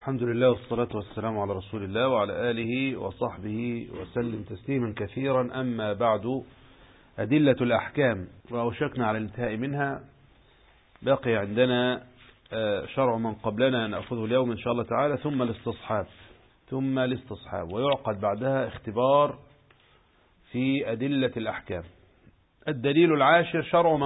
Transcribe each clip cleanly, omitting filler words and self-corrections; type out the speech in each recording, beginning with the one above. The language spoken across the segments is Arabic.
الحمد لله والصلاة والسلام على رسول الله وعلى آله وصحبه وسلم تسليما كثيرا. أما بعد، أدلة الأحكام وأوشكنا على الانتهاء منها. باقي عندنا شرع من قبلنا نأخذه اليوم إن شاء الله تعالى، ثم الاستصحاب ويعقد بعدها اختبار في أدلة الأحكام. الدليل العاشر شرع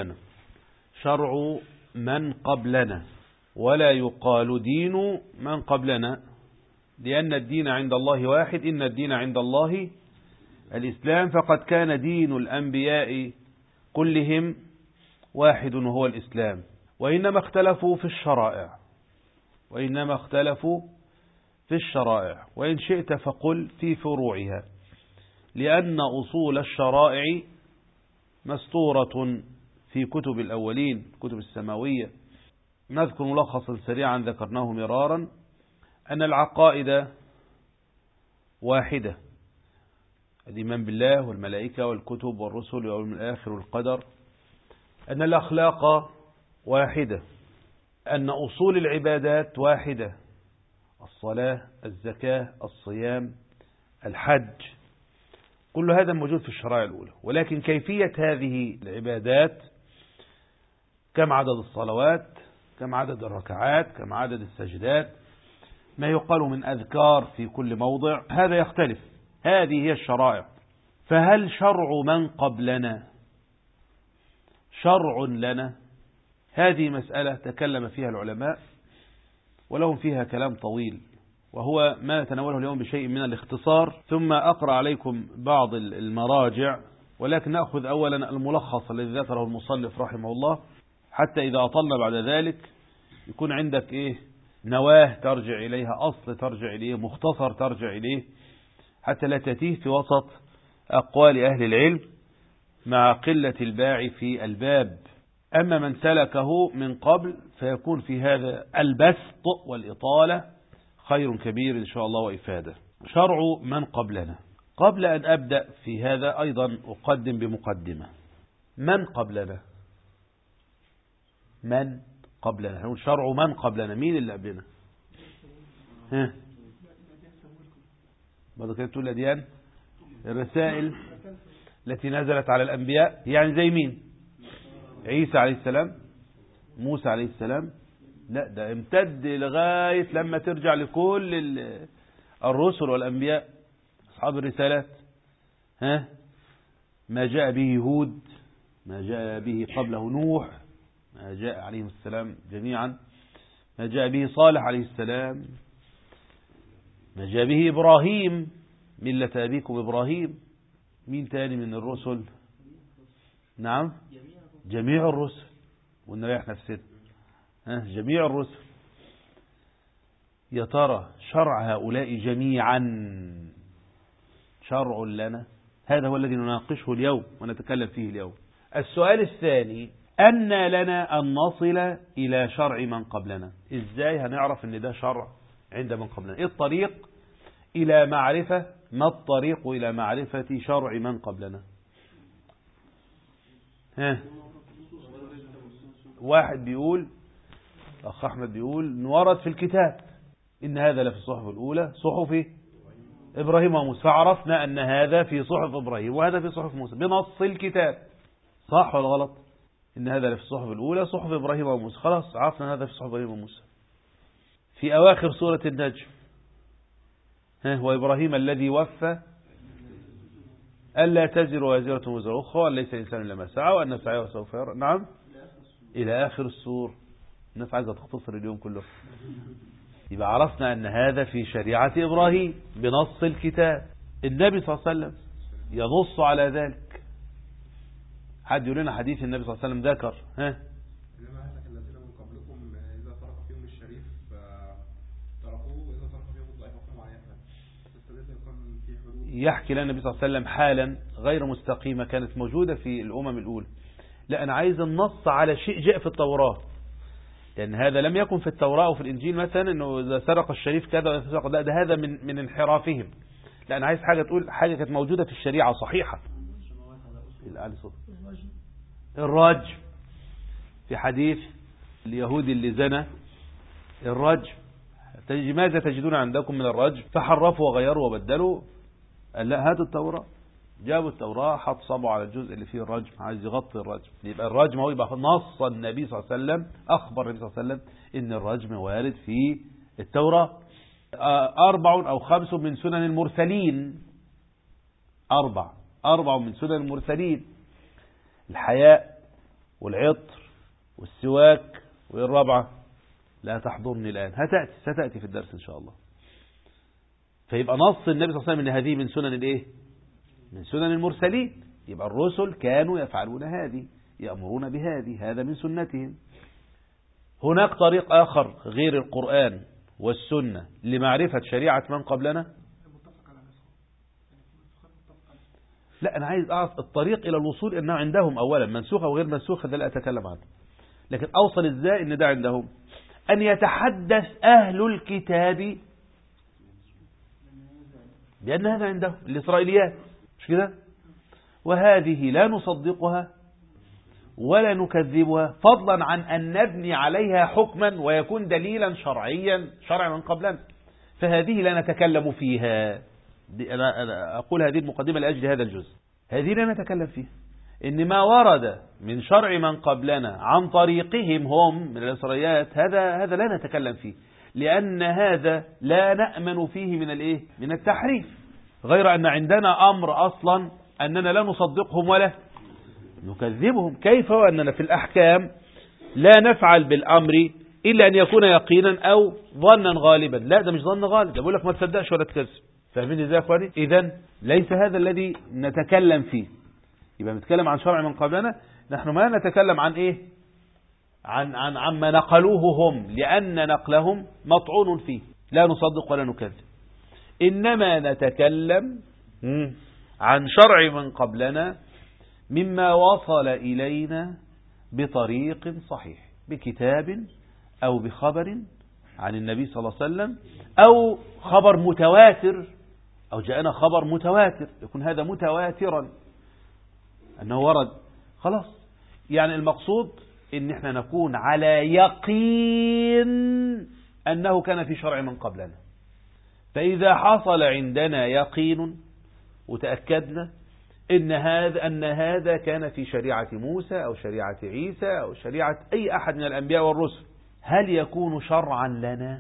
من قبلنا ولا يقال دين من قبلنا، لأن الدين عند الله واحد، إن الدين عند الله الإسلام، فقد كان دين الأنبياء كلهم واحد وهو الإسلام، وإنما اختلفوا في الشرائع، وإن شئت فقل في فروعها، لأن أصول الشرائع مستورة في كتب الأولين، كتب السماوية. نذكر ملخصا سريعا ذكرناه مرارا: أن العقائد واحدة، الإيمان بالله والملائكة والكتب والرسل واليوم الآخر والقدر. أن الأخلاق واحدة، أن أصول العبادات واحدة: الصلاة، الزكاة، الصيام، الحج، كل هذا موجود في الشرائع الأولى. ولكن كيفية هذه العبادات، كم عدد الصلوات، كم عدد الركعات، كم عدد السجدات، ما يقال من أذكار في كل موضع، هذا يختلف. هذه هي الشرائع. فهل شرع من قبلنا شرع لنا؟ هذه مسألة تكلم فيها العلماء ولهم فيها كلام طويل، وهو ما نتناوله اليوم بشيء من الاختصار، ثم أقرأ عليكم بعض المراجع، ولكن نأخذ أولا الملخص الذي ذكره المصنف رحمه الله، حتى إذا أطلنا بعد ذلك يكون عندك نواه ترجع إليها، أصل ترجع إليه، مختصر ترجع إليه، حتى لا تتيه في وسط أقوال أهل العلم مع قلة الباع في الباب. أما من سلكه من قبل فيكون في هذا البسط والإطالة خير كبير إن شاء الله وإفادة. شرع من قبلنا. قبل أن أبدأ في هذا أيضا أقدم بمقدمة. من قبلنا؟ نقول شرع من قبلنا، مين اللي قبلنا؟ بعد كده تقول الأديان، الرسائل التي نزلت على الأنبياء، يعني زي مين؟ عيسى عليه السلام، موسى عليه السلام. لا، ده امتد لغاية لما ترجع لكل الرسل والأنبياء أصحاب الرسالات. ما جاء به هود، ما جاء به قبله نوح، ما جاء عليهم السلام جميعا، ما جاء به صالح عليه السلام، ما جاء به إبراهيم، ملة أبيكم إبراهيم. مين تاني من الرسل؟ نعم، جميع الرسل، ونريح نفسنا. جميع الرسل. يا ترى شرع هؤلاء جميعا شرع لنا؟ هذا هو الذي نناقشه اليوم ونتكلم فيه اليوم. السؤال الثاني: أن لنا أن نصل إلى شرع من قبلنا؟ إزاي هنعرف أن ده شرع عند من قبلنا؟ إيه الطريق إلى معرفة؟ ما الطريق إلى معرفة شرع من قبلنا؟ واحد بيقول، أخ أحمد بيقول ورد في الكتاب إن هذا لفي الصحف الأولى، صحف إبراهيم وموسى، فعرفنا أن هذا في صحف إبراهيم وهذا في صحف موسى بنص الكتاب. صح ولا غلط؟ إن هذا لفي الصحف الأولى صحف إبراهيم وموسى، خلاص عرفنا هذا في صحف إبراهيم وموسى. في أواخر سورة النجم: وإبراهيم الذي وفى ألا تزر وازرة وزر أخرى وأن ليس الإنسان إلا ما سعى وأن سعيه سوف يرى. نعم، إلى آخر السور. الناس عايزة تختصر اليوم كله. يبقى عرفنا أن هذا في شريعة إبراهيم بنص الكتاب. النبي صلى الله عليه وسلم ينص على ذلك. حد يقول لنا حديث النبي صلى الله عليه وسلم ذكر إنما أهلك الذين من قبلكم إذا ترك فيهم الشريف تركوه، وإذا ترك فيهم الضعيف قاموا عليه. يحكي لنا النبي صلى الله عليه وسلم حالا غير مستقيمة كانت موجودة في الأمم الأولى. لا، أنا عايز النص على شيء جاء في التوراة، لأن هذا لم يكن في التوراة أو في الإنجيل مثلا إنه إذا سرق الشريف كذا وإذا سرق ده هذا من انحرافهم. لا، أنا عايز حاجة تقول حاجة كانت موجودة في الشريعة صحيحة. الرجم في حديث اليهودي اللي زنى، الرجم ماذا تجدون عندكم من الرجم؟ فحرفوا وغيروا وبدلوا. قال لا هاتوا التوراة. جابوا التوراة، حط صبعه على الجزء اللي فيه الرجم، عايز يغطي الرجم. يبقى الرجم هو يبقى نص النبي صلى الله عليه وسلم، أخبر النبي صلى الله عليه وسلم إن الرجم وارد في التوراة. 4 أو 5 من سنن المرسلين. 4 من سنن المرسلين: الحياء والعطر والسواك. والرابعة لا تحضرني الآن، ستأتي في الدرس إن شاء الله. فيبقى نص النبي صلى الله عليه وسلم إن هذه من سنن الإيه؟ من سنن المرسلين. يبقى الرسل كانوا يفعلون هذه، يأمرون بهذه، هذا من سنتهم. هناك طريق آخر غير القرآن والسنة لمعرفة شريعة من قبلنا. لا، أنا عايز أعرف الطريق إلى الوصول إنه عندهم أولا منسوخ أو غير منسوخ، ده لا أتكلم عنه. لكن أوصل إزاي إن ده عندهم؟ أن يتحدث أهل الكتاب بأن هذا عندهم، الإسرائيليات، مش كده؟ وهذه لا نصدقها ولا نكذبها، فضلا عن أن نبني عليها حكما ويكون دليلا شرعيا شرعا من قبلنا. فهذه لا نتكلم فيها. أنا أقول هذه المقدمة لأجل هذا الجزء. هذه لا نتكلم فيها. إن ما ورد من شرع من قبلنا عن طريقهم هم من الإسرائيليات، هذا لا نتكلم فيه، لأن هذا لا نأمن فيه من الإيه؟ من التحريف. غير أن عندنا أمر أصلا أننا لا نصدقهم ولا نكذبهم. كيف وأننا في الأحكام لا نفعل بالأمر إلا أن يكون يقينا أو ظنا غالبا؟ لا، ده مش ظن غالب، ده بقول لك ما تصدقش ولا تكذب. فاهمين ازاي يا اخواني؟ إذن ليس هذا الذي نتكلم فيه. يبقى نتكلم عن شرع من قبلنا، نحن ما نتكلم عن إيه؟ عما نقلوه هم، لأن نقلهم مطعون فيه، لا نصدق ولا نكذب. إنما نتكلم عن شرع من قبلنا مما وصل إلينا بطريق صحيح، بكتاب أو بخبر عن النبي صلى الله عليه وسلم، أو خبر متواتر، أو جاءنا خبر متواتر، يكون هذا متواترا أنه ورد. خلاص، يعني المقصود إن احنا نكون على يقين أنه كان في شرع من قبلنا. فإذا حصل عندنا يقين وتأكدنا أن هذا كان في شريعة موسى أو شريعة عيسى أو شريعة أي أحد من الأنبياء والرسل، هل يكون شرعا لنا؟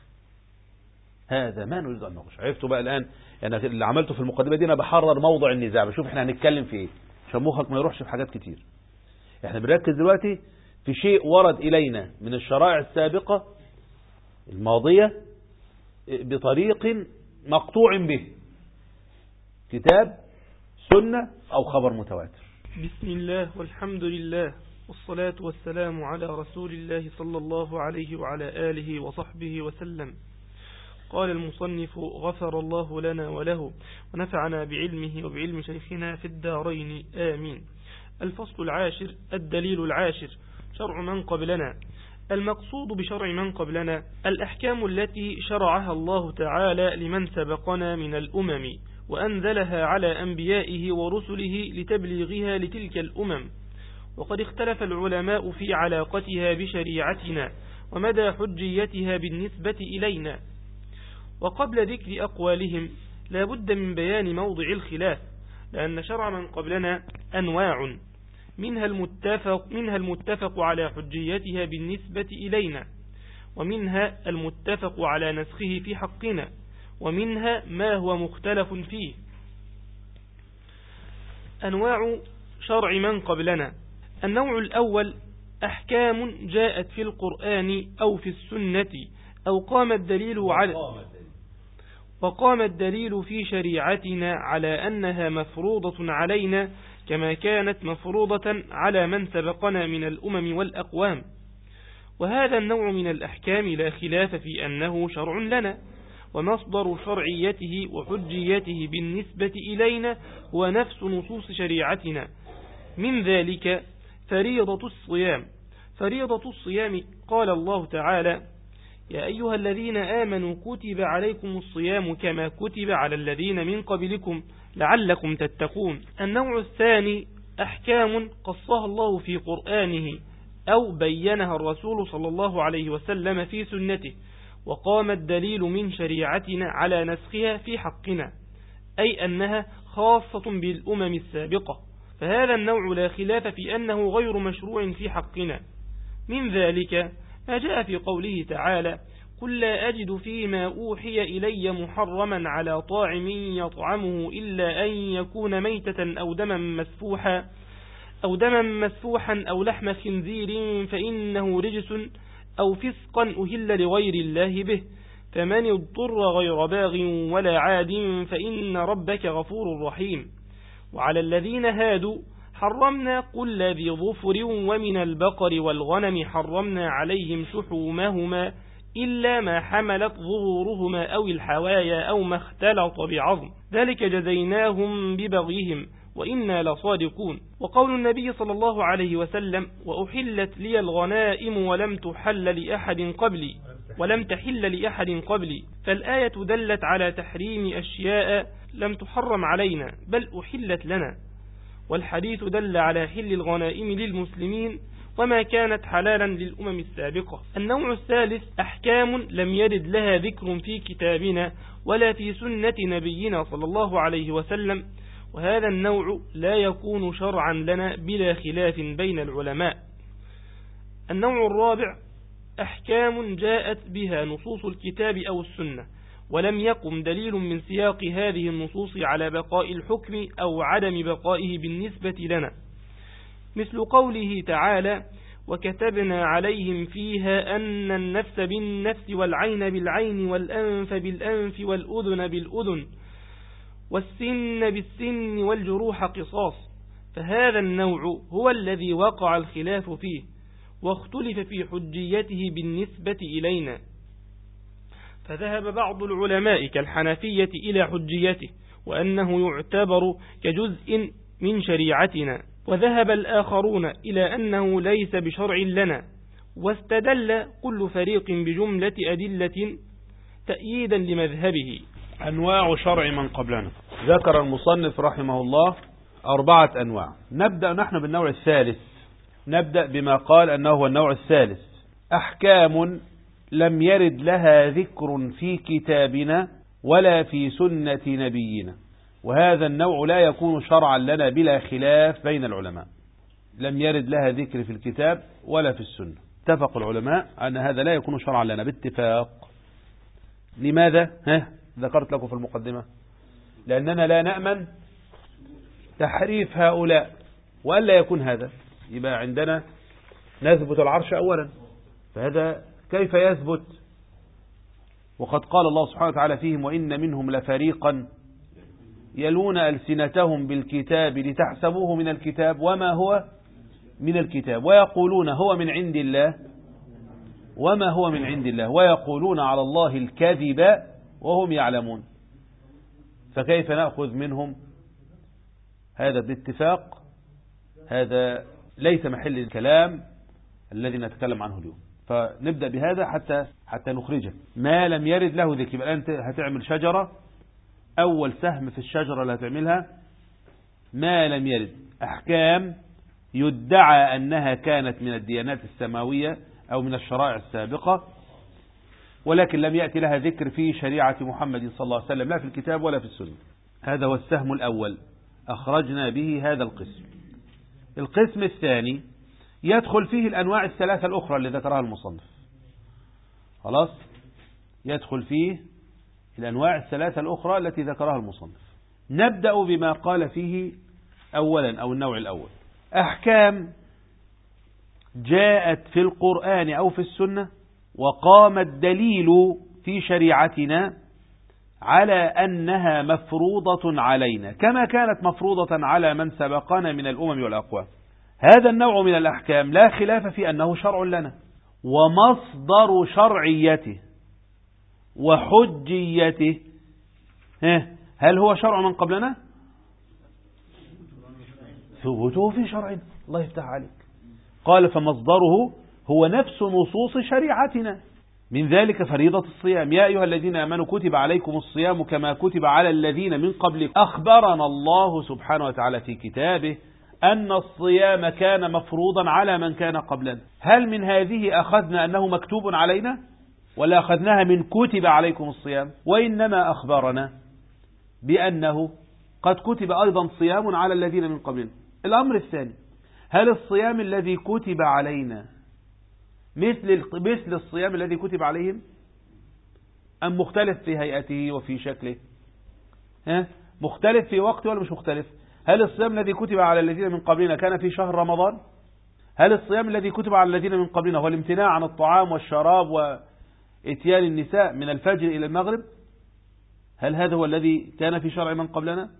هذا ما نريد أن نخش. عرفتوا بقى الآن؟ يعني اللي عملته في المقدمة دي أنا بحرر موضع النزاع، بشوف احنا هنتكلم في ايه عشان مخك ما يروحش في حاجات كتير. احنا بنركز دلوقتي في شيء ورد إلينا من الشرائع السابقة الماضية بطريق مقطوع به، كتاب، سنة، أو خبر متواتر. بسم الله والحمد لله والصلاة والسلام على رسول الله صلى الله عليه وعلى آله وصحبه وسلم. قال المصنف: غفر الله لنا وله ونفعنا بعلمه وبعلم شيخنا في الدارين آمين. الفصل العاشر: الدليل العاشر: شرع من قبلنا. المقصود بشرع من قبلنا الأحكام التي شرعها الله تعالى لمن سبقنا من الأمم، وأنزلها على أنبيائه ورسله لتبليغها لتلك الأمم. وقد اختلف العلماء في علاقتها بشريعتنا ومدى حجيتها بالنسبة إلينا. وقبل ذكر أقوالهم لا بد من بيان موضع الخلاف، لأن شرع من قبلنا أنواع، منها المتفق على حجيتها بالنسبة إلينا، ومنها المتفق على نسخه في حقنا، ومنها ما هو مختلف فيه. أنواع شرع من قبلنا: النوع الأول أحكام جاءت في القرآن أو في السنة أو وقام الدليل في شريعتنا على أنها مفروضة علينا كما كانت مفروضة على من سبقنا من الأمم والأقوام. وهذا النوع من الأحكام لا خلاف في أنه شرع لنا، ومصدر شرعيته وحجيته بالنسبة إلينا هو نفس نصوص شريعتنا. من ذلك فريضة الصيام. فريضة الصيام قال الله تعالى: يا أيها الذين آمنوا كتب عليكم الصيام كما كتب على الذين من قبلكم لعلكم تتقون. النوع الثاني أحكام قصها الله في قرآنه أو بينها الرسول صلى الله عليه وسلم في سنته، وقام الدليل من شريعتنا على نسخها في حقنا، أي أنها خاصة بالأمم السابقة، فهذا النوع لا خلاف في أنه غير مشروع في حقنا. من ذلك ما جاء في قوله تعالى: قل لا أجد فيما أوحي إلي محرما على طاعم يطعمه إلا أن يكون ميتة أو دما مسفوحا أو لحم خنزير فإنه رجس أو فسقا أهل لغير الله به، فمن اضطر غير باغ ولا عاد فإن ربك غفور رحيم. وعلى الذين هادوا حرمنا كل ذي ظفر، ومن البقر والغنم حرمنا عليهم شحومهما إلا ما حملت ظهورهما أو الحوايا أو ما اختلط بعظم، ذلك جزيناهم ببغيهم وإنا لصادقون. وقول النبي صلى الله عليه وسلم: وأحلت لي الغنائم ولم تحل لأحد قبلي، فالآية دلت على تحريم أشياء لم تحرم علينا بل أحلت لنا، والحديث دل على حل الغنائم للمسلمين وما كانت حلالا للأمم السابقة. النوع الثالث أحكام لم يرد لها ذكر في كتابنا ولا في سنة نبينا صلى الله عليه وسلم، وهذا النوع لا يكون شرعا لنا بلا خلاف بين العلماء. النوع الرابع أحكام جاءت بها نصوص الكتاب أو السنة ولم يقم دليل من سياق هذه النصوص على بقاء الحكم أو عدم بقائه بالنسبة لنا، مثل قوله تعالى: وكتبنا عليهم فيها أن النفس بالنفس والعين بالعين والأنف بالأنف والأذن بالأذن والسن بالسن والجروح قصاص. فهذا النوع هو الذي وقع الخلاف فيه واختلف في حجيته بالنسبة إلينا، فذهب بعض العلماء كالحنفية إلى حجيته وأنه يعتبر كجزء من شريعتنا، وذهب الآخرون إلى أنه ليس بشرع لنا، واستدل كل فريق بجملة أدلة تأييدا لمذهبه. أنواع شرع من قبلنا. ذكر المصنف رحمه الله 4 أنواع. نبدأ نحن بالنوع الثالث، نبدأ بما قال أنه هو النوع الثالث: أحكام لم يرد لها ذكر في كتابنا ولا في سنة نبينا، وهذا النوع لا يكون شرعا لنا بلا خلاف بين العلماء. لم يرد لها ذكر في الكتاب ولا في السنة، اتفق العلماء أن هذا لا يكون شرعا لنا باتفاق. لماذا؟ ذكرت لكم في المقدمة: لأننا لا نأمن تحريف هؤلاء، وألا يكون هذا يبقى عندنا نثبت العرش أولا، فهذا كيف يثبت وقد قال الله سبحانه وتعالى فيهم: وإن منهم لفريقا يلون ألسنتهم بالكتاب لتحسبوه من الكتاب وما هو من الكتاب ويقولون هو من عند الله وما هو من عند الله ويقولون على الله الكذب وهم يعلمون. فكيف نأخذ منهم هذا باتفاق؟ هذا ليس محل الكلام الذي نتكلم عنه اليوم، فنبدأ بهذا حتى نخرجه. ما لم يرد له ذكر. يبقى أنت هتعمل شجرة، أول سهم في الشجرة اللي هتعملها ما لم يرد أحكام يدعى أنها كانت من الديانات السماوية أو من الشرائع السابقة، ولكن لم يأتي لها ذكر في شريعة محمد صلى الله عليه وسلم، لا في الكتاب ولا في السنة. هذا هو السهم الأول، أخرجنا به هذا القسم. القسم الثاني يدخل فيه الأنواع الثلاثة الأخرى اللي ذكرها المصنف. خلاص، يدخل فيه الأنواع الثلاثة الأخرى التي ذكرها المصنف. نبدأ بما قال فيه أولا، أو النوع الأول: أحكام جاءت في القرآن أو في السنة وقام الدليل في شريعتنا على أنها مفروضة علينا كما كانت مفروضة على من سبقنا من الأمم والأقوام. هذا النوع من الأحكام لا خلاف في أنه شرع لنا، ومصدر شرعيته وحجيته هل هو شرع من قبلنا؟ ثبوته في شرعنا. الله يفتح عليك. قال: فمصدره هو نفس نصوص شريعتنا، من ذلك فريضة الصيام: يا أيها الذين آمنوا كتب عليكم الصيام كما كتب على الذين من قبلكم. أخبرنا الله سبحانه وتعالى في كتابه أن الصيام كان مفروضا على من كان قبلنا. هل من هذه أخذنا أنه مكتوب علينا؟ ولا أخذناها من كتب عليكم الصيام، وإنما أخبرنا بأنه قد كتب أيضا صيام على الذين من قبلنا. الأمر الثاني، هل الصيام الذي كتب علينا مثل الصيام الذي كتب عليهم، أم مختلف في هيئته وفي شكله؟ مختلف في وقته ولا مش مختلف؟ هل الصيام الذي كتب على الذين من قبلنا كان في شهر رمضان؟ هل الصيام الذي كتب على الذين من قبلنا هو الامتناع عن الطعام والشراب وإتيان النساء من الفجر إلى المغرب؟ هل هذا هو الذي كان في شرع من قبلنا؟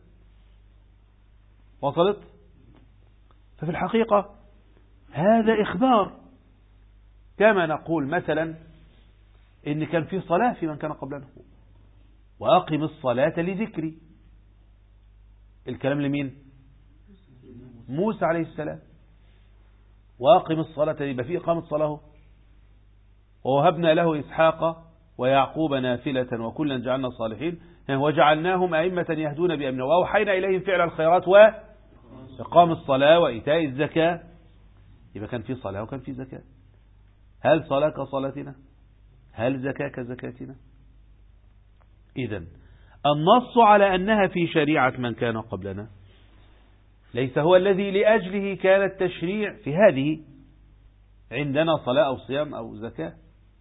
وصلت؟ ففي الحقيقة هذا إخبار، كما نقول مثلا إن كان في صلاة في من كان قبلنا، وأقم الصلاة لذكري. الكلام لمين؟ موسى عليه السلام. وأقم الصلاة، يبقى في إقامة صلاة. ووهبنا له إسحاق ويعقوب نافلة وكلا جعلنا صالحين وجعلناهم أئمة يهدون بأمرنا وأوحينا إليهم فعل الخيرات وإقام الصلاة وإيتاء الزكاة. يبقى كان في صلاة وكان في زكاة. هل صلاة كصلاتنا؟ هل زكاة كزكاتنا؟ إذن النص على أنها في شريعة من كان قبلنا ليس هو الذي لأجله كان التشريع في هذه عندنا صلاة أو صيام أو زكاة،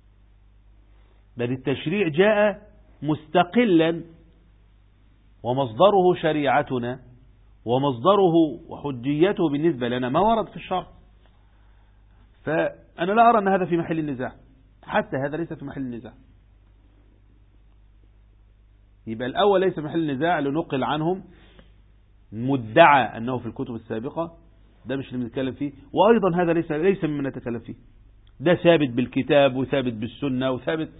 بل التشريع جاء مستقلا ومصدره شريعتنا ومصدره وحجيته بالنسبة لنا ما ورد في الشرع. فأنا لا أرى أن هذا في محل النزاع، حتى هذا ليس في محل النزاع. يبقى الأول ليس في محل النزاع لنقل عنهم مدعى أنه في الكتب السابقة، ده مش اللي بنتكلم فيه. وأيضا هذا ليس مما نتكلم فيه، ده ثابت بالكتاب وثابت بالسنة وثابت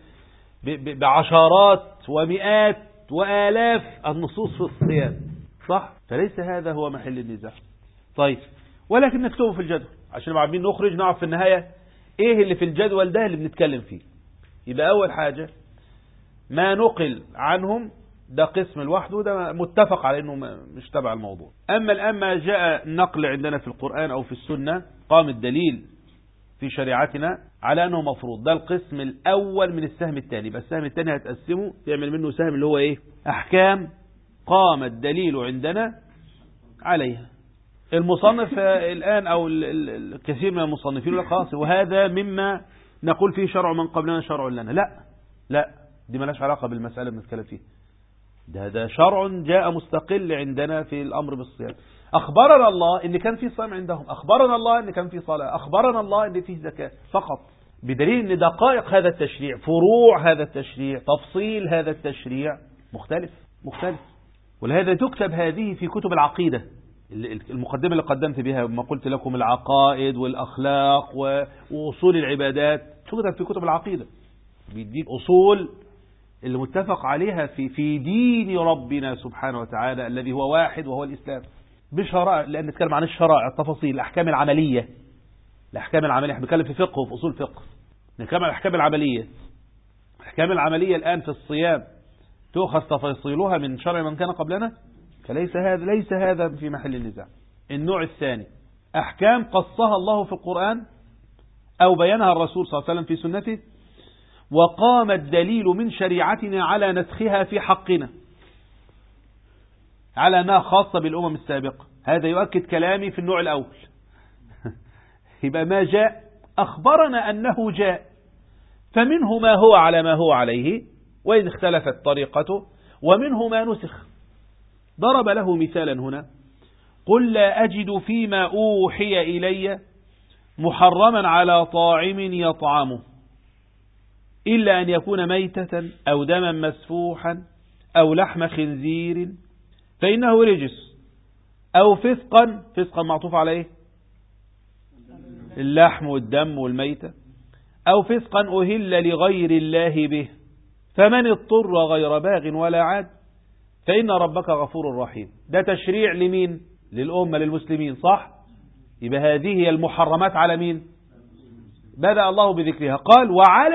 بعشرات ومئات وآلاف النصوص في الصيام، صح؟ فليس هذا هو محل النزاع. طيب، ولكن نكتبه في الجدول عشان نبقى عارفين نخرج نعرف في النهاية ايه اللي في الجدول ده اللي بنتكلم فيه. يبقى أول حاجة ما نقل عنهم ده قسم لوحده، ده متفق على انه مش تبع الموضوع. اما الان ما جاء نقل عندنا في القرآن او في السنة قام الدليل في شريعتنا على انه مفروض، ده القسم الاول من السهم الثاني. بس السهم الثاني هتقسمه تعمل منه سهم اللي هو ايه؟ احكام قام الدليل عندنا عليها. المصنف الان او الكثير من المصنفين يقول خلاص وهذا مما نقول فيه شرع من قبلنا شرع لنا. لا دي مالهاش علاقة بالمسألة اللي بنتكلم فيها. ده شرع جاء مستقل عندنا في الأمر بالصيام. أخبرنا الله إن كان في صيام عندهم، أخبرنا الله إن كان في صلاة، أخبرنا الله إن فيه زكاة فقط، بدليل إن دقائق هذا التشريع، فروع هذا التشريع، تفصيل هذا التشريع مختلف. ولهذا تكتب هذه في كتب العقيدة. المقدمة اللي قدمت بها ما قلت لكم العقائد والأخلاق وأصول العبادات تكتب في كتب العقيدة، بيديك أصول اللي متفق عليها في دين ربنا سبحانه وتعالى الذي هو واحد وهو الإسلام، بشرائع. لأن نتكلم عن الشرائع، التفاصيل، الأحكام العملية. احنا بنتكلم في فقه وفي أصول فقه، نتكلم عن الأحكام العملية. الأحكام العملية الآن في الصيام تؤخذ تفاصيلها من شرع من كان قبلنا، ليس هذا في محل النزاع. النوع الثاني أحكام قصها الله في القرآن أو بينها الرسول صلى الله عليه وسلم في سنته، وقام الدليل من شريعتنا على نسخها في حقنا على أنها خاصة بالأمم السابقة. هذا يؤكد كلامي في النوع الأول. يبقى ما جاء أخبرنا أنه جاء، فمنه ما هو على ما هو عليه وإن اختلفت طريقته، ومنه ما نسخ. ضرب له مثالا هنا: قل لا أجد فيما أوحي إلي محرما على طاعم يطعمه إلا أن يكون ميتة أو دما مسفوحا أو لحم خنزير فإنه رجس، أو فسقا معطوف عليه اللحم والدم والميتة، أو فسقا أهل لغير الله به، فمن اضطر غير باغ ولا عاد فإن ربك غفور رحيم. ده تشريع لمين؟ للأمة، للمسلمين، صح؟ يبقى هذه هي المحرمات على مين؟ بدأ الله بذكرها، قال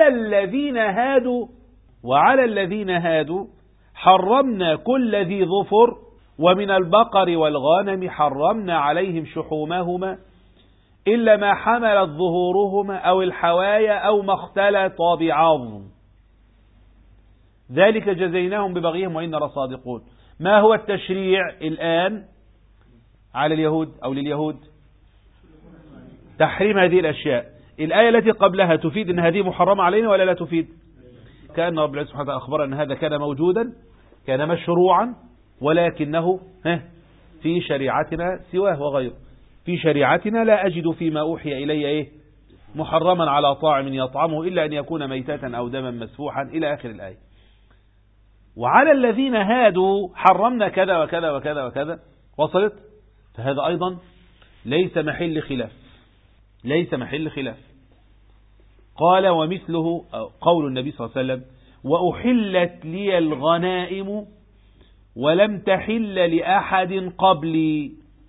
وعلى الذين هادوا حرمنا كل ذي ظفر ومن البقر والغنم حرمنا عليهم شحومهما إلا ما حملت ظهورهما أو الحوايا أو ما اختلط بعظم. ذلك جزيناهم ببغيهم وإنا لصادقون. ما هو التشريع الآن على اليهود أو لليهود؟ تحريم هذه الأشياء. الآية التي قبلها تفيد أن هذه محرمة علينا ولا لا تفيد؟ كأن رب العزة سبحانه وتعالى أخبر أن هذا كان موجودا، كان مشروعا، ولكنه في شريعتنا سواه وغيره. في شريعتنا لا أجد فيما أوحي إلي محرما على طاعم يطعمه إلا أن يكون ميتة أو دما مسفوحا إلى آخر الآية. وعلى الذين هادوا حرمنا كذا وكذا وكذا وكذا. وصلت؟ فهذا أيضا ليس محل خلاف، ليس محل خلاف. قال ومثله قول النبي صلى الله عليه وسلم وأحلت لي الغنائم ولم تحل لأحد قبلي.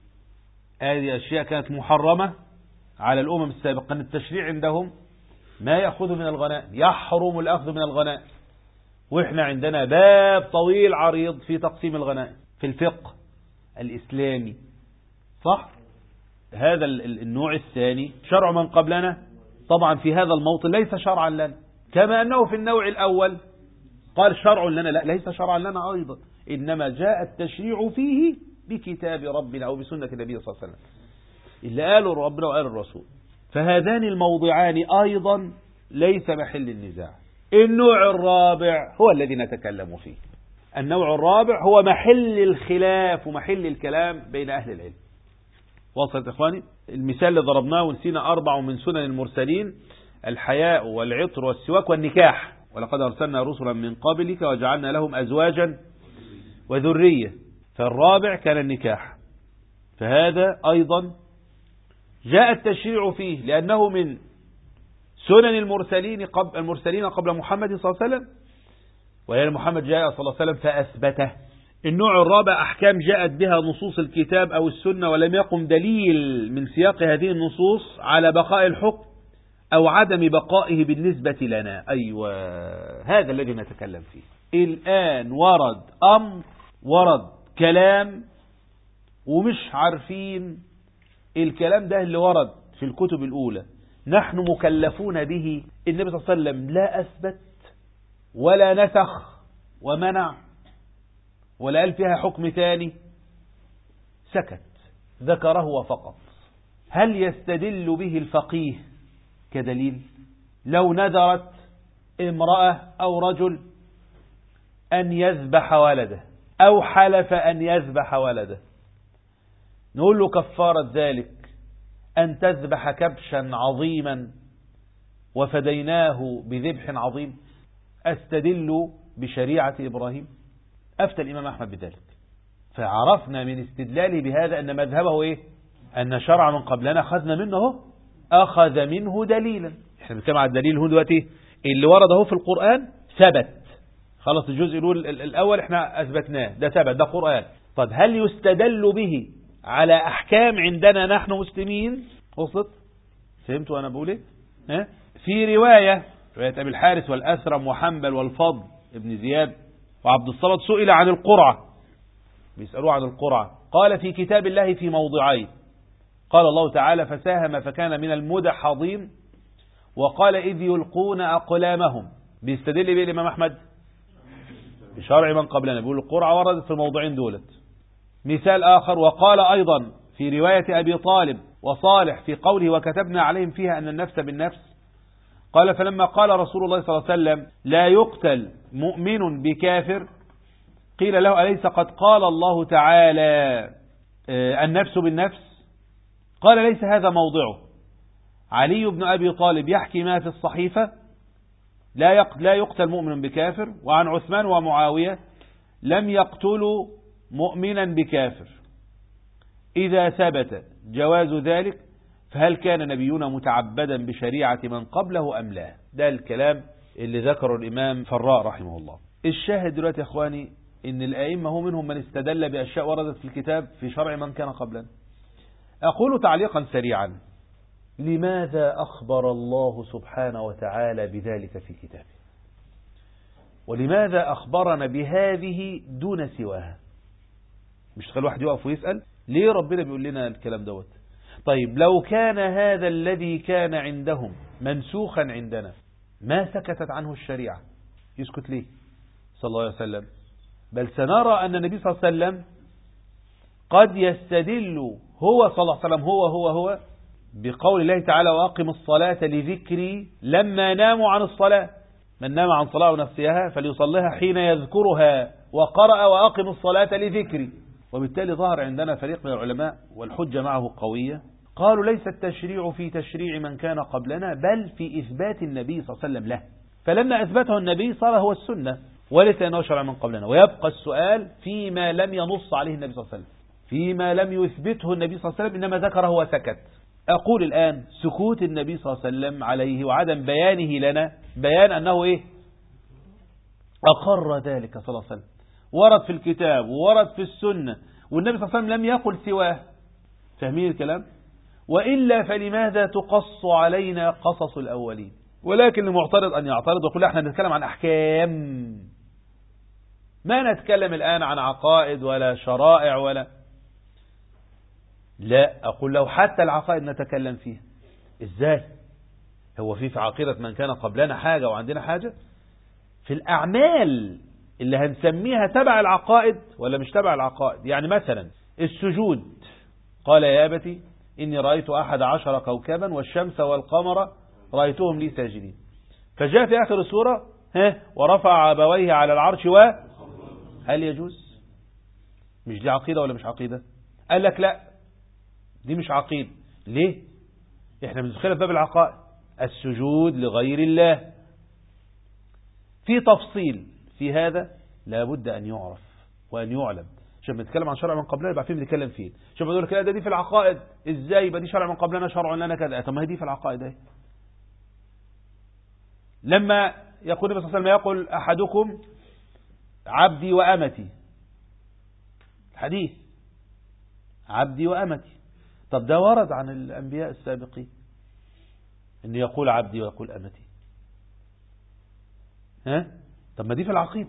هذه أشياء كانت محرمة على الأمم السابقة. التشريع عندهم ما يأخذ من الغنائم، يحرم الأخذ من الغنائم، وإحنا عندنا باب طويل عريض في تقسيم الغنائم في الفقه الإسلامي. صح؟ هذا النوع الثاني شرع من قبلنا طبعا في هذا الموطن ليس شرعا لنا، كما أنه في النوع الأول قال شرع لنا، لا ليس شرعا لنا أيضا، إنما جاء التشريع فيه بكتاب ربنا أو بسنة النبي صلى الله عليه وسلم اللي قاله ربنا وقال الرسول. فهذان الموضعان أيضا ليس محل النزاع. النوع الرابع هو الذي نتكلم فيه. النوع الرابع هو محل الخلاف ومحل الكلام بين أهل العلم. وصلت إخواني؟ المثال اللي ضربناه ونسينا 4 من سنن المرسلين: الحياء والعطر والسواك والنكاح. ولقد أرسلنا رسلا من قبلك وجعلنا لهم أزواجا وذرية. فالرابع كان النكاح، فهذا أيضا جاء التشريع فيه لأنه من سنن المرسلين قبل محمد صلى الله عليه وسلم، ولأن محمد جاء صلى الله عليه وسلم فأثبته. النوع الرابع أحكام جاءت بها نصوص الكتاب أو السنة ولم يقم دليل من سياق هذه النصوص على بقاء الحكم أو عدم بقائه بالنسبة لنا. أيوة، هذا الذي نتكلم فيه الآن. ورد كلام ومش عارفين الكلام ده اللي ورد في الكتب الأولى نحن مكلفون به. النبي صلى الله عليه وسلم لا أثبت ولا نسخ ومنع ولا قال فيها حكم تاني، سكت، ذكره فقط. هل يستدل به الفقيه كدليل؟ لو نذرت امرأة أو رجل أن يذبح ولده أو حلف أن يذبح ولده، نقول له كفارة ذلك أن تذبح كبشا عظيما وفديناه بذبح عظيم. أستدل بشريعة إبراهيم؟ أفتى الإمام أحمد بذلك. فعرفنا من استدلاله بهذا أن مذهبه إيه؟ أن شرع من قبلنا أخذ منه دليلا. احنا بنتكلم على الدليل هو دلوقتي اللي ورده في القرآن ثبت، خلاص الجزء الأول احنا أثبتناه، ده ثبت، ده قرآن. طب هل يستدل به على أحكام عندنا نحن مسلمين؟ وصلت؟ فهمتوا أنا بقول إيه؟ في رواية أبي الحارث والأثرم وحنبل والفضل ابن زياد وعبد الصمد سئل عن القرعة، بيسألوه عن القرعة، قال في كتاب الله في موضعين. قال الله تعالى فساهم فكان من المدحضين، وقال إذ يلقون أقلامهم. بيستدل به الإمام أحمد بشرع من قبلنا، بيقول القرعة وردت في الموضعين دولت. مثال آخر، وقال أيضا في رواية أبي طالب وصالح في قوله وكتبنا عليهم فيها أن النفس بالنفس، قال فلما قال رسول الله صلى الله عليه وسلم لا يقتل مؤمن بكافر قيل له أليس قد قال الله تعالى النفس بالنفس؟ قال ليس هذا موضعه. علي بن أبي طالب يحكي ما في الصحيفة لا يقتل مؤمن بكافر، وعن عثمان ومعاوية لم يقتلوا مؤمنا بكافر. إذا ثبت جواز ذلك فهل كان نبينا متعبدا بشريعة من قبله أم لا؟ ده الكلام اللي ذكره الإمام فراء رحمه الله. الشاهد دلوقتي يا أخواني إن الأئمة هو منهم من استدل بأشياء وردت في الكتاب في شرع من كان قبلنا. أقول تعليقا سريعا: لماذا أخبر الله سبحانه وتعالى بذلك في كتابه؟ ولماذا أخبرنا بهذه دون سواها؟ مش تخيل واحد يقف ويسأل ليه ربنا بيقول لنا الكلام دوت؟ طيب لو كان هذا الذي كان عندهم منسوخا عندنا ما سكتت عنه الشريعة، يسكت ليه؟ صلى الله عليه وسلم، بل سنرى أن النبي صلى الله عليه وسلم قد يستدل هو صلى الله عليه وسلم هو بقول الله تعالى وأقم الصلاة لذكري لما ناموا عن الصلاة. من نام عن صلاة ونفسها فليصليها حين يذكرها، وقرأ وأقم الصلاة لذكري. وبالتالي ظهر عندنا فريق من العلماء والحجة معه قوية، قالوا ليس التشريع في تشريع من كان قبلنا بل في إثبات النبي صلى الله عليه وسلم له، فلما أثبته النبي صار هو السنة وليس أنه شرع من قبلنا. ويبقى السؤال فيما لم ينص عليه النبي صلى الله عليه وسلم، فيما لم يثبته النبي صلى الله عليه وسلم إنما ذكره وسكت. أقول الآن سكوت النبي صلى الله عليه وسلم عليه وعدم بيانه لنا بيان أنه إيه؟ أقر ذلك صلى الله عليه وسلم، ورد في الكتاب وورد في السنة، والنبي صلى الله عليه وسلم لم يقل سواه. فاهمين الكلام؟ وإلا فلماذا تقص علينا قصص الأولين؟ ولكن المعترض أن يعترض ويقول احنا نتكلم عن أحكام، ما نتكلم الآن عن عقائد ولا شرائع ولا. لا، أقول لو حتى العقائد نتكلم فيها. إزاي؟ هو في عقيدة من كان قبلنا حاجة وعندنا حاجة؟ في الأعمال اللي هنسميها تبع العقائد ولا مش تبع العقائد. يعني مثلا السجود، قال يا أبتي إني رأيت 11 كوكبا والشمس والقمر رأيتهم لي ساجدين، فجاء في آخر السورة ورفع أبويه على العرش هل يجوز؟ مش دي عقيدة ولا مش عقيدة؟ قال لك لا دي مش عقيدة. ليه؟ احنا بندخلها في باب العقائد، السجود لغير الله. في تفصيل في هذا لابد أن يعرف وأن يعلم. عشان بنتكلم عن شرع من قبلنا يبقى فين بنتكلم فين. شوف بنقول كده دي في العقائد، ازاي يبقى دي شرع من قبلنا شرع لنا كذا؟ طب ما هي دي في العقائد اهي. لما يقول النبي صلى الله عليه وسلم يقول أحدكم عبدي وأمتي، الحديث عبدي وأمتي، طب ده ورد عن الأنبياء السابقين أن يقول عبدي ويقول أمتي، طب ما دي في العقيدة.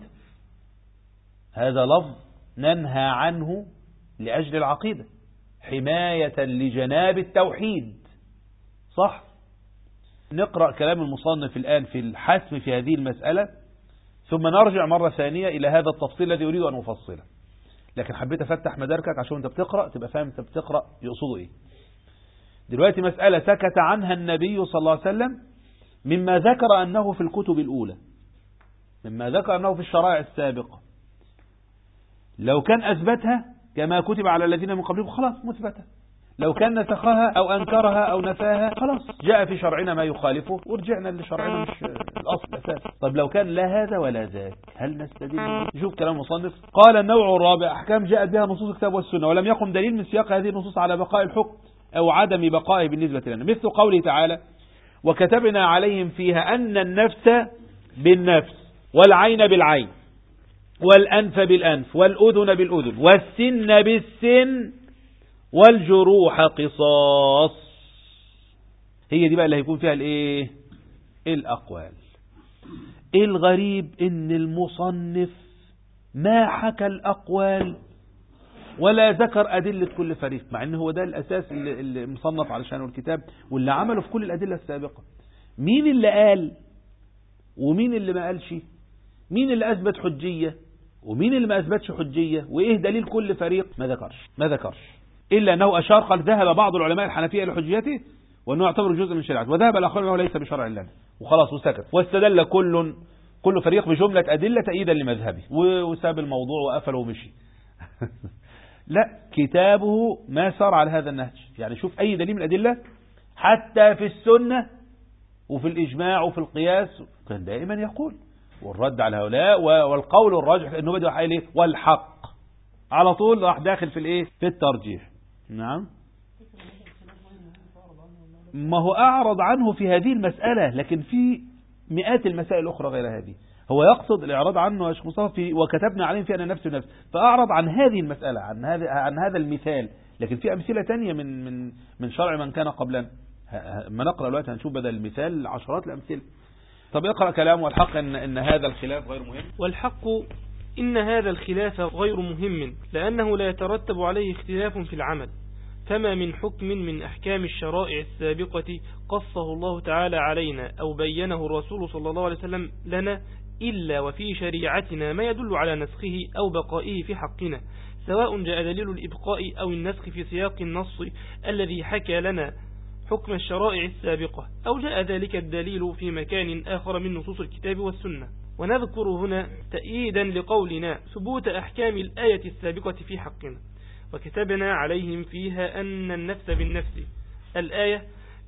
هذا لفظ ننهى عنه لأجل العقيدة حماية لجناب التوحيد، صح؟ نقرأ كلام المصنف الآن في الحسم في هذه المسألة، ثم نرجع مرة ثانية إلى هذا التفصيل الذي أريد أن أفصله. لكن حبيت أفتح مداركك عشان أنت بتقرأ تبقى فاهم أنت بتقرأ يقصده إيه. دلوقتي مسألة سكت عنها النبي صلى الله عليه وسلم مما ذكر أنه في الكتب الأولى، مما ذكر أنه في الشرائع السابقة. لو كان أثبتها كما كتب على الذين من قبلهم خلاص مثبتة، لو كان نسخها أو أنكرها أو نفاها خلاص جاء في شرعنا ما يخالفه ورجعنا لشرعنا مش الأصل أساس. طب لو كان لا هذا ولا ذاك هل نستدل؟ شوف كلام المصنف، قال النوع الرابع أحكام جاءت بها نصوص الكتاب والسنة ولم يقم دليل من سياق هذه النصوص على بقاء الحكم أو عدم بقائه بالنسبة لنا، مثل قوله تعالى وكتبنا عليهم فيها أن النفس بالنفس والعين بالعين والأنف بالأنف والأذن بالأذن والسن بالسن والجروح قصاص. هي دي بقى اللي هيكون فيها الايه؟ الأقوال. الغريب ان المصنف ما حكى الأقوال ولا ذكر أدلة كل فريق، مع ان هو ده الأساس اللي مصنف علشانه الكتاب واللي عمله في كل الأدلة السابقة. مين اللي قال ومين اللي ما قالش؟ مين اللي أثبت حجية ومين اللي ما أثبتش حجية؟ وإيه دليل كل فريق؟ ما ذكرش إلا أنه أشار قال ذهب بعض العلماء الحنفية إلى حجيته وأنه يعتبر جزء من شريعته، وذهب الآخرون أنه ليس بشرع لنا، وخلاص وسكت، واستدل كل فريق بجملة أدلة تأييدا لمذهبه وساب الموضوع وقفل ومشي. لا، كتابه ما سار على هذا النهج. يعني شوف أي دليل من الأدلة حتى في السنة وفي الإجماع وفي القياس كان دائما يقول، والرد على هؤلاء والقول الراجح انه بدأ حاجه ايه والحق على طول راح داخل في الايه في الترجيح. نعم، ما هو اعرض عنه في هذه المسألة، لكن في مئات المسائل الاخرى غير هذه. هو يقصد الاعراض عنه يا شيخ مصطفى وكتبنا عليهم فيها أن نفس بنفس، فاعرض عن هذه المسألة عن هذا المثال، لكن في امثلة تانية من شرع من كان قبلنا. ما نقرأ دلوقتي هنشوف بدل المثال عشرات الامثله. طب اقرأ كلام والحق إن هذا الخلاف غير مهم. والحق إن هذا الخلاف غير مهم لأنه لا يترتب عليه اختلاف في العمل، فما من حكم من أحكام الشرائع السابقة قصه الله تعالى علينا أو بينه الرسول صلى الله عليه وسلم لنا إلا وفي شريعتنا ما يدل على نسخه أو بقائه في حقنا، سواء جاء دليل الإبقاء أو النسخ في سياق النص الذي حكى لنا حكم الشرائع السابقة، أو جاء ذلك الدليل في مكان آخر من نصوص الكتاب والسنة. ونذكر هنا تأييدا لقولنا ثبوت أحكام الآية السابقة في حقنا. وكتبنا عليهم فيها أن النفس بالنفس الآية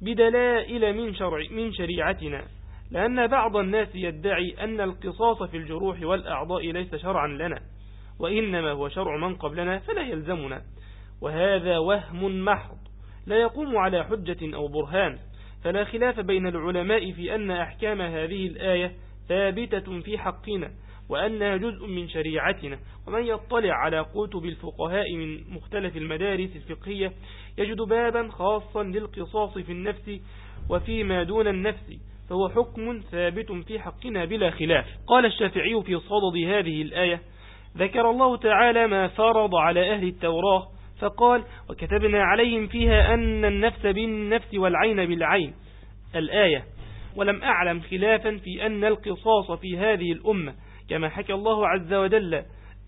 بدلائل من شريعتنا، لأن بعض الناس يدعي أن القصاص في الجروح والأعضاء ليس شرعا لنا، وإنما هو شرع من قبلنا فلا يلزمنا، وهذا وهم محض لا يقوم على حجة أو برهان. فلا خلاف بين العلماء في أن أحكام هذه الآية ثابتة في حقنا، وأنها جزء من شريعتنا. ومن يطلع على كتب الفقهاء من مختلف المدارس الفقهية يجد بابا خاصا للقصاص في النفس وفيما دون النفس، فهو حكم ثابت في حقنا بلا خلاف. قال الشافعي في صدد هذه الآية: ذكر الله تعالى ما فرض على أهل التوراة فقال: وكتبنا عليهم فيها أن النفس بالنفس والعين بالعين الآية. ولم أعلم خلافا في أن القصاص في هذه الأمة كما حكى الله عز وجل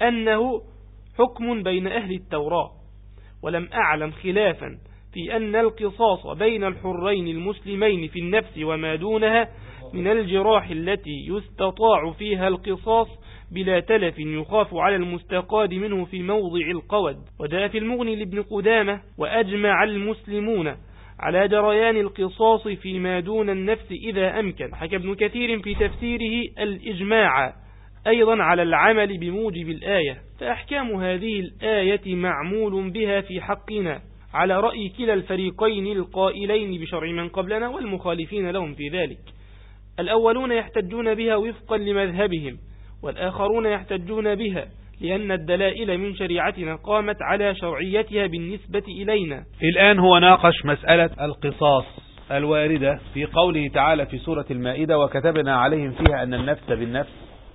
أنه حكم بين أهل التوراة، ولم أعلم خلافا في أن القصاص بين الحرين المسلمين في النفس وما دونها من الجراح التي يستطاع فيها القصاص بلا تلف يخاف على المستقاد منه في موضع القود. وجاء في المغني لابن قدامة: وأجمع المسلمون على جريان القصاص فيما دون النفس إذا أمكن. حكى ابن كثير في تفسيره الإجماع أيضا على العمل بموجب الآية. فأحكام هذه الآية معمول بها في حقنا على رأي كلا الفريقين القائلين بشرع من قبلنا والمخالفين لهم في ذلك. الأولون يحتجون بها وفقا لمذهبهم، والآخرون يحتجون بها لأن الدلائل من شريعتنا قامت على شرعيتها بالنسبة إلينا. الآن هو ناقش مسألة القصاص الواردة في قوله تعالى في سورة المائدة: وكتبنا عليهم فيها أن النفس بالنفس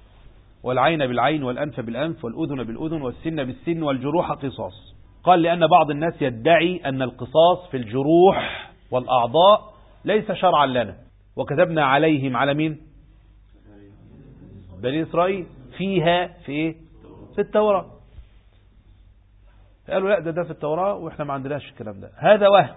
والعين بالعين والأنف بالأنف والأذن بالأذن والسن بالسن والجروح قصاص. قال لأن بعض الناس يدعي أن القصاص في الجروح والأعضاء ليس شرعا لنا، وكتبنا عليهم على مين؟ بني إسرائيل فيها في التوراة. قالوا لا ده في التوراة وإحنا ما عندناش الكلام ده. هذا وهم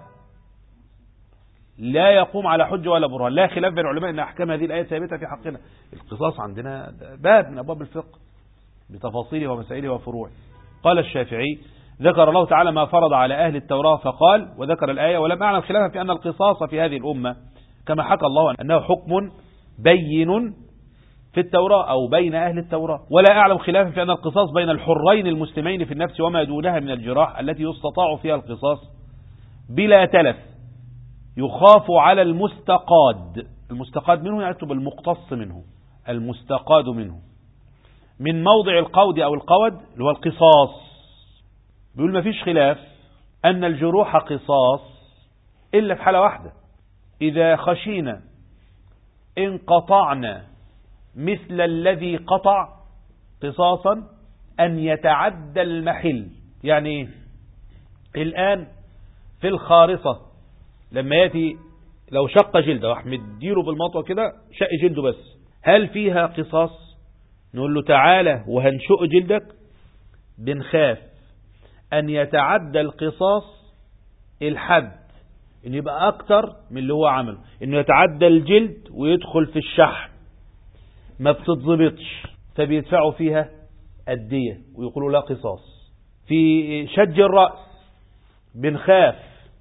لا يقوم على حجة ولا برهان. لا خلاف بين العلماء أن أحكام هذه الآية ثابتة في حقنا. القصاص عندنا باب من أبواب الفقه بتفاصيله ومسائله وفروعه. قال الشافعي: ذكر الله تعالى ما فرض على أهل التوراة فقال، وذكر الآية: ولم أعلم خلافا في أن القصاص في هذه الأمة كما حكى الله أنه حكم بين في التوراة أو بين أهل التوراة، ولا أعلم خلافا في أن القصاص بين الحرين المسلمين في النفس وما دونها من الجراح التي يستطاع فيها القصاص بلا تلف يخاف على المستقاد. المستقاد منه يكتب المقتص منه، المستقاد منه من موضع القود أو القود اللي هو القصاص. بيقول ما فيش خلاف أن الجروح قصاص إلا في حالة واحدة: إذا خشينا إن قطعنا مثل الذي قطع قصاصا أن يتعدى المحل. يعني الآن في الخارصة لما يأتي لو شق جلده واحمد ديره بالمطوة كده شق جلده بس، هل فيها قصاص؟ نقول له تعالى وهنشق جلدك. بنخاف أن يتعدى القصاص الحد، إن يبقى أكتر من اللي هو عمله، إنه يتعدى الجلد ويدخل في الشحم، ما بتتضبطش فبيدفعوا فيها الدية ويقولوا لا قصاص. في شج الرأس بنخاف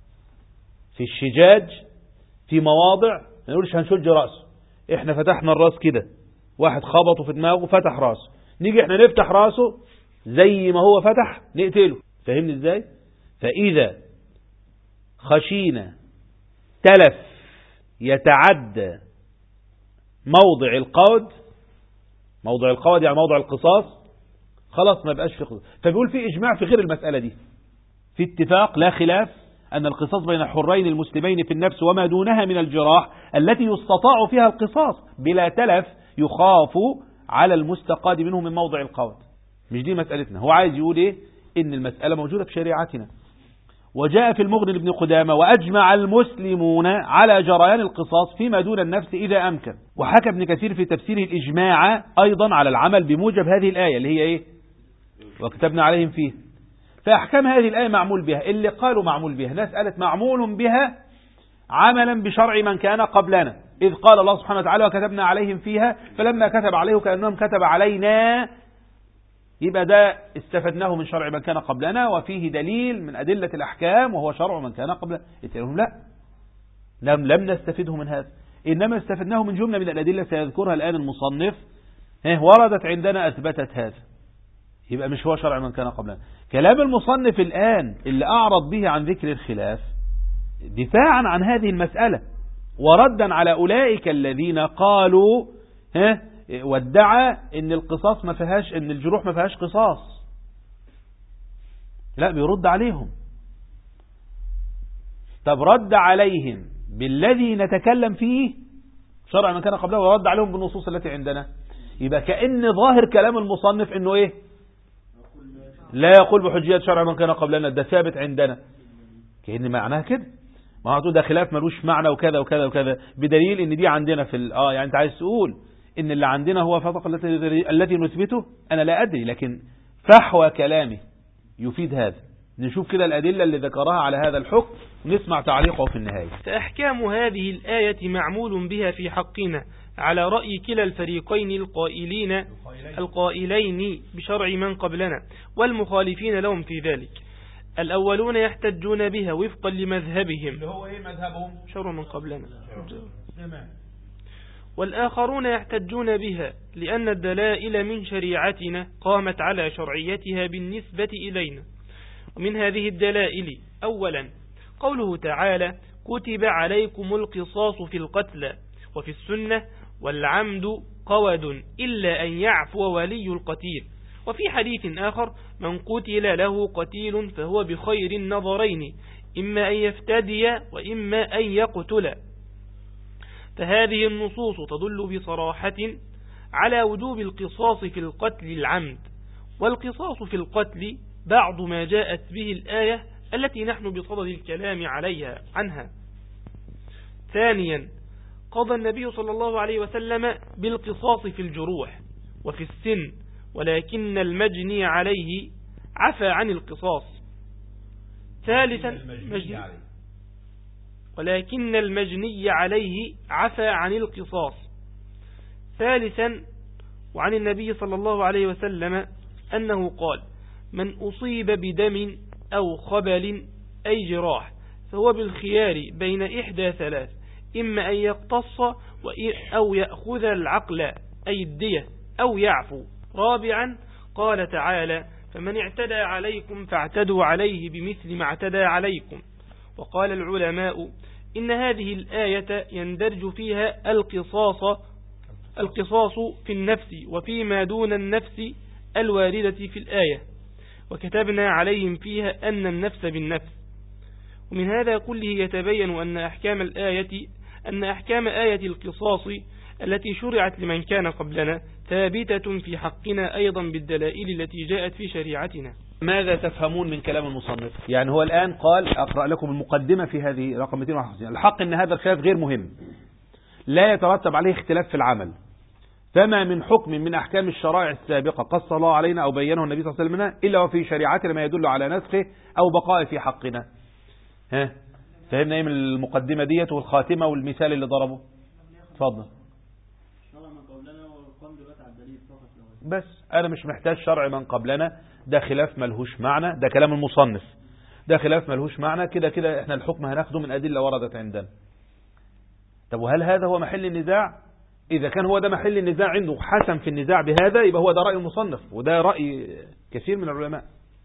في الشجاج في مواضع ما نقولش هنشج رأسه، احنا فتحنا الرأس كده، واحد خبطه في دماغه فتح رأسه، نيجي احنا نفتح رأسه زي ما هو فتح نقتله. فهمني ازاي؟ فإذا خشينا تلف يتعدى موضع القود، موضع القود يعني موضع القصاص، خلاص ما بقاش في قصاص. فبيقول في إجماع في غير المسألة دي، في اتفاق لا خلاف أن القصاص بين الحرين المسلمين في النفس وما دونها من الجراح التي يستطاع فيها القصاص بلا تلف يخاف على المستقاد منه من موضع القود. مش دي مسألتنا. هو عايز يقول ايه؟ ان المسألة موجودة في شريعتنا وجاء في المغني لابن قدامة وأجمع المسلمون على جريان القصاص فيما دون النفس إذا أمكن. وحكى ابن كثير في تفسيره الإجماع أيضا على العمل بموجب هذه الآية اللي هي إيه؟ وكتبنا عليهم فيه. فأحكام هذه الآية معمول بها، اللي قالوا معمول بها ناس قالت معمول بها عملا بشرع من كان قبلنا، إذ قال الله سبحانه وتعالى وكتبنا عليهم فيها فلما كتب عليه كأنهم كتب علينا، يبقى ده استفدناه من شرع من كان قبلنا وفيه دليل من أدلة الأحكام وهو شرع من كان قبلنا. يتقولهم لا، لم نستفده من هذا، إنما استفدناه من جملة من الأدلة سيذكرها الآن المصنف وردت عندنا أثبتت هذا، يبقى مش هو شرع من كان قبلنا. كلام المصنف الآن اللي أعرض به عن ذكر الخلاف دفاعا عن هذه المسألة وردا على أولئك الذين قالوا وادعى ان القصاص ما فيهاش، ان الجروح ما فيهاش قصاص. لا، بيرد عليهم. طب رد عليهم بالذي نتكلم فيه شرع من كان قبله ورد عليهم بالنصوص التي عندنا، يبقى كأن ظاهر كلام المصنف انه ايه؟ لا يقول بحجية شرع من كان قبلنا، ده ثابت عندنا. كأن معناها كده، ما هو ده خلاف ملوش معنى وكذا وكذا وكذا، بدليل ان دي عندنا في يعني انت عايز تقول ان اللي عندنا هو فقط التي نثبته؟ انا لا ادري، لكن فحوى كلامي يفيد هذا. نشوف كده الادله اللي ذكرها على هذا الحكم ونسمع تعليقه في النهايه. فاحكام هذه الايه معمول بها في حقنا على راي كلا الفريقين القائلين بشرع من قبلنا والمخالفين لهم في ذلك. الاولون يحتجون بها وفقا لمذهبهم، اللي هو ايه مذهبهم؟ شرع من قبلنا. والآخرون يحتجون بها لأن الدلائل من شريعتنا قامت على شرعيتها بالنسبة إلينا. ومن هذه الدلائل أولا قوله تعالى كتب عليكم القصاص في القتلى وفي السنة والعمد قود إلا أن يعفو ولي القتيل. وفي حديث آخر من قتل له قتيل فهو بخير النظرين إما أن يفتدي وإما أن يقتل. فهذه النصوص تدل بصراحة على وجوب القصاص في القتل العمد، والقصاص في القتل بعض ما جاءت به الآية التي نحن بصدد الكلام عنها. ثانيا قضى النبي صلى الله عليه وسلم بالقصاص في الجروح وفي السن، ولكن المجني عليه عفى عن القصاص. ثالثا ولكن المجني عليه عفى عن القصاص. ثالثا وعن النبي صلى الله عليه وسلم أنه قال من أصيب بدم أو خبل أي جراح فهو بالخيار بين إحدى ثلاث، إما أن يقتص أو يأخذ العقل أي الدية أو يعفو. رابعا قال تعالى فمن اعتدى عليكم فاعتدوا عليه بمثل ما اعتدى عليكم. وقال العلماء إن هذه الآية يندرج فيها القصاص في النفس وفيما دون النفس الواردة في الآية، وكتبنا عليهم فيها أن النفس بالنفس. ومن هذا كله يتبين أن أحكام آية القصاص التي شرعت لمن كان قبلنا ثابتة في حقنا أيضا بالدلائل التي جاءت في شريعتنا. ماذا تفهمون من كلام المصنف؟ يعني هو الآن قال أقرأ لكم المقدمة في هذه رقم 251. الحق أن هذا الخلاف غير مهم، لا يترتب عليه اختلاف في العمل، فما من حكم من أحكام الشرائع السابقة قص الله علينا أو بينه النبي صلى الله عليه وسلم إلا وفي شريعتنا ما يدل على نسخه أو بقائه في حقنا. فهمنا إيه من المقدمة ديت والخاتمة والمثال اللي ضربه؟ اتفضل. بس أنا مش محتاج شرع من قبلنا، ده خلاف ملهوش معنى، ده كلام المصنف، ده خلاف ملهوش معنى، كده كده احنا الحكم هناخده من أدلة وردت عندنا. طب وهل هذا هو محل النزاع؟ إذا كان هو ده محل النزاع عنده حسم في النزاع بهذا، يبقى هو ده رأي المصنف وده رأي كثير من العلماء.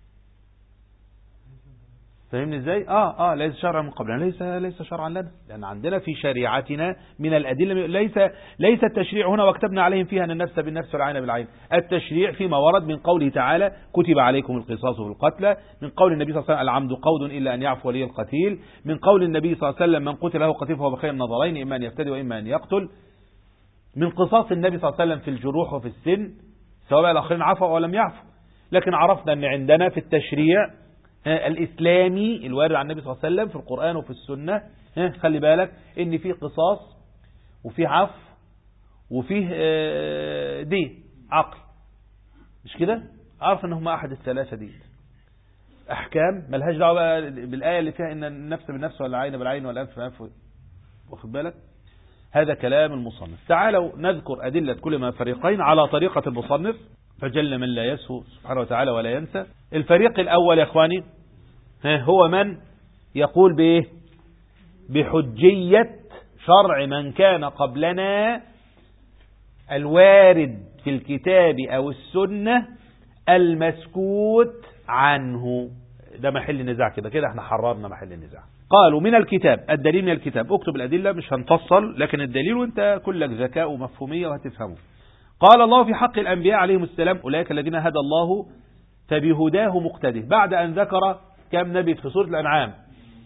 فهمني ازاي؟ ليس شرعا من قبلنا، ليس شرعا لنا، لأن عندنا في شريعتنا من الأدلة ليس التشريع هنا وكتبنا عليهم فيها أن النفس بالنفس والعين بالعين. التشريع فيما ورد من قوله تعالى كتب عليكم القصاص في القتلى، من قول النبي صلى الله عليه وسلم العمد قود إلا أن يعفو ولي القتيل، من قول النبي صلى الله عليه وسلم من قتل له قتيل فهو بخير النظرين إما أن يفتدي وإما أن يقتل، من قصاص النبي صلى الله عليه وسلم في الجروح وفي السن، سواء الآخرين عفوا أو لم يعفوا. لكن عرفنا أن عندنا في التشريع الإسلامي الوارد عن النبي صلى الله عليه وسلم في القرآن وفي السنة. خلي بالك إن فيه قصاص وفيه عفو وفيه دين عقل، مش كده؟ عارف ان هم أحد الثلاثة دي أحكام ملهاش دعوة بقى بالآية اللي فيها إن النفس بالنفس ولا العين بالعين ولا الأنف بالأنف، واخد بالك؟ هذا كلام المصنف. تعالوا نذكر أدلة كل ما فريقين على طريقة المصنف، فجل من لا يسهو سبحانه وتعالى ولا ينسى. الفريق الأول يا إخواني هو من يقول بإيه؟ بحجية شرع من كان قبلنا الوارد في الكتاب أو السنة المسكوت عنه. ده محل نزاع كده احنا حررنا محل النزاع. قالوا من الكتاب، الدليل من الكتاب. اكتب الأدلة مش هنفصل، لكن الدليل وانت كلك ذكاء ومفهومية وهتفهمه. قال الله في حق الأنبياء عليهم السلام أولئك الذين هدى الله فبهداه مقتده. بعد أن ذكر كم نبي في سورة الأنعام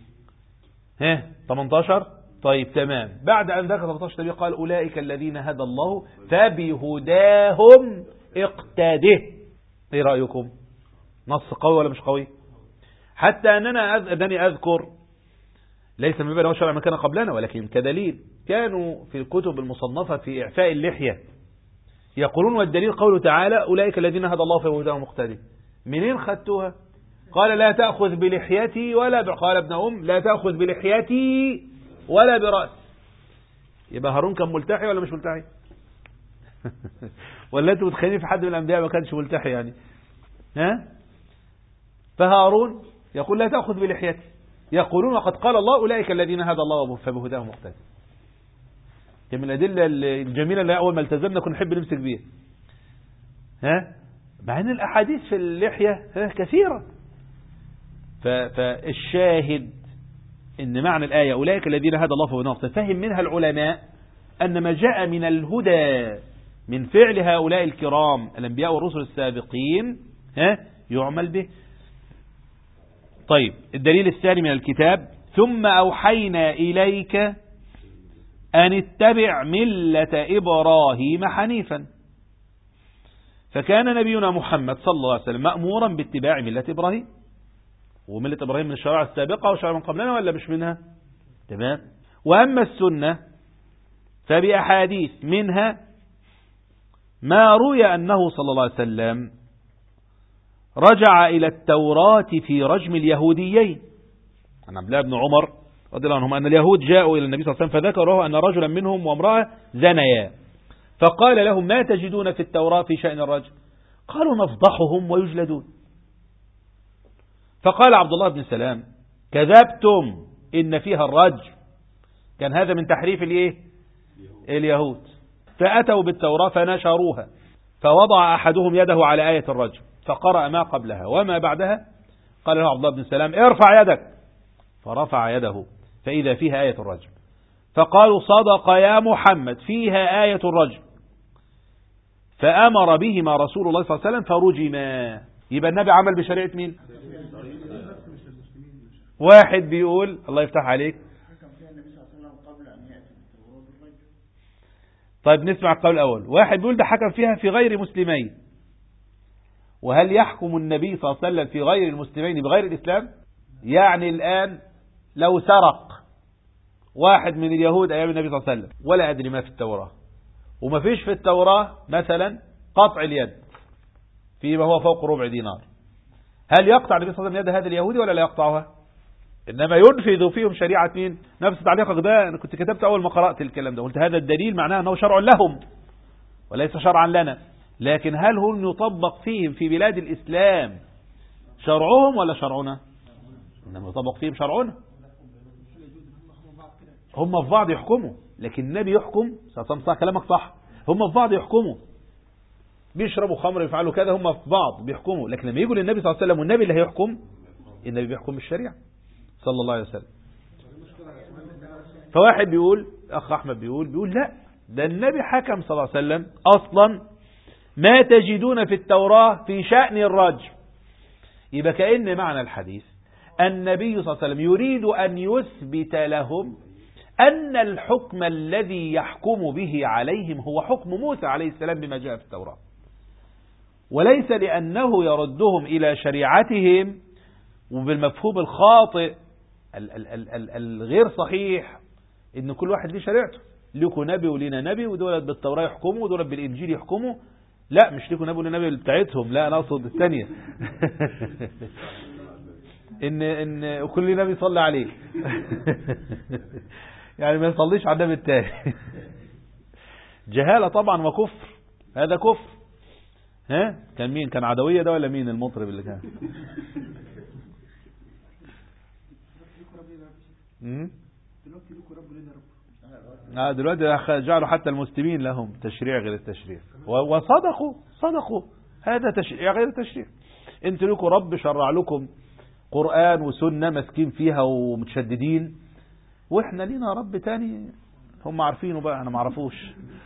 18. طيب تمام. بعد أن ذكر 18 نبي قال أولئك الذين هدى الله فبهداهم اقتده. ايه رأيكم؟ نص قوي ولا مش قوي؟ حتى أنني أذكر ليس من باب هو شرع ما كان قبلنا، ولكن كدليل كانوا في الكتب المصنفة في إعفاء اللحية يقولون والدليل قوله تعالى أولئك الذين هدى الله فبهداهم مقتده. منين خدتوها؟ قال لا تأخذ بلحيتي ولا قال ابن أم لا تأخذ بلحيتي ولا برأس. يبقى هارون كان ملتحي ولا مش ملتحي؟ ولا انتوا متخيلين في حد من الأنبياء ما كانش ملتحي يعني؟ فهارون يقول لا تأخذ بلحيتي، يقولون وقد قال الله أولئك الذين هدى الله فبهداهم مقتده. من الأدلة الجميلة اللي أول ما التزمنا كنا نحب نمسك بيها. مع أن الأحاديث في اللحية كثيرة. فالشاهد إن معنى الآية أولئك الذين هدى الله فبهداهم مقتده فهم منها العلماء أن ما جاء من الهدى من فعل هؤلاء الكرام الأنبياء والرسل السابقين يعمل به. طيب الدليل الثاني من الكتاب ثم أوحينا إليك أن اتبع ملة إبراهيم حنيفا. فكان نبينا محمد صلى الله عليه وسلم مأمورا باتباع ملة إبراهيم. وملة إبراهيم من الشرائع السابقة وشرائع من قبلنا ولا مش منها؟ تمام. وأما السنة فبأحاديث منها ما روي أنه صلى الله عليه وسلم رجع إلى التوراة في رجم اليهوديين. عن عبد الله بن عمر رضي الله عنهم أن اليهود جاءوا إلى النبي صلى الله عليه وسلم فذكروا أن رجلا منهم وامرأة زنيا، فقال لهم ما تجدون في التوراة في شأن الرجم؟ قالوا نفضحهم ويجلدون. فقال عبد الله بن سلام كذبتم إن فيها الرجم. كان هذا من تحريف اليهود. فأتوا بالتوراة فنشروها، فوضع أحدهم يده على آية الرجم فقرأ ما قبلها وما بعدها. قال له عبد الله بن سلام ارفع يدك، فرفع يده فإذا فيها آية الرجم. فقالوا صدق يا محمد فيها آية الرجم. فأمر بهما رسول الله صلى الله عليه وسلم فرجما. يبقى النبي عمل بشريعة مين؟ واحد بيقول الله يفتح عليك. طيب نسمع القول الأول. واحد بيقول ده حكم فيها في غير مسلمين. وهل يحكم النبي صلى الله عليه وسلم في غير المسلمين بغير الإسلام؟ يعني الآن لو سرق واحد من اليهود أيام النبي صلى الله عليه وسلم ولا أدري ما في التوراة، وما فيش في التوراة مثلا قطع اليد فيما هو فوق ربع دينار، هل يقطع النبي صلى الله عليه وسلم يد هذا اليهودي ولا لا يقطعها؟ إنما ينفذ فيهم شريعة مين؟ نفس تعليقك ده أنا كنت كتبت أول ما قرأت الكلام ده قلت هذا الدليل معناه أنه شرع لهم وليس شرعا لنا. لكن هل هو يطبق فيهم في بلاد الإسلام شرعهم ولا شرعنا؟ إنما يطبق فيهم شرعنا. هم في بعض يحكموا، لكن النبي يحكم. صح كلامك صح، هم في بعض يحكموا، بيشربوا خمر يفعلوا كذا، هم في بعض بيحكموا. لكن لما يقول للنبي صلى الله عليه وسلم والنبي اللي هيحكم، النبي بيحكم بالشريعة صلى الله عليه وسلم. فواحد بيقول أخ أحمد بيقول لا، ده النبي حكم صلى الله عليه وسلم أصلا ما تجدون في التوراة في شأن الرجم. يبقى كأن معنى الحديث النبي صلى الله عليه وسلم يريد أن يثبت لهم أن الحكم الذي يحكم به عليهم هو حكم موسى عليه السلام بما جاء في التوراة، وليس لأنه يردهم إلى شريعتهم وبالمفهوم الخاطئ الغير صحيح ان كل واحد ليه شريعته، ليكوا نبي ولينا نبي، ودولت بالتوراة يحكموا ودولت بالإنجيل يحكموا. لا، مش ليكوا نبي ولينا نبي بتاعتهم، لا أنا أقصد الثانية. إن كل نبي يصلي عليه. يعني ما يصليش على النبي الثاني. جهالة طبعا وكفر، هذا كفر. ها كان مين؟ كان عدوية ده ولا مين المطرب اللي كان؟ دلوقتي جعلوا حتى المسلمين لهم تشريع غير التشريع، وصدقوا هذا تشريع غير التشريع. انتوا لكم رب شرع لكم قرآن وسنة ماسكين فيها ومتشددين، واحنا لينا رب تاني هم عارفينه بقى احنا ما عرفوش.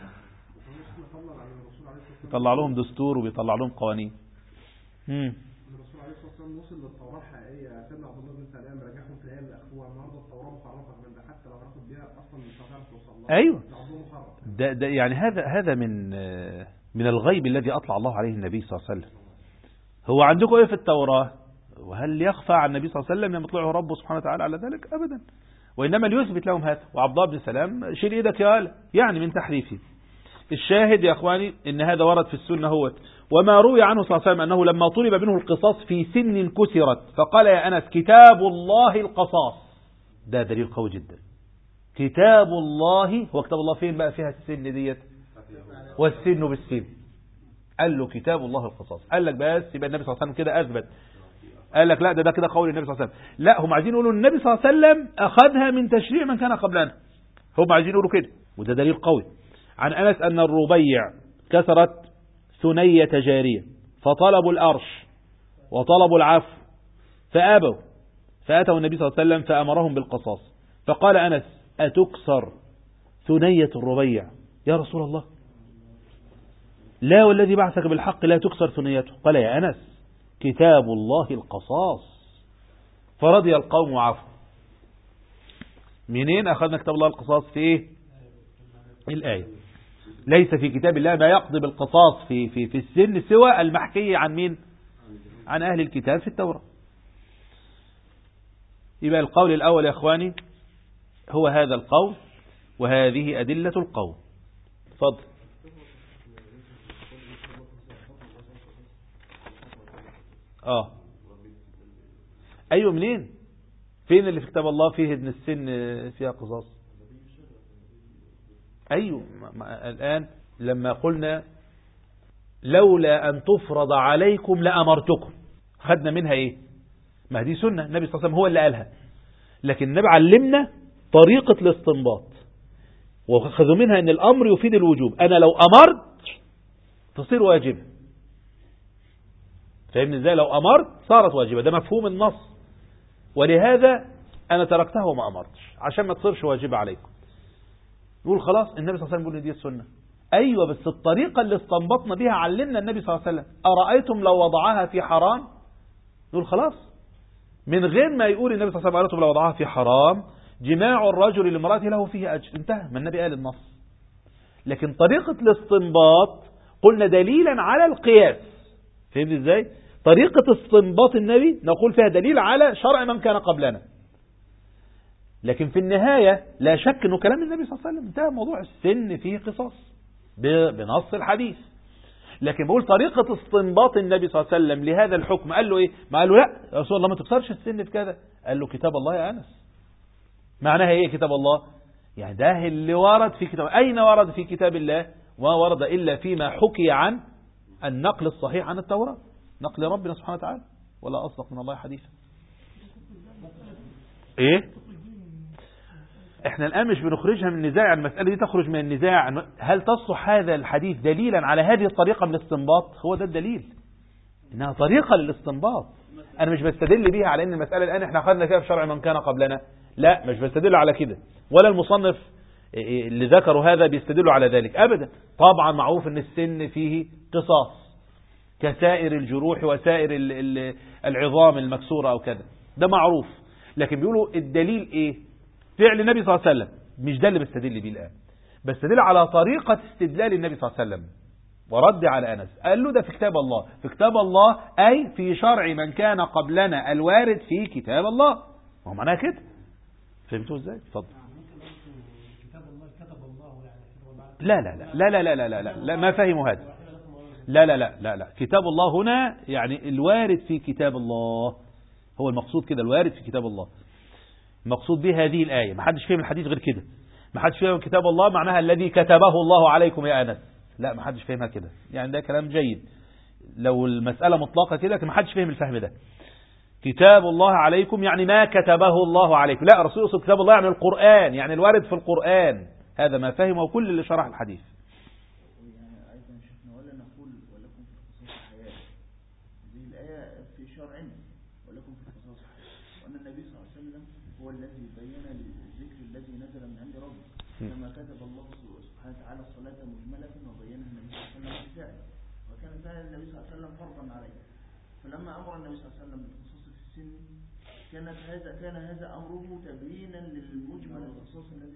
بيطلع لهم دستور وبيطلع لهم قوانين. الرسول عليه الصلاه والسلام وصل للتوراه الحقيقيه. سيدنا عبد الله بن سلام راجعهم في الايام اللي اخوها النهارده التوراه محرفه من ده، حتى لو هناخد بيها اصلا مش هتعرف توصل لها. ايوه ده يعني هذا من الغيب الذي اطلع الله عليه النبي صلى الله عليه وسلم. هو عندكم ايه في التوراه؟ وهل يخفى عن النبي صلى الله عليه وسلم لم يطلعه ربه سبحانه وتعالى على ذلك؟ ابدا. وانما ليثبت لهم هذا. وعبد الله بن سلام شيل ايدك يا آله، يعني من تحريفه. الشاهد يا اخواني ان هذا ورد في السنه هو. وما روي عنه صلى الله عليه وسلم انه لما طلب منه القصاص في سن كسرت فقال يا انس كتاب الله القصاص. ده دليل قوي جدا. كتاب الله، هو كتاب الله فين بقى فيها السن ديت؟ والسن بالسن. قال له كتاب الله القصاص. قال لك بس يبقى النبي صلى الله عليه وسلم كده اثبت. قال لك لا ده كده قول النبي صلى الله عليه وسلم. لا، هم عايزين يقولوا النبي صلى الله عليه وسلم اخذها من تشريع من كان قبلنا. هم عايزين يقولوا كده، وده دليل قوي. عن انس ان الربيع كسرت ثنية جارية فطلبوا الأرش وطلبوا العفو فأبوا، فأتوا النبي صلى الله عليه وسلم فأمرهم بالقصاص. فقال أنس أتكسر ثنية الربيع يا رسول الله؟ لا والذي بعثك بالحق لا تكسر ثنيته. قال يا أنس كتاب الله القصاص. فرضي القوم وعفوا. منين أخذنا كتاب الله القصاص؟ في إيه؟ الآية. ليس في كتاب الله ما يقضي بالقصاص في السن سوى المحكي عن مين؟ عن أهل الكتاب في التوراة. يبقى القول الأول يا أخواني هو هذا القول، وهذه أدلة القول. تفضل. أيوة منين؟ فين اللي في كتاب الله فيه ان السن فيها قصاص؟ أيوة الآن لما قلنا لولا أن تفرض عليكم لأمرتكم، خدنا منها إيه؟ ما دي سنة النبي صلى الله عليه وسلم هو اللي قالها، لكن النبي علمنا طريقة الاستنباط، وخذوا منها أن الأمر يفيد الوجوب. أنا لو أمرت تصير واجبة. فاهمني ازاي؟ لو أمرت صارت واجبة، ده مفهوم النص، ولهذا أنا تركتها وما أمرتش عشان ما تصيرش واجبة عليكم. نقول خلاص النبي صلى الله عليه وسلم يقول دي السنة. أيوة بس الطريقة اللي استنبطنا بها علمنا النبي صلى الله عليه وسلم. أرأيتم لو وضعها في حرام؟ نقول خلاص من غير ما يقول النبي صلى الله عليه وسلم أرأيتم لو وضعها في حرام جماع الرجل لامرأته له فيه أجر، انتهى، ما النبي قال النص. لكن طريقة الاستنباط قلنا دليلا على القياس. فهمت ازاي؟ طريقة استنباط النبي نقول فيها دليل على شرع من كان قبلنا، لكن في النهاية لا شك انه كلام النبي صلى الله عليه وسلم انتهى موضوع السن فيه قصاص بنص الحديث. لكن بقول طريقة استنباط النبي صلى الله عليه وسلم لهذا الحكم قال له ايه؟ ما قال له لا يا رسول الله ما تكسرش السن في كذا، قال له كتاب الله يا أنس. معناها ايه كتاب الله؟ يعني ده اللي ورد في كتاب. اين ورد في كتاب الله؟ وما ورد الا فيما حكي عن النقل الصحيح عن التوراة، نقل ربنا سبحانه وتعالى، ولا أصدق من الله حديثا. ايه احنا الآن مش بنخرجها من النزاع، المسألة دي تخرج من النزاع هل تصلح هذا الحديث دليلا على هذه الطريقة من الاستنباط؟ هو ده الدليل، انها طريقة للاستنباط. انا مش بستدل بيها على ان المسألة الآن احنا اخذنا فيها في شرع من كان قبلنا، لا مش بستدل على كده، ولا المصنف اللي ذكروا هذا بيستدلوا على ذلك ابدا. طبعا معروف ان السن فيه قصاص كسائر الجروح وسائر العظام المكسورة او كذا، ده معروف. لكن بيقولوا الدليل ايه؟ فعل النبي صلى الله عليه وسلم. مش ده اللي بستدل بيه الآن، بستدل على طريقة استدلال النبي صلى الله عليه وسلم، ورد على أنس. قال له ده في كتاب الله. في كتاب الله أي في شرع من كان قبلنا الوارد في كتاب الله. ما هو معناها كده. فهمتوا ازاي؟ اتفضل. لا لا لا لا لا لا لا لا لا ما فهموا هذا. لا لا لا لا لا كتاب الله هنا يعني الوارد في كتاب الله هو المقصود كده، الوارد في كتاب الله. المقصود به هذه الآية. ما حدش فهم الحديث غير كده. ما حدش فهم كتاب الله معناها الذي كتبه الله عليكم يا أنس. لا ما حدش فهمها كده. يعني ده كلام جيد لو المسألة مطلقة كده، لكن ما حدش فهم الفهم ده. كتاب الله عليكم يعني ما كتبه الله عليكم. لا، الرسول يقصد كتاب الله يعني القرآن، يعني الوارد في القرآن. هذا ما فهمه كل اللي شرح الحديث. يعني أيضا شفنا ولا نقول ولكم في خصوص الحياة، هذه الآية في شرع ولكم في خصوص الحياة، وأن النبي صلى الله عليه وسلم هو الذي بين الذكر الذي نزل من عند ربه، كما كتب الله سبحانه وتعالى الصلاة مجملة وبينها النبي صلى الله عليه وسلم بفعل، وكان فعل النبي صلى الله عليه وسلم فرضا عليه. فلما أمر النبي صلى الله عليه وسلم بالخصوص في السن كان هذا أمره تبيينا للمجمل الخصوص الذي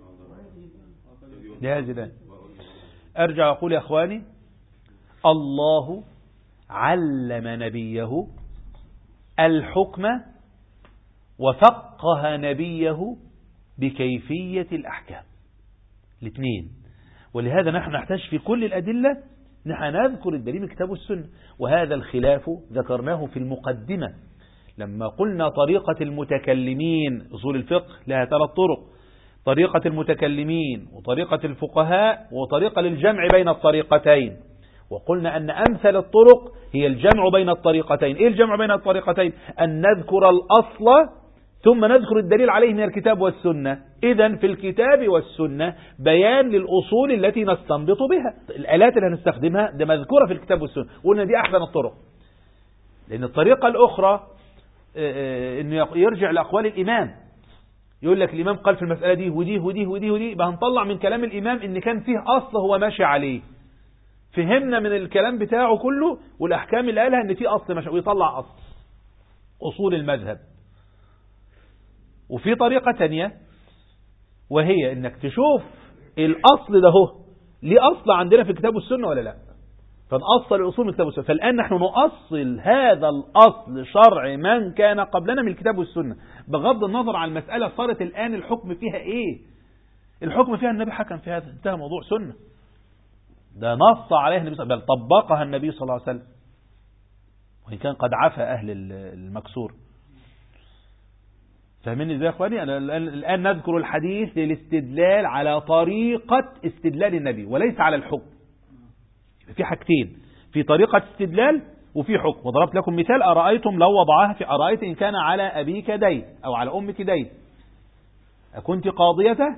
لهذا أرجع أقول يا أخواني، الله علم نبيه الحكم وفقه نبيه بكيفية الأحكام الاثنين. ولهذا نحن نحتاج في كل الأدلة نحن نذكر الدليل من الكتاب والسنة. وهذا الخلاف ذكرناه في المقدمة لما قلنا طريقة المتكلمين. أصول الفقه لها 3 طرق: طريقة المتكلمين وطريقة الفقهاء وطريقة للجمع بين الطريقتين. وقلنا أن أمثل الطرق هي الجمع بين الطريقتين. إيه الجمع بين الطريقتين؟ أن نذكر الأصل ثم نذكر الدليل عليه من الكتاب والسنة. إذن في الكتاب والسنة بيان للأصول التي نستنبط بها. الآلات اللي هنستخدمها ده مذكورة في الكتاب والسنة، وقلنا دي أحسن الطرق. لأن الطريقة الأخرى إنه يرجع لأقوال الإمام، يقول لك الإمام قال في المسألة دي ودي ودي ودي ودي، يبقى هنطلع من كلام الإمام إن كان فيه أصل هو ماشي عليه. فهمنا من الكلام بتاعه كله والأحكام اللي قالها إن فيه أصل ماشي، ويطلع أصول المذهب. وفي طريقة تانية وهي إنك تشوف الأصل ده هو ليه أصل عندنا في الكتاب والسنة ولا لا، فنأصل الأصول من الكتاب والسنة. فالآن نحن نؤصل هذا الأصل شرع من كان قبلنا من الكتاب والسنة، بغض النظر عن المسألة صارت الآن الحكم فيها إيه. الحكم فيها النبي حكم في هذا، انتهى موضوع سنة. ده نص عليها النبي بل طبقها النبي صلى الله عليه وسلم، وإن كان قد عفى أهل المكسور. فاهميني ازاي يا اخواني؟ أنا الآن نذكر الحديث للاستدلال على طريقة استدلال النبي وليس على الحكم. في حاجتين، في طريقة استدلال وفي حكم. وضربت لكم مثال: أرأيتم لو وضعها في أرأيت إن كان على أبيك دين أو على أمك دين أكنت قاضيته؟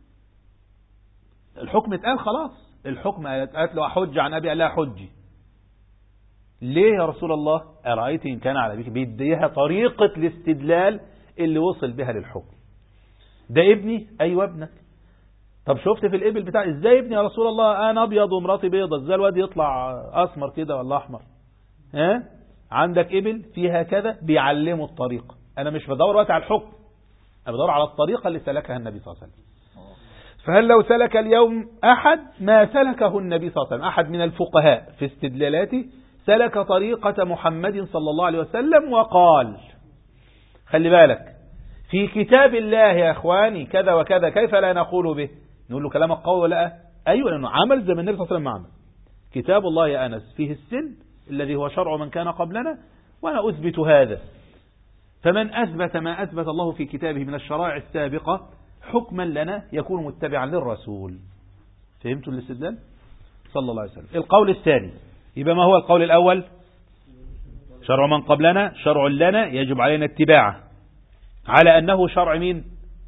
الحكم اتقال خلاص. الحكم قالت له أحج عن أبي، قال لها حجي. ليه يا رسول الله؟ أرأيت إن كان على أبيك. بيديها طريقة الاستدلال اللي وصل بها للحكم. ده ابني؟ أيوة ابنك. طب شفت في الإبل بتاعي ازاي ابني يا رسول الله؟ أنا أبيض ومراتي بيضة، ازاي الواد يطلع أسمر كده ولا أحمر؟ عندك إبل فيها كذا، بيعلموا الطريقة. أنا مش بدور وقت على الحكم، أنا بدور على الطريقة اللي سلكها النبي صلى الله عليه وسلم. فهل لو سلك اليوم أحد ما سلكه النبي صلى الله عليه وسلم، أحد من الفقهاء في استدلالاته سلك طريقة محمد صلى الله عليه وسلم وقال خلي بالك في كتاب الله يا أخواني كذا وكذا، كيف لا نقول به؟ نقول له كلامك قوي ولا لا؟ أيوة، لأنه عمل زي ما النبي صلى الله عليه وسلم عمل. كتاب الله يا أنس فيه السن الذي هو شرع من كان قبلنا، وأنا أثبت هذا. فمن أثبت ما أثبت الله في كتابه من الشرائع السابقة حكما لنا يكون متبعا للرسول. فهمتوا الاستدلال؟ صلى الله عليه وسلم. القول الثاني، يبقى ما هو القول الأول؟ شرع من قبلنا شرع لنا يجب علينا اتباعه على أنه شرع مين؟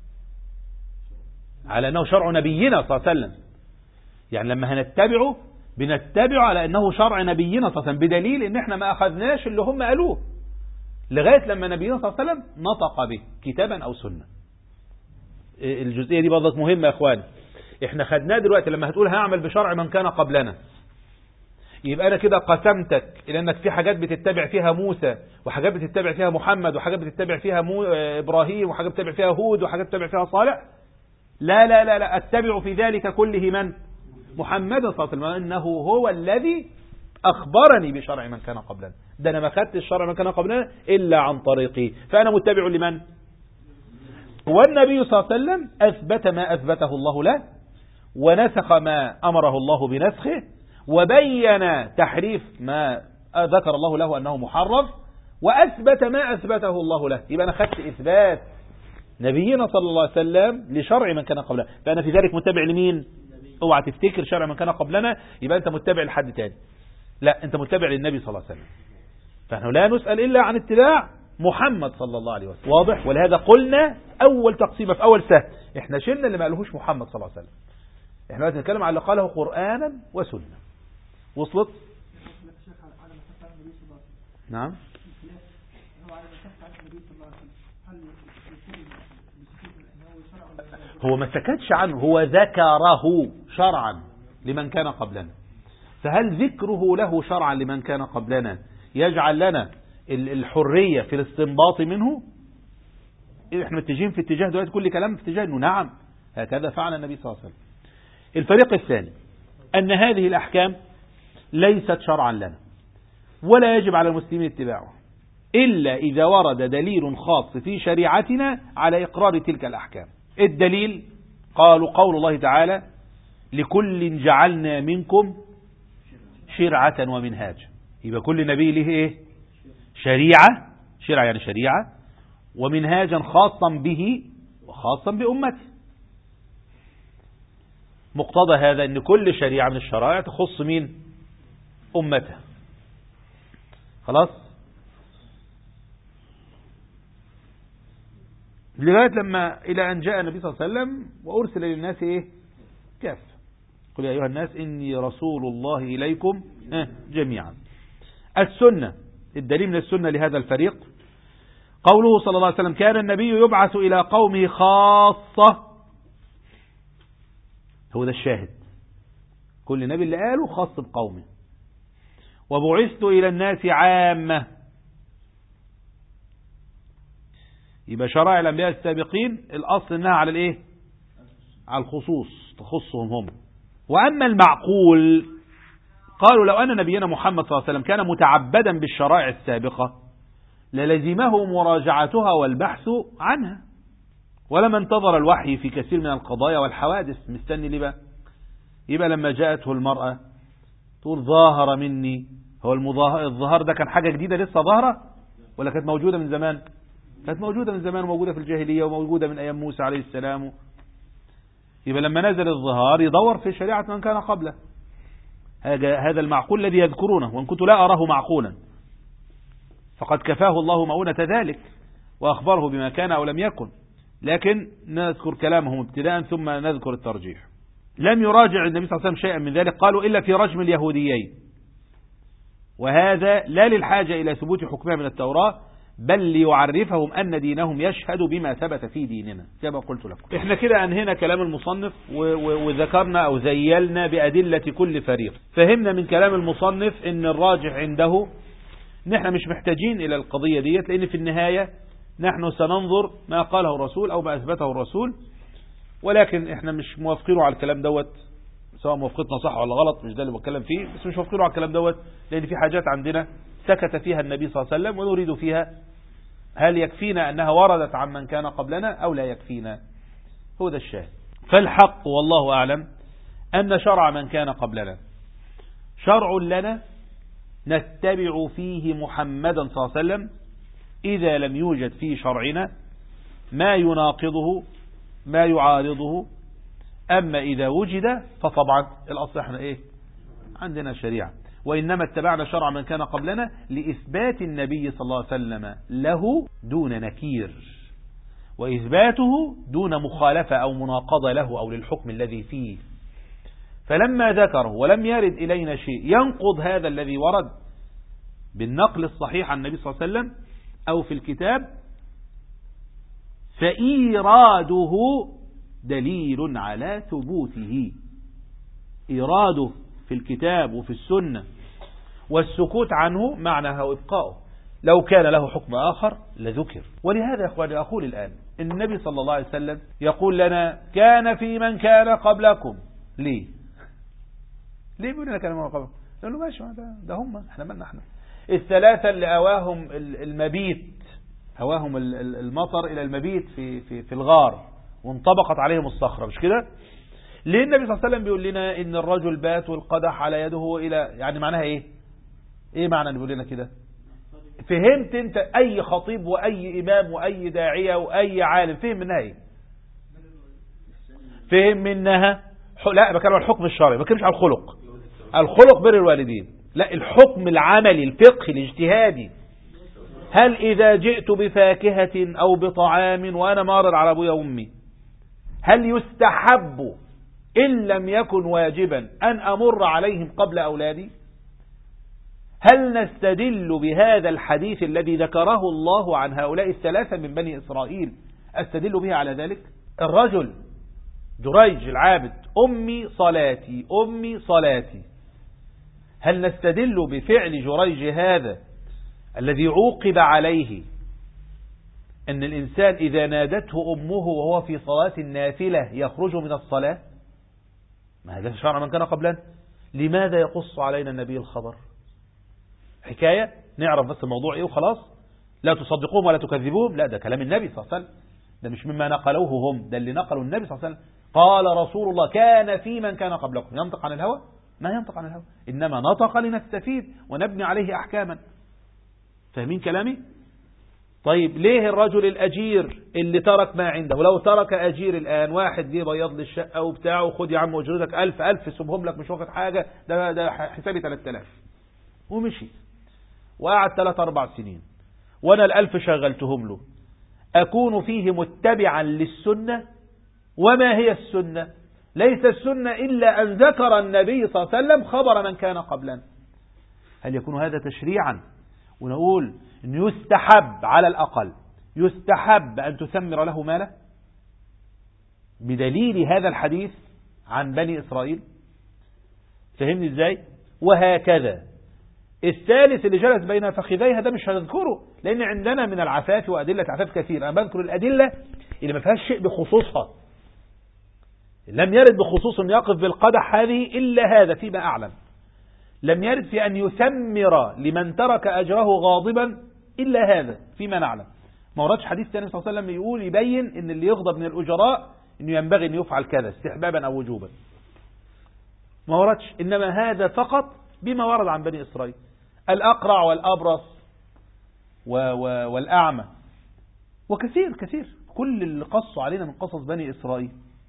على أنه شرع نبينا صلى الله عليه وسلم. يعني لما هنتبعه بنتبعه على أنه شرع نبينا صلى الله عليه وسلم، بدليل ان احنا ما أخذناش اللي هم قالوه لغاية لما نبينا صلى الله عليه وسلم نطق به كتابا أو سنة. الجزئية دي برضك مهمة يا أخواني. احنا خدناه دلوقتي لما هتقول هعمل بشرع من كان قبلنا، يبقى أنا كده قسمتك إلى أنك في حاجات بتتبع فيها موسى، وحاجات بتتبع فيها محمد، وحاجات بتتبع فيها إبراهيم، وحاجات بتتبع فيها هود، وحاجات بتتبع فيها صالح. لا لا لا لا، أتبع في ذلك كله من؟ محمد صلى الله عليه وسلم، إنه هو الذي أخبرني بشرع من كان قبلنا. ده أنا ما خدت الشرع من كان قبلنا إلا عن طريقي، فأنا متبع لمن؟ والنبي صلى الله عليه وسلم أثبت ما أثبته الله له، ونسخ ما أمره الله بنسخه، وبين تحريف ما ذكر الله له أنه محرف، وأثبت ما أثبته الله له. يبقى أنا خدت إثبات نبينا صلى الله عليه وسلم لشرع من كان قبلنا، فأنا في ذلك متبع لمين؟ اوعى تفتكر شرع من كان قبلنا يبقى أنت متبع لحد تاني، لا، أنت متبع للنبي صلى الله عليه وسلم. فنحن لا نسأل إلا عن اتباع محمد صلى الله عليه وسلم. واضح؟ ولهذا قلنا أول تقسيمة في أول سهم احنا شلنا اللي ما قالهوش محمد صلى الله عليه وسلم، احنا دلوقتي نتكلم على اللي قاله قرآنا وسنة. وصلت؟ نعم. هو ما سكتش عنه، هو ذكره شرعا لمن كان قبلنا. فهل ذكره له شرعا لمن كان قبلنا يجعل لنا الحرية في الاستنباط منه؟ احنا متجهين في اتجاه دلوقتي، كل كلام في اتجاه انه نعم هكذا فعل النبي صلى الله عليه وسلم. الفريق الثاني أن هذه الأحكام ليست شرعا لنا، ولا يجب على المسلمين اتباعه إلا إذا ورد دليل خاص في شريعتنا على إقرار تلك الأحكام. الدليل قالوا قول الله تعالى: لكل جعلنا منكم شرعة ومنهاجا. يبقى كل نبي له إيه؟ شريعة يعني شريعة، ومنهاجا خاصا به وخاصا بأمته. مقتضى هذا أن كل شريعة من الشرائع تخص مين؟ أمته. خلاص؟ لغاية لما إلى أن جاء النبي صلى الله عليه وسلم وأرسل للناس إيه؟ كافة. قل يا أيها الناس إني رسول الله إليكم جميعا. السنة، الدليل من السنة لهذا الفريق قوله صلى الله عليه وسلم: كان النبي يبعث إلى قومه خاصة. هو ده الشاهد، كل نبي اللي قاله خاص بقومه. وبعثت إلى الناس عامة. يبقى شرائع الأنبياء السابقين الأصل إنها على الإيه؟ على الخصوص، تخصهم هم. وأما المعقول قالوا لو أن نبينا محمد صلى الله عليه وسلم كان متعبدا بالشرائع السابقة للزمه مراجعتها والبحث عنها، ولما انتظر الوحي في كثير من القضايا والحوادث. مستني ليه بقى؟ يبقى لما جاءته المرأة تقول ظاهر مني، هو الظهار ده كان حاجة جديدة لسه ظاهرة ولا كانت موجودة من زمان؟ كانت موجودة من زمان، وموجودة في الجاهلية، وموجودة من أيام موسى عليه السلام. يبقى لما نزل الظهار يدور في شريعة من كان قبله. هذا المعقول الذي يذكرونه، وإن كنت لا أراه معقولا فقد كفاه الله مؤونة ذلك وأخبره بما كان أو لم يكن. لكن نذكر كلامهم ابتداء ثم نذكر الترجيح. لم يراجع النبي صلى الله عليه وسلم شيئا من ذلك قالوا إلا في رجم اليهوديين، وهذا لا للحاجة إلى ثبوت حكمها من التوراة، بل ليعرفهم أن دينهم يشهد بما ثبت في ديننا كما قلت لكم. احنا كده أنهينا كلام المصنف وذكرنا أو زيلنا بأدلة كل فريق. فهمنا من كلام المصنف أن الراجح عنده نحن مش محتاجين إلى القضية ديت، لأن في النهاية نحن سننظر ما قاله الرسول أو ما أثبته الرسول، ولكن احنا مش موافقينه على الكلام دوت، سواء موافقتنا صح ولا غلط مش ده اللي بتكلم فيه، بس مش موافقينه على الكلام دوت لأن في حاجات عندنا سكت فيها النبي صلى الله عليه وسلم ونريد فيها هل يكفينا أنها وردت عن من كان قبلنا أو لا يكفينا. هو ده الشاهد. فالحق والله أعلم أن شرع من كان قبلنا شرع لنا نتبع فيه محمدا صلى الله عليه وسلم إذا لم يوجد في شرعنا ما يناقضه ما يعارضه. أما إذا وجد فطبعا الأصل احنا إيه؟ عندنا شريعة. وإنما اتبعنا شرع من كان قبلنا لإثبات النبي صلى الله عليه وسلم له دون نكير، وإثباته دون مخالفة أو مناقضة له أو للحكم الذي فيه. فلما ذكره ولم يرد إلينا شيء ينقض هذا الذي ورد بالنقل الصحيح عن النبي صلى الله عليه وسلم أو في الكتاب، فإيراده دليل على ثبوته. إيراده في الكتاب وفي السنة والسكوت عنه معناه إبقاؤه. لو كان له حكم آخر لذكر. ولهذا يا أخواني أقول الآن إن النبي صلى الله عليه وسلم يقول لنا كان في من كان قبلكم. ليه بيقول لنا كان من قبلكم؟ يقول له ماشي، ده هم، احنا مالنا احنا. الثلاثة اللي أواهم المبيت، أواهم المطر إلى المبيت في الغار، وانطبقت عليهم الصخرة، مش كده؟ ليه النبي صلى الله عليه وسلم بيقول لنا إن الرجل بات والقدح على يده إلى، يعني معناها إيه؟ إيه معنى أن بيقول لنا كده؟ فهمت أنت أي خطيب وأي إمام وأي داعية وأي عالم فهم منها إيه؟ فهم منها لا، بكلم عن الحكم الشرعي، ما بكلمش عن الخلق. الخلق بر الوالدين، لا، الحكم العملي الفقهي الاجتهادي. هل إذا جئت بفاكهة أو بطعام وأنا مارر على أبويا وأمي، هل يستحب إن لم يكن واجبا أن أمر عليهم قبل أولادي؟ هل نستدل بهذا الحديث الذي ذكره الله عن هؤلاء الثلاثة من بني إسرائيل، أستدل به على ذلك؟ الرجل جريج العابد، أمي صلاتي أمي صلاتي، هل نستدل بفعل جريج هذا الذي عوقب عليه أن الإنسان إذا نادته أمه وهو في صلاة النافلة يخرج من الصلاة؟ ما هذا شرع من كان قبلنا. لماذا يقص علينا النبي الخبر؟ حكاية نعرف بس الموضوع إيه وخلاص، لا تصدقوهم ولا تكذبوهم، لا، ده كلام النبي صلى الله عليه وسلم، ده مش مما نقلوه هم، ده اللي نقلوا النبي صلى الله عليه وسلم. قال رسول الله كان في من كان قبلكم. ينطق عن الهوى؟ ما ينطق عن الهوى، إنما نطق لنستفيد ونبني عليه أحكاما. فاهمين كلامي؟ طيب ليه الرجل الأجير اللي ترك ما عنده، ولو ترك أجير الآن، واحد جه بيض لي الشقة وبتاعه، خد يا عم أجرتك 1000 سيبهم لك، مش واخد حاجة، ده حسابي 3000، ومشي وقعد 3-4 سنين وأنا 1000 شغلتهم له، أكون فيه متبعا للسنة؟ وما هي السنة؟ ليس السنة إلا أن ذكر النبي صلى الله عليه وسلم خبر من كان قبلنا. هل يكون هذا تشريعا؟ ونقول أن يستحب على الأقل، يستحب أن تثمر له ماله بدليل هذا الحديث عن بني إسرائيل؟ فهمني إزاي؟ وهكذا الثالث اللي جلس بين فخذيها، ده مش هنذكره لأن عندنا من العفاف وأدلة عفاف كثير. أنا بذكر الأدلة اللي ما فيهاش شيء بخصوصها، لم يرد بخصوص أن يقف بالقدح هذه إلا هذا فيما أعلم، لم يرد في أن يثمر لمن ترك أجره غاضبا إلا هذا فيما نعلم. ما وردش حديث ثاني صلى الله عليه وسلم يقول يبين أن اللي يغضب من الأجراء أنه ينبغي أن يفعل كذا استحبابا أو وجوبا، ما وردش. إنما هذا فقط بما ورد عن بني إسرائيل، الأقرع والأبرص والأعمى وكثير كثير، كل اللي قصوا علينا من قصص بني إسرائيل.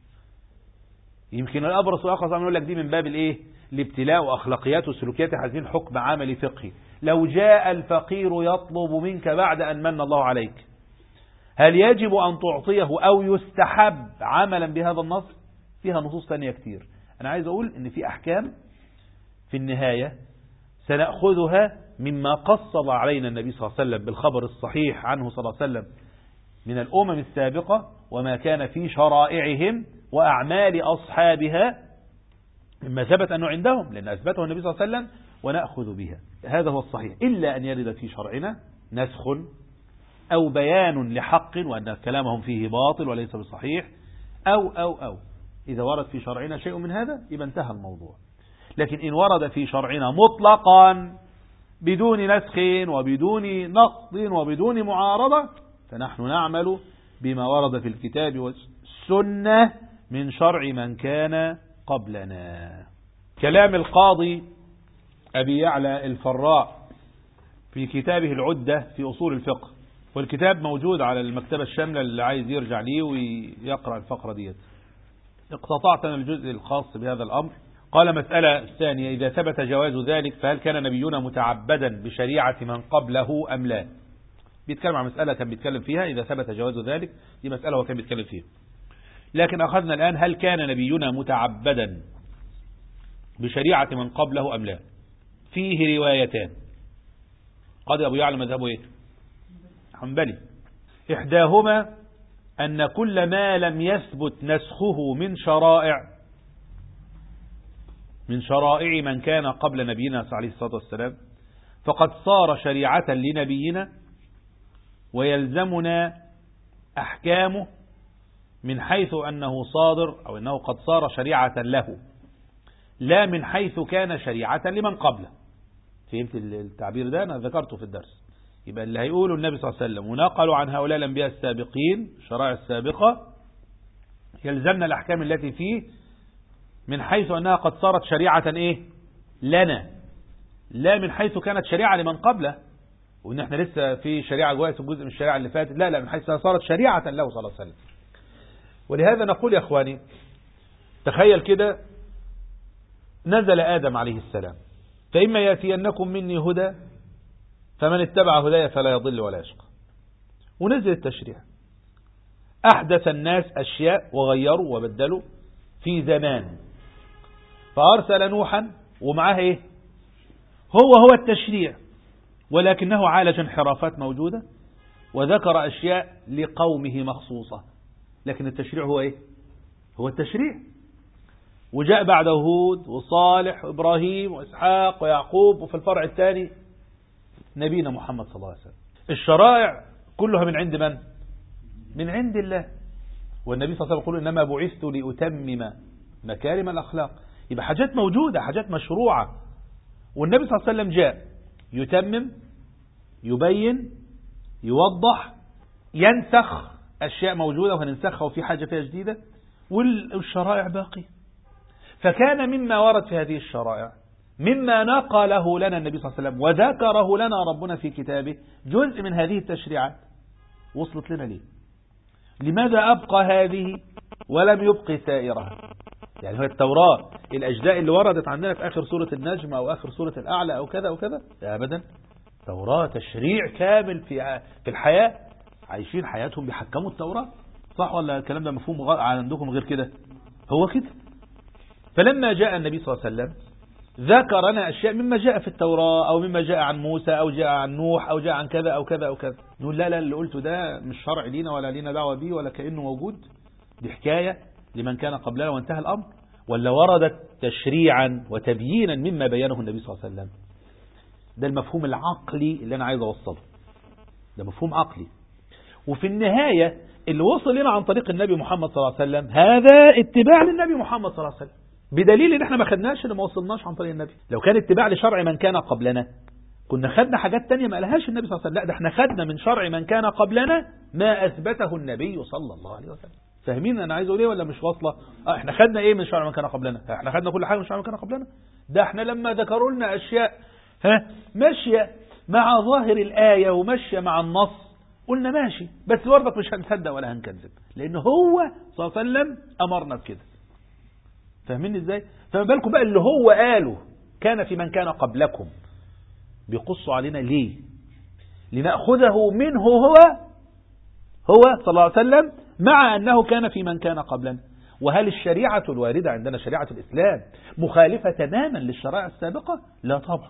يمكن الأبرص والأقرص يقول لك دي من باب الإيه؟ الابتلاء وأخلاقيات وسلوكيات، عايزين حكم عملي فقهي. لو جاء الفقير يطلب منك بعد أن من الله عليك، هل يجب أن تعطيه أو يستحب عملا بهذا النص؟ فيها نصوص ثانية كتير. أنا عايز أقول إن في أحكام في النهاية سنأخذها مما قصد علينا النبي صلى الله عليه وسلم بالخبر الصحيح عنه صلى الله عليه وسلم من الأمم السابقة، وما كان في شرائعهم وأعمال أصحابها مما ثبت أنه عندهم، لأن أثبته النبي صلى الله عليه وسلم، ونأخذ بها. هذا هو الصحيح، إلا أن يرد في شرعنا نسخ أو بيان لحق وأن كلامهم فيه باطل وليس بصحيح، أو إذا ورد في شرعنا شيء من هذا يبقى انتهى الموضوع. لكن إن ورد في شرعنا مطلقا بدون نسخ وبدون نقض وبدون معارضة، فنحن نعمل بما ورد في الكتاب والسنة من شرع من كان قبلنا. كلام القاضي أبي يعلى الفراء في كتابه العدة في أصول الفقه، والكتاب موجود على المكتبة الشاملة اللي عايز يرجع ليه ويقرأ الفقرة ديت. اقتطعت من الجزء الخاص بهذا الأمر. قال: مسألة الثانية: إذا ثبت جواز ذلك فهل كان نبينا متعبدا بشريعة من قبله أم لا؟ بيتكلم عن مسألة كان بيتكلم فيها، إذا ثبت جواز ذلك دي مسألة هو كان بيتكلم فيها. لكن أخذنا الآن هل كان نبينا متعبدا بشريعة من قبله أم لا؟ فيه روايتان. قاضي أبو يعلى مذهبه إيه؟ حنبلي. إحداهما أن كل ما لم يثبت نسخه من شرائع من كان قبل نبينا عليه الصلاة والسلام فقد صار شريعة لنبينا ويلزمنا أحكامه من حيث أنه صادر أو أنه قد صار شريعة له، لا من حيث كان شريعة لمن قبله. فهمت التعبير ده؟ أنا ذكرته في الدرس. يبقى اللي هيقوله النبي صلى الله عليه وسلم ونقلوا عن هؤلاء الأنبياء السابقين الشرائع السابقة يلزمنا الأحكام التي فيه من حيث أنها قد صارت شريعة إيه؟ لنا، لا من حيث كانت شريعة لمن قبله وإن إحنا لسه في شريعة جوائز جزء من الشريعة اللي فاتت، لا من حيث صارت شريعة له صلى الله عليه وسلم. ولهذا نقول يا أخواني تخيل كده نزل آدم عليه السلام فإما يأتينكم مني هدى فمن اتبع هدايا فلا يضل ولا يشقى، ونزل التشريع. أحدث الناس أشياء وغيروا وبدلوا في زمان، فأرسل نوحا ومعاه إيه؟ هو التشريع، ولكنه عالج انحرافات موجودة وذكر أشياء لقومه مخصوصة، لكن التشريع هو إيه؟ هو التشريع. وجاء بعده هود وصالح وإبراهيم وإسحاق ويعقوب، وفي الفرع الثاني نبينا محمد صلى الله عليه وسلم. الشرائع كلها من عند من؟ من عند الله. والنبي صلى الله عليه وسلم يقول إنما بعثت لأتمم مكارم الأخلاق. يبقى حاجات موجودة، حاجات مشروعة، والنبي صلى الله عليه وسلم جاء يتمم، يبين، يوضح، ينسخ أشياء موجودة وهننسخها وفي حاجة فيها جديدة، والشرائع باقي. فكان مما ورد في هذه الشرائع مما نقله لنا النبي صلى الله عليه وسلم وذكره لنا ربنا في كتابه جزء من هذه التشريعات وصلت لنا ليه؟ لماذا أبقى هذه ولم يبقي سائرها؟ يعني هو التوراة الأجزاء اللي وردت عندنا في آخر سورة النجم أو آخر سورة الأعلى أو كذا أو كذا، أبدا. توراة تشريع كامل في الحياة، عايشين حياتهم بيحكموا التوراة، صح ولا الكلام ده مفهوم عندكم غير كده؟ هو كده. فلما جاء النبي صلى الله عليه وسلم ذكر لنا أشياء مما جاء في التوراة أو مما جاء عن موسى أو جاء عن نوح أو جاء عن كذا أو كذا أو كذا، نقول لا اللي قلته ده مش شرع لينا ولا لينا دعوة به ولا كأنه موجود، دي حكاية لمن كان قبلنا وانتهى الأمر، ولا وردت تشريعا وتبيينا مما بيانه النبي صلى الله عليه وسلم. ده المفهوم العقلي اللي أنا عايز أوصله، ده مفهوم عقلي. وفي النهاية اللي وصل لنا عن طريق النبي محمد صلى الله عليه وسلم هذا اتباع للنبي محمد صلى الله عليه وسلم، بدليل ان احنا ما خدناش اللي ما وصلناش عن طريق النبي. لو كان اتباع لشرع من كان قبلنا كنا خدنا حاجات تانية ما قالهاش النبي صلى الله عليه وسلم، لا ده احنا خدنا من شرع من كان قبلنا ما اثبته النبي صلى الله عليه وسلم. فاهمين انا عايز اقول ايه ولا مش واصله؟ احنا خدنا ايه من شرع من كان قبلنا؟ احنا خدنا كل حاجه من شرع من كان قبلنا. ده احنا لما ذكروا لنا اشياء ماشيه مع ظاهر الايه وماشيه مع النص قلنا ماشي، بس برضك مش هنصدق ولا هنكذب، لان هو صلى الله عليه وسلم امرنا بكده. فاهمين ازاي؟ فما بالكم بقى اللي هو قاله كان في من كان قبلكم بيقصوا علينا ليه؟ لنأخذه منه هو صلى الله عليه وسلم مع أنه كان في من كان قبلنا. وهل الشريعة الواردة عندنا شريعة الإسلام مخالفة تماما للشرائع السابقة؟ لا طبعا،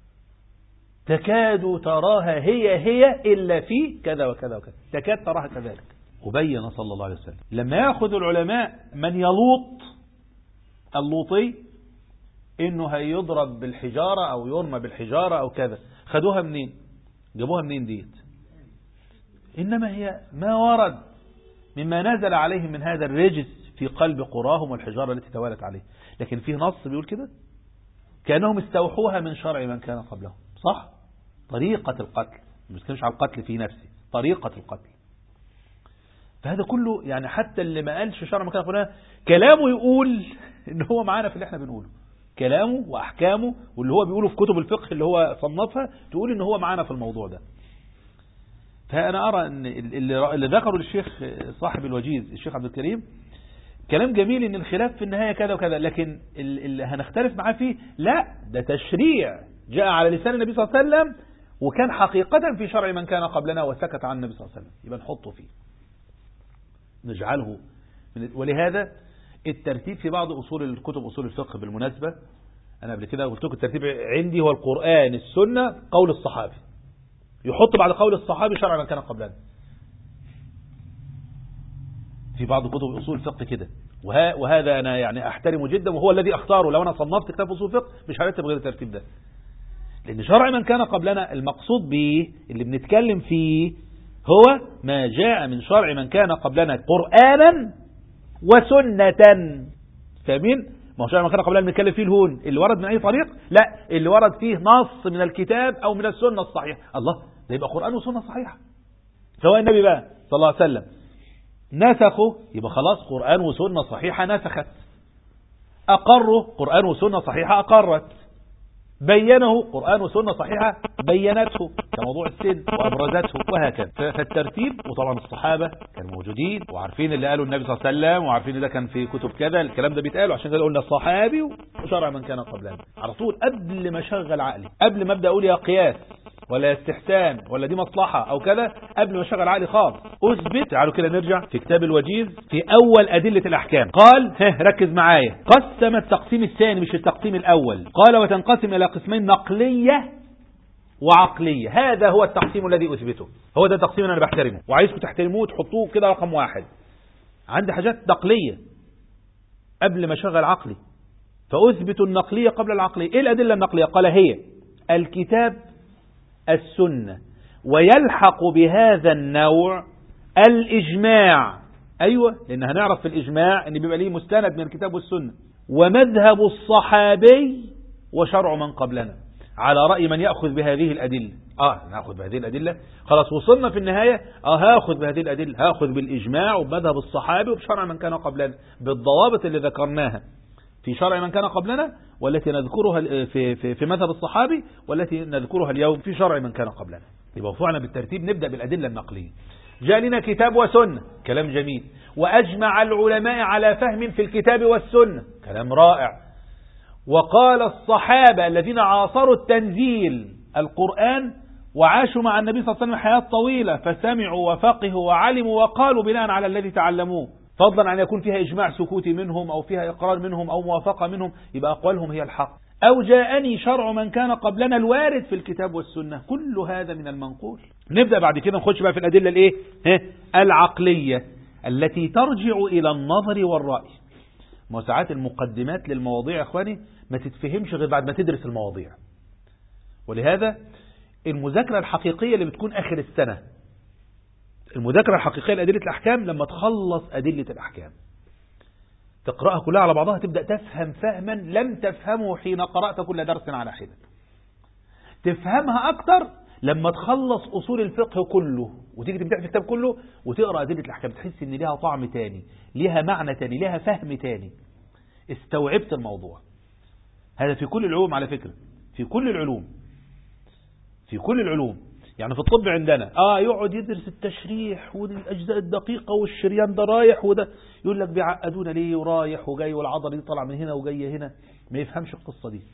تكاد تراها هي إلا في كذا وكذا وكذا، تكاد تراها كذلك. وبين صلى الله عليه وسلم لما يأخذ العلماء من يلوط اللوطي انه هيضرب بالحجارة او يرمى بالحجارة او كذا، خدوها منين؟ جابوها منين ديت؟ انما هي ما ورد مما نزل عليهم من هذا الرجس في قلب قراهم والحجارة التي توالت عليه. لكن فيه نص بيقول كده كأنهم استوحوها من شرع من كان قبلهم، صح؟ طريقة القتل، مش بتكلمش على القتل في نفسه، طريقة القتل. فهذا كله يعني حتى اللي ما قالش شرع من كان قبلنا كلامه يقول ان هو معانا في اللي احنا بنقوله، كلامه واحكامه واللي هو بيقوله في كتب الفقه اللي هو صنفها تقول ان هو معانا في الموضوع ده. فانا ارى ان اللي ذكره للشيخ صاحب الوجيز الشيخ عبد الكريم كلام جميل ان الخلاف في النهاية كذا وكذا، لكن اللي هنختلف معاه فيه لا ده تشريع جاء على لسان النبي صلى الله عليه وسلم وكان حقيقة في شرع من كان قبلنا وسكت عن النبي صلى الله عليه وسلم، يبقى نحطه فيه نجعله. ولهذا الترتيب في بعض الكتب أصول الفقه بالمناسبة، أنا قبل كده قلت لكم الترتيب عندي هو القرآن السنة قول الصحابي، يحط بعد قول الصحابي شرع من كان قبلنا. في بعض كتب أصول الفقه كده، وهذا أنا يعني أحترمه جدا وهو الذي أختاره. لو أنا صنفت كتاب أصول الفقه مش هرتب غير الترتيب ده، لأن شرع من كان قبلنا المقصود به اللي بنتكلم فيه هو ما جاء من شرع من كان قبلنا قرآنا وسنة. فاهمين؟ ما هو شرع ما كان قبلنا بنتكلم فيه الهون اللي ورد من أي طريق، لا اللي ورد فيه نص من الكتاب أو من السنة الصحيحة. الله، ده يبقى قرآن وسنة صحيحة. سواء النبي بقى صلى الله عليه وسلم نسخوا، يبقى خلاص قرآن وسنة صحيحة نسخت. أقروا، قرآن وسنة صحيحة أقرت. بينه، قرآن وسنة صحيحة بينته كموضوع السن وأبرزته، وهكذا. فالترتيب، وطبعا الصحابة كانوا موجودين وعارفين اللي قالوا النبي صلى الله عليه وسلم، وعارفين ده كان في كتب كذا الكلام ده بيتقال، عشان كده قلنا الصحابي وشرع من كان قبلنا على طول. قبل ما اشغل عقلي، قبل ما ابدا اقول يا قياس ولا استحسان ولا دي مصلحة او كذا، قبل ما اشغل عقلي خالص اثبت. تعالوا كده نرجع في كتاب الوجيز في اول ادلة الاحكام، قال ركز معايا، قسم التقسيم الثاني مش التقسيم الاول، قال وتنقسم الى قسمين نقلية وعقلية. هذا هو التقسيم الذي اثبته، هو ده التقسيم انا بحترمه وعايزكم تحترموه وتحطوه كده رقم واحد. عندي حاجات نقلية قبل ما اشغل عقلي، فاثبت النقلية قبل العقلية. ايه الادلة النقلية؟ قال هي الكتاب، السنة، ويلحق بهذا النوع الإجماع. أيوة، لأن هنعرف في الإجماع أن بيبقى ليه مستند من الكتاب والسنة، ومذهب الصحابي وشرع من قبلنا، على رأي من يأخذ بهذه الأدلة. نأخذ بهذه الأدلة، خلاص وصلنا في النهاية هاخذ بهذه الأدلة، هاخذ بالإجماع وبمذهب الصحابي وبشرع من كان قبلنا، بالضوابط اللي ذكرناها في شرع من كان قبلنا، والتي نذكرها في مذهب الصحابي، والتي نذكرها اليوم في شرع من كان قبلنا. يبقى وضعنا بالترتيب، نبدأ بالأدلة النقلية. جاء لنا كتاب وسنة، كلام جميل، وأجمع العلماء على فهم في الكتاب والسنة، كلام رائع. وقال الصحابة الذين عاصروا التنزيل القرآن وعاشوا مع النبي صلى الله عليه وسلم حياة طويلة، فسمعوا وفقهوا وعلموا وقالوا بناء على الذي تعلموه، فضلا عن يكون فيها إجماع سكوتي منهم أو فيها إقرار منهم أو موافقة منهم، يبقى أقوالهم هي الحق. أو جاءني شرع من كان قبلنا الوارد في الكتاب والسنة، كل هذا من المنقول. نبدأ بعد كده نخش بقى في الأدلة الإيه؟ العقلية التي ترجع إلى النظر والرأي. ساعات المقدمات للمواضيع يا إخواني ما تتفهمش غير بعد ما تدرس المواضيع، ولهذا المذاكرة الحقيقية اللي بتكون آخر السنة، المذاكرة الحقيقية لأدلة الأحكام لما تخلص أدلة الأحكام تقرأها كلها على بعضها، تبدأ تفهم فهما لم تفهمه حين قرأت كل درس على حدة. تفهمها أكتر لما تخلص أصول الفقه كله وتيجي تمتحن في الكتاب كله وتقرأ أدلة الأحكام، تحس إن لها طعم تاني، لها معنى تاني، لها فهم تاني، استوعبت الموضوع. هذا في كل العلوم على فكرة، في كل العلوم، في كل العلوم. يعني في الطب عندنا يقعد يدرس التشريح والأجزاء الدقيقة والشريان ده رايح وده، يقول لك بيعقدونا ليه ورايح وجاي والعضلة دي طالع من هنا وجاية هنا، ما يفهمش القصة دي.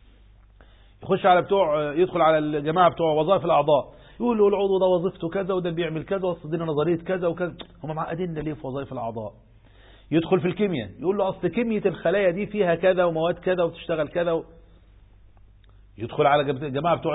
يخش على يدخل على الجماعة بتوع وظائف الأعضاء، يقول له العضو ده وظيفته كذا وده بيعمل كذا وصدنا نظرية كذا وكذا، هم معقدين ليه في وظائف الأعضاء. يدخل في الكيمياء يقول له أصل كيمياء الخلايا دي فيها كذا ومواد كذا وتشتغل كذا يدخل على الجماعة بتوع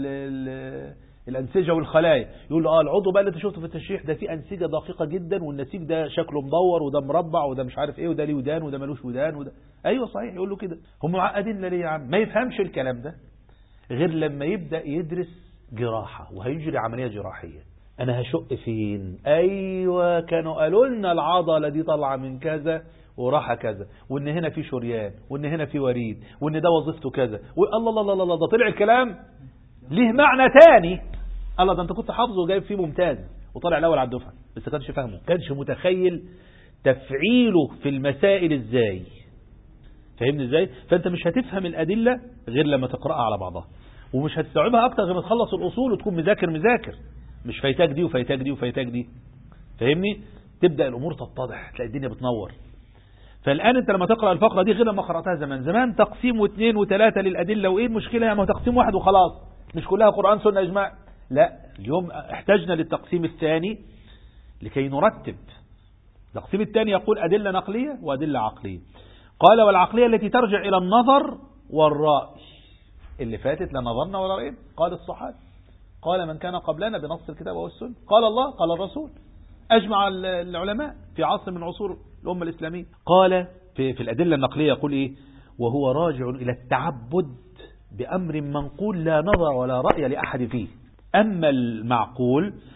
الأنسجة والخلايا، يقول له العضو بقى اللي انت شفته في التشريح ده فيه أنسجة دقيقة جدا، والنسيج ده شكله مدور وده مربع وده مش عارف ايه وده ليه ودان وده ملوش ودان وده. ايوه صحيح، يقول له كده. هم معقدين ليه يا عم؟ ما يفهمش الكلام ده غير لما يبدأ يدرس جراحة وهيجري عملية جراحية. انا هشق فين؟ ايوه كانوا قالوا لنا العضلة دي طالعة من كذا وراحة كذا، وان هنا في شريان، وان هنا في وريد، وان ده وظيفته كذا، الله الله الله ده طلع الكلام ليه معنى تاني. الله، ده انت كنت حافظه وجايب فيه ممتاز وطالع الاول على الدفعه، بس كانش فاهمه، كانش متخيل تفعيله في المسائل ازاي. فاهمني ازاي؟ فانت مش هتفهم الادله غير لما تقراها على بعضها، ومش هتستوعبها اكتر غير ما تخلص الاصول وتكون مذاكر مش فايتاك دي وفايتاك دي وفايتاك دي. فاهمني؟ تبدا الامور تتضح، تلاقي الدنيا بتنور. فالان انت لما تقرا الفقره دي غير لما قراتها زمان تقسيم واثنين وثلاثه للادله، وايه المشكله؟ ما هو تقسيم واحد وخلاص، مش كلها قرآن سنة إجماع. لا، اليوم احتاجنا للتقسيم الثاني لكي نرتب. التقسيم الثاني يقول أدلة نقلية وأدلة عقلية. قال والعقلية التي ترجع إلى النظر والرأي. اللي فاتت لا نظرنا ولا رأينا، قال الصحابة، قال من كان قبلنا بنص الكتاب والسنة، قال الله، قال الرسول، أجمع العلماء في عصر من عصور الأمة الإسلامية. قال في الأدلة النقلية يقول إيه؟ وهو راجع إلى التعبد بأمر منقول لا نظر ولا رأي لأحد فيه. أما المعقول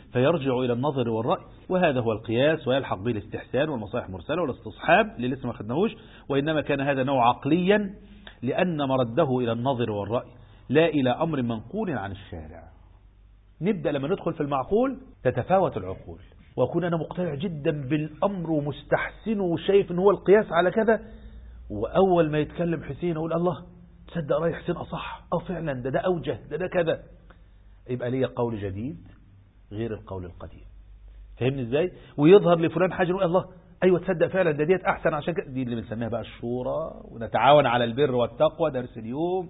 فيرجع إلى النظر والرأي، وهذا هو القياس، ويلحق به الاستحسان والمصالح المرسلة والاستصحاب اللي لسه ما خدناهوش. وإنما كان هذا نوع عقليا لأن مرده إلى النظر والرأي لا إلى أمر منقول عن الشارع. نبدأ لما ندخل في المعقول تتفاوت العقول، وأكون أنا مقتنع جدا بالأمر ومستحسنه وشايف إن هو القياس على كذا، وأول ما يتكلم حسين أقول الله تصدق رأي حسين أصح، فعلا ده أوجه، ده كذا، يبقى لي قول جديد غير القول القديم. فهمني ازاي؟ ويظهر لفلان حاجة نقول الله ايوه تصدق فعلا ده ديت احسن، عشان كده دي اللي بنسميها بقى الشورى، ونتعاون على البر والتقوى، درس اليوم.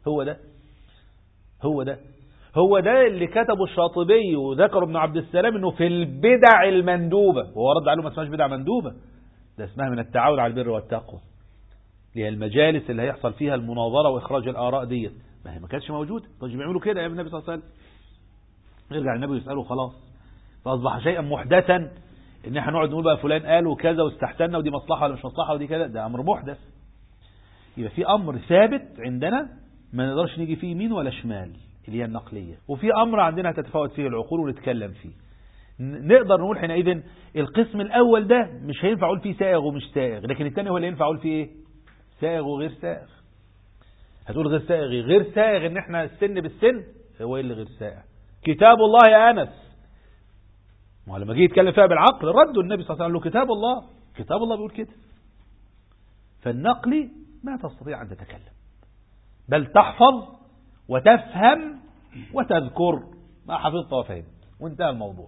هو ده اللي كتبه الشاطبي وذكره ابن عبد السلام انه في البدع المندوبة، وهو رد عليه ما اسمهاش بدع مندوبة، ده اسمها من التعاون على البر والتقوى، اللي هي المجالس اللي هيحصل فيها المناظرة واخراج الاراء ديت. ما كانتش موجودة، طيب بيعملوا كده يا النبي صلى الله عليه وسلم، يرجع النبي يسأله خلاص، فأصبح شيئا محدثا ان احنا نقعد نقول بقى فلان قال وكذا واستحسننا ودي مصلحة ولا مش مصلحة ودي كذا، ده امر محدث. يبقى في امر ثابت عندنا ما نقدرش نيجي فيه يمين ولا شمال اللي هي النقلية، وفي امر عندنا تتفاوت فيه العقول ونتكلم فيه. نقدر نقول حينئذ القسم الاول ده مش هينفع اقول فيه سائغ ومش سائغ، لكن الثاني هو اللي ينفع اقول فيه ايه؟ سائغ وغير سائغ. هتقول غير سائغ ان احنا السن بالسن، هو ايه اللي غير سائغ؟ كتاب الله يا أنس، ما لما جه يتكلم فيها بالعقل ردوا النبي صلى الله عليه وسلم له كتاب الله بيقول كده. فالنقل ما تستطيع أن تتكلم، بل تحفظ وتفهم وتذكر ما حفظت وفهم وانتهى الموضوع.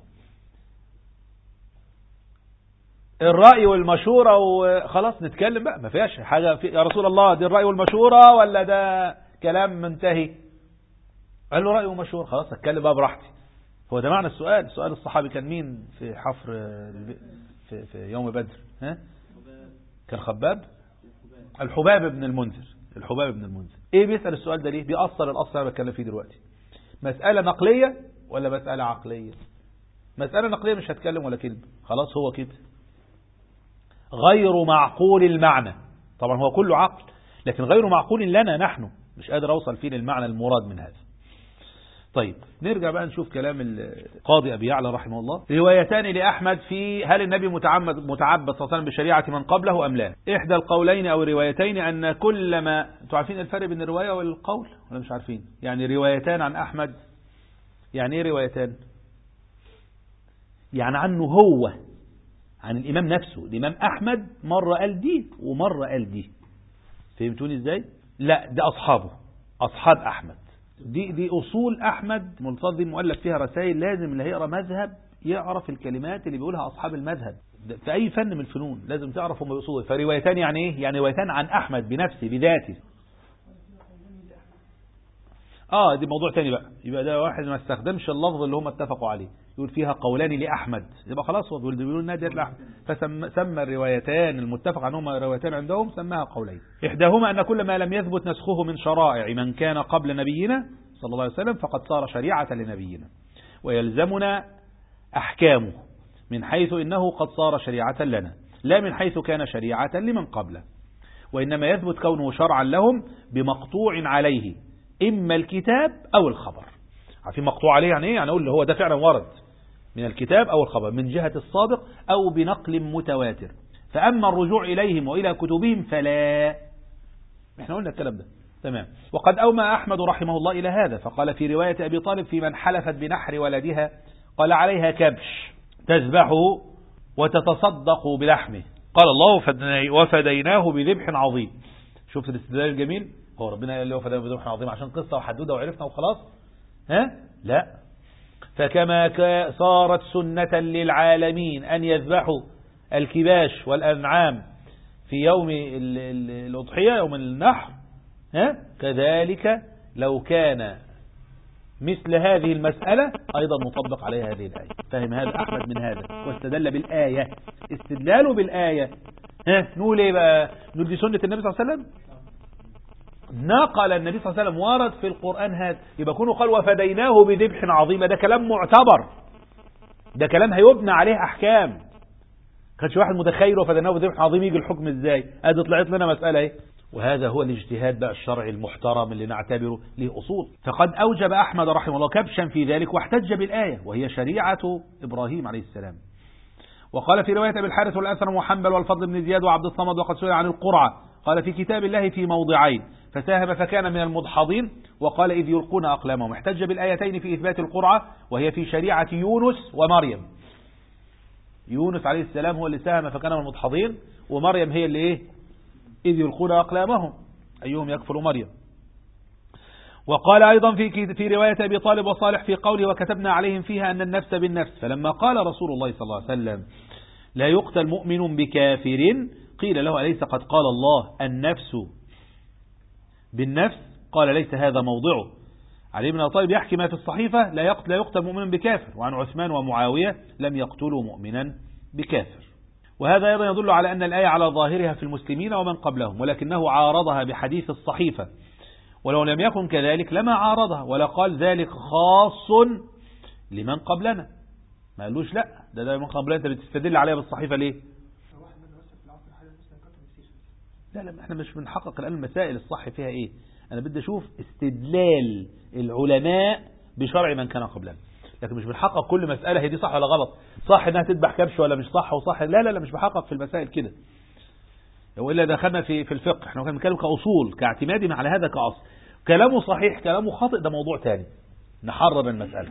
الرأي والمشورة وخلاص نتكلم بقى، ما فيهاش حاجة يا رسول الله دي الرأي والمشورة ولا ده كلام منتهي؟ قال له رأي ومشورة، خلاص اتكلم بقى براحتي. هو ده معنى السؤال. سؤال الصحابي كان مين في حفر في يوم بدر؟ كان الحباب بن المنذر. ايه بيسأل السؤال ده ليه؟ بيأثر الأصل اللي بتكلم فيه دلوقتي. مسألة نقلية ولا مسألة عقلية؟ مسألة نقلية مش هتكلم ولا كلمة، خلاص هو كده. غير معقول المعنى، طبعا هو كله عقل لكن غير معقول لنا نحن، مش قادر اوصل فيه للمعنى المراد من هذا. طيب نرجع بقى نشوف كلام القاضي أبي يعلى رحمه الله. روايتان لأحمد في هل النبي متعبد صلى الله عليه وسلم بشريعة من قبله أم لا؟ إحدى القولين أو الروايتين أن كل ما انتوا عارفين الفرق بين الرواية والقول ولا مش عارفين؟ يعني روايتان عن أحمد، يعني إيه روايتان؟ يعني عنه هو، عن الإمام نفسه. الإمام أحمد مرة قال دي ومرة قال دي، فهمتوني إزاي؟ لا ده أصحاب أحمد، دي أصول أحمد منتظم مؤلف فيها رسائل. لازم اللي هيقرأ مذهب يعرف الكلمات اللي بيقولها أصحاب المذهب في أي فن من الفنون، لازم تعرف هم بيقصدوا. فروايتان يعني إيه؟ يعني روايتان عن أحمد بنفسه بذاته. دي موضوع تاني بقى، يبقى ده واحد ما استخدمش اللفظ اللي هم اتفقوا عليه، يقول فيها قولان لأحمد، يبقى خلاص هو بيقولوا إنها ديت لأحمد، فسمى الروايتان المتفق عنهما روايتان عندهم سماها قولين. إحداهما أن كل ما لم يثبت نسخه من شرائع من كان قبل نبينا صلى الله عليه وسلم فقد صار شريعة لنبينا، ويلزمنا أحكامه من حيث إنه قد صار شريعة لنا، لا من حيث كان شريعة لمن قبله، وإنما يثبت كونه شرعا لهم بمقطوع عليه إما الكتاب أو الخبر. عارفين مقطوع عليه يعني إيه؟ يعني أقول هو ده فعلا ورد من الكتاب أو الخبر من جهة الصادق أو بنقل متواتر. فأما الرجوع إليهم وإلى كتبهم فلا. احنا قلنا الكلام ده تمام. وقد أومى أحمد رحمه الله إلى هذا، فقال في رواية أبي طالب في من حلفت بنحر ولدها قال عليها كبش تذبحه وتتصدق بلحمه، قال الله وفديناه بذبح عظيم. شوف الاستدلال الجميل، هو ربنا قال له وفديناه بذبح عظيم عشان قصة وحدودة وعرفنا وخلاص؟ لا، فكما صارت سنة للعالمين أن يذبحوا الكباش والأنعام في يوم الأضحية يوم النحر، كذلك لو كان مثل هذه المسألة أيضا نطبق عليها هذه الآية. فهم هذا أحمد من هذا واستدل بالآية، استدلاله بالآية. نقول إيه بقى؟ نقول دي سنة النبي صلى الله عليه وسلم، نقل النبي صلى الله عليه وسلم ورد في القرآن هذا، يبقى كونه قال وفديناه بذبح عظيم، ده كلام معتبر، ده كلام هيبنى عليه أحكام. كانش واحد متخيل وفديناه بذبح عظيم يجي الحكم ازاي؟ ادي طلعت لنا مسألة ايه، وهذا هو الاجتهاد بقى الشرعي المحترم اللي نعتبره له أصول. فقد أوجب أحمد رحمه الله كبشا في ذلك واحتج بالآية وهي شريعة إبراهيم عليه السلام. وقال في رواية أبي الحارث والأثرم وحنبل والفضل بن زياد وعبد الصمد وقد سئل عن القرعة قال في كتاب الله في موضعين فساهم فكان من المدحضين وقال إذ يلقون أقلامهم. احتج بالآيتين في إثبات القرعة وهي في شريعة يونس ومريم. يونس عليه السلام هو اللي ساهم فكان من المدحضين ومريم هي اللي إيه إذ يلقون أقلامهم أيهم يكفر مريم. وقال أيضا في رواية أبي طالب وصالح في قوله وكتبنا عليهم فيها أن النفس بالنفس فلما قال رسول الله صلى الله عليه وسلم لا يقتل مؤمن بكافر قيل له أليس قد قال الله النفس بالنفس قال ليس هذا موضعه. علي بن أبي طالب يحكي ما في الصحيفة لا يقتل مؤمن بكافر وعن عثمان ومعاوية لم يقتلوا مؤمنا بكافر. وهذا أيضا يدل على أن الآية على ظاهرها في المسلمين ومن قبلهم ولكنه عارضها بحديث الصحيفة ولو لم يكن كذلك لما عارضها ولا قال ذلك خاص لمن قبلنا ما قالوش لا ده من قبلنا أنت بتستدل عليها بالصحيفة ليه؟ لا احنا مش بنحقق الآن المسائل الصح فيها ايه. انا بدي اشوف استدلال العلماء بشرع من كان قبلنا لكن مش بنحقق كل مسألة هي دي صح ولا غلط صح انها تذبح كبش ولا مش صح وصح لا مش بحقق في المسائل كده. وإلا دخلنا في الفقه احنا كنا بنتكلم كأصول كاعتمادي على هذا كأصل كلامه صحيح كلامه خاطئ ده موضوع تاني نحرر المسألة.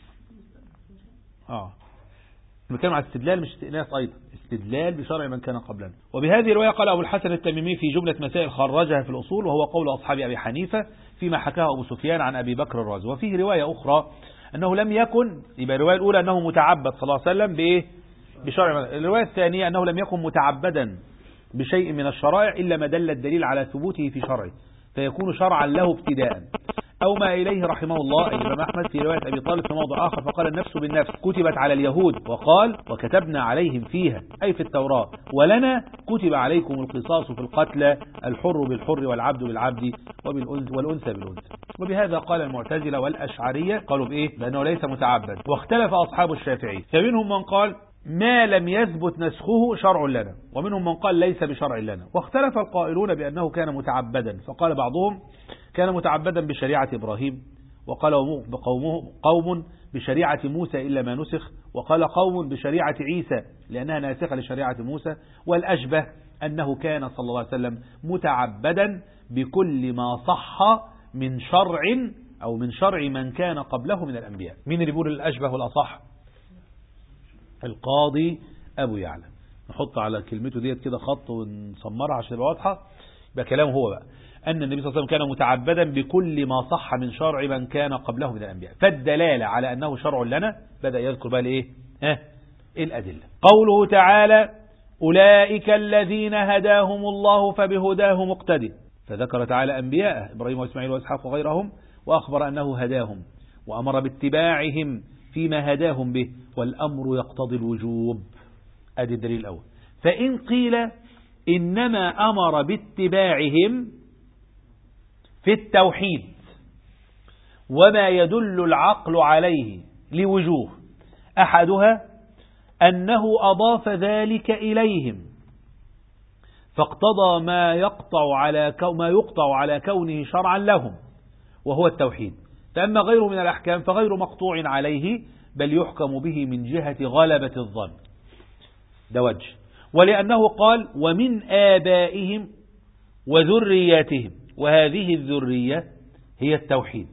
بنتكلم على استدلال مش استئناس أيضا استدلال بشرع من كان قبلنا. وبهذه الرواية قال أبو الحسن التميمي في جملة مسائل خرجها في الأصول وهو قول أصحاب أبي حنيفة فيما حكاه أبو سفيان عن أبي بكر الرازي. وفيه رواية أخرى أنه لم يكن يبقى الرواية الأولى أنه متعبد صلى الله عليه وسلم بإيه بشرع. الرواية الثانية أنه لم يكن متعبدا بشيء من الشرائع إلا ما دل الدليل على ثبوته في شرعه فيكون شرعا له ابتداء أو ما إليه رحمه الله أي الإمام أحمد في رواية أبي طالب في موضع آخر فقال النفس بالنفس كتبت على اليهود وقال وكتبنا عليهم فيها أي في التوراة ولنا كتب عليكم القصاص في القتلى الحر بالحر والعبد بالعبد والأنثى بالأنثى. وبهذا قال المعتزلة والأشعرية قالوا بإيه بأنه ليس متعبد. واختلف أصحاب الشافعي فمنهم من قال ما لم يثبت نسخه شرع لنا ومنهم من قال ليس بشرع لنا. واختلف القائلون بأنه كان متعبدا فقال بعضهم كان متعبدا بشريعة إبراهيم وقال قوم بشريعة موسى إلا ما نسخ وقال قوم بشريعة عيسى لأنها ناسخة لشريعة موسى. والأشبه أنه كان صلى الله عليه وسلم متعبدا بكل ما صح من شرع أو من شرع من كان قبله من الأنبياء. مين اللي بيقول الأشبه والأصح؟ القاضي أبو يعلى. نحط على كلمته ديت كده خط ونصمرها عشان تبقى واضحة. يبقى كلامه هو بقى أن النبي صلى الله عليه وسلم كان متعبدا بكل ما صح من شرع من كان قبله من الأنبياء. فالدلالة على أنه شرع لنا بدأ يذكر بقى إيه الأدلة. قوله تعالى أولئك الذين هداهم الله فبهداه مقتدي فذكر تعالى أنبياء إبراهيم وإسماعيل وإسحاق وغيرهم وأخبر أنه هداهم وأمر باتباعهم فيما هداهم به والأمر يقتضي الوجوب. أدي الدليل الأول. فإن قيل إنما أمر باتباعهم في التوحيد وما يدل العقل عليه لوجوه أحدها أنه أضاف ذلك إليهم فاقتضى ما يقطع على كونه شرعا لهم وهو التوحيد. فأما غيره من الأحكام فغير مقطوع عليه بل يحكم به من جهة غلبة الظن. ده وجه. ولأنه قال ومن آبائهم وذرياتهم وهذه الذرية هي التوحيد.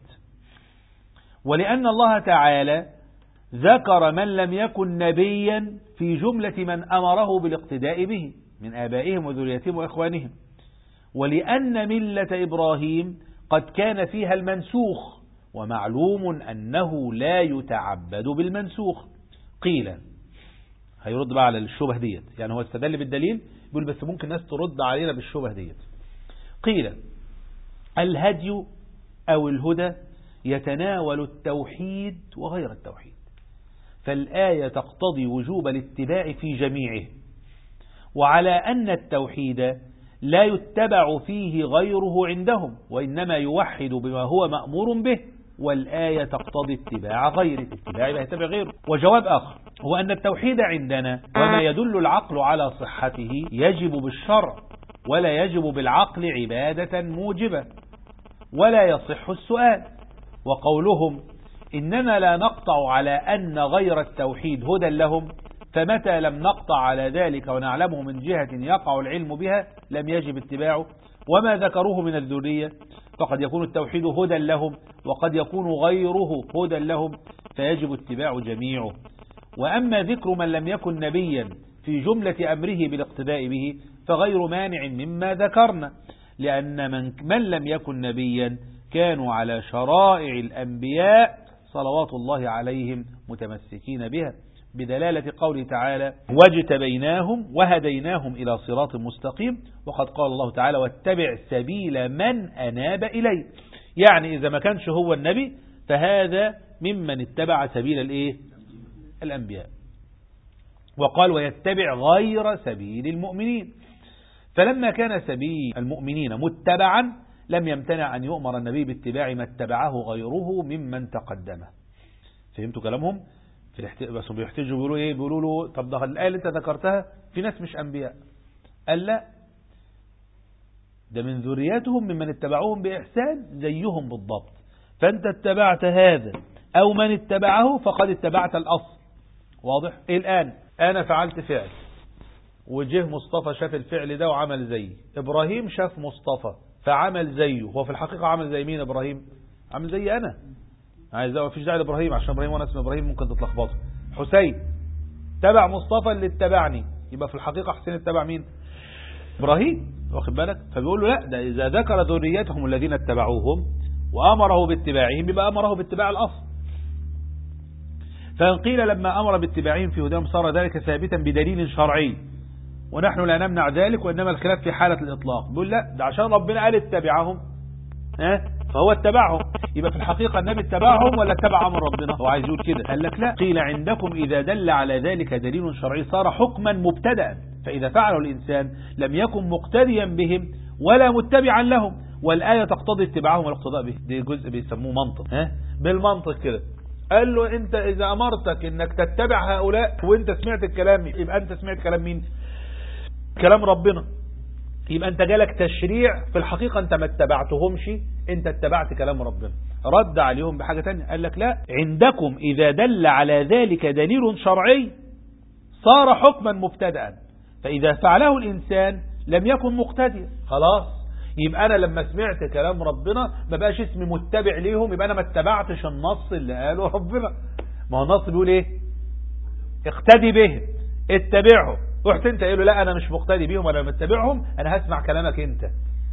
ولأن الله تعالى ذكر من لم يكن نبيا في جملة من أمره بالاقتداء به من آبائهم وذرياتهم وإخوانهم. ولأن ملة إبراهيم قد كان فيها المنسوخ ومعلوم أنه لا يتعبد بالمنسوخ. قيل هيرد بقى على الشبه ديت يعني هو استدل بالدليل يقول بس ممكن الناس ترد علينا بالشبه ديت. قيل الهدي أو الهدى يتناول التوحيد وغير التوحيد فالآية تقتضي وجوب الاتباع في جميعه وعلى أن التوحيد لا يتبع فيه غيره عندهم وإنما يوحد بما هو مأمور به والآية تقتضي اتباع غيره اتباع يتبع غيره. وجواب آخر هو أن التوحيد عندنا وما يدل العقل على صحته يجب بالشرع ولا يجب بالعقل عبادة موجبة ولا يصح السؤال. وقولهم إننا لا نقطع على أن غير التوحيد هدى لهم، فمتى لم نقطع على ذلك ونعلمه من جهة يقع العلم بها لم يجب اتباعه. وما ذكروه من الذرية فقد يكون التوحيد هدى لهم وقد يكون غيره هدى لهم، فيجب اتباع جميعه. وأما ذكر من لم يكن نبيا في جملة أمره بالاقتداء به فغير مانع مما ذكرنا، لأن من لم يكن نبيا كانوا على شرائع الأنبياء صلوات الله عليهم متمسكين بها، بدلالة قوله تعالى واجتبيناهم وهديناهم إلى صراط مستقيم. وقد قال الله تعالى واتبع سبيل من أناب إليه، يعني إذا ما كانش هو النبي فهذا ممن اتبع سبيل الأنبياء. وقال ويتبع غير سبيل المؤمنين، فلما كان سبيل المؤمنين متبعا لم يمتنع أن يؤمر النبي باتباع ما اتبعه غيره ممن تقدمه. فهمتوا كلامهم؟ بس بيحتجوا بيقولوا ايه؟ بيقولوا له طب ده الآية اللي انت ذكرتها في ناس مش أنبياء. قال لا، ده من ذرياتهم ممن اتبعوهم بإحسان زيهم بالضبط، فانت اتبعت هذا أو من اتبعه فقد اتبعت الأصل. واضح؟ الآن أنا فعلت فعل وجه مصطفى شاف الفعل ده وعمل زيه، إبراهيم شاف مصطفى فعمل زيه، هو في الحقيقة عمل زي مين إبراهيم؟ عمل زي أنا. عايز ما فيش داعي لإبراهيم عشان إبراهيم وانا اسم إبراهيم ممكن تتلخبطوا. حسين تبع مصطفى اللي اتبعني، يبقى في الحقيقة حسين اتبع مين؟ إبراهيم. واخد بالك؟ فبيقول له لا، ده إذا ذكر ذريتهم الذين اتبعوهم وأمره باتباعهم يبقى أمره باتباع الأصل. فإن قيل لما أمر باتباعهم في هداهم صار ذلك ثابتا بدليل شرعي ونحن لا نمنع ذلك، وإنما الخلاف في حالة الإطلاق. بيقول لا، ده عشان ربنا قال اتبعهم فهو اتبعهم، يبقى في الحقيقة النبي اتبعهم ولا اتبع أمر ربنا؟ هو عايز يقول كده. قال لك لا، قيل عندكم إذا دل على ذلك دليل شرعي صار حكما مبتدأ، فإذا فعله الإنسان لم يكن مقتديا بهم ولا متبعا لهم، والآية تقتضي اتباعهم والاقتداء به. دي جزء بيسموه منطق. بالمنطق كده قال له انت اذا امرتك انك تتبع هؤلاء وانت سمعت الكلام، يبقى انت سمعت كلام مين؟ كلام ربنا. يبقى انت جالك تشريع في الحقيقة انت ما اتبعتهمش، انت اتبعت كلام ربنا. رد عليهم بحاجة تانية، قال لك لا، عندكم اذا دل على ذلك دليل شرعي صار حكما مبتدأ، فاذا فعله الانسان لم يكن مقتديا. خلاص، يبقى انا لما سمعت كلام ربنا ما بقاش اسمي متبع ليهم، يبقى انا ما اتبعتش النص اللي قاله ربنا. ما هو النص بيقول ايه؟ اقتدي بهم، اتبعهم. رحت انت قايل له لا انا مش مقتدي بيهم ولا متبعهم، انا هسمع كلامك انت.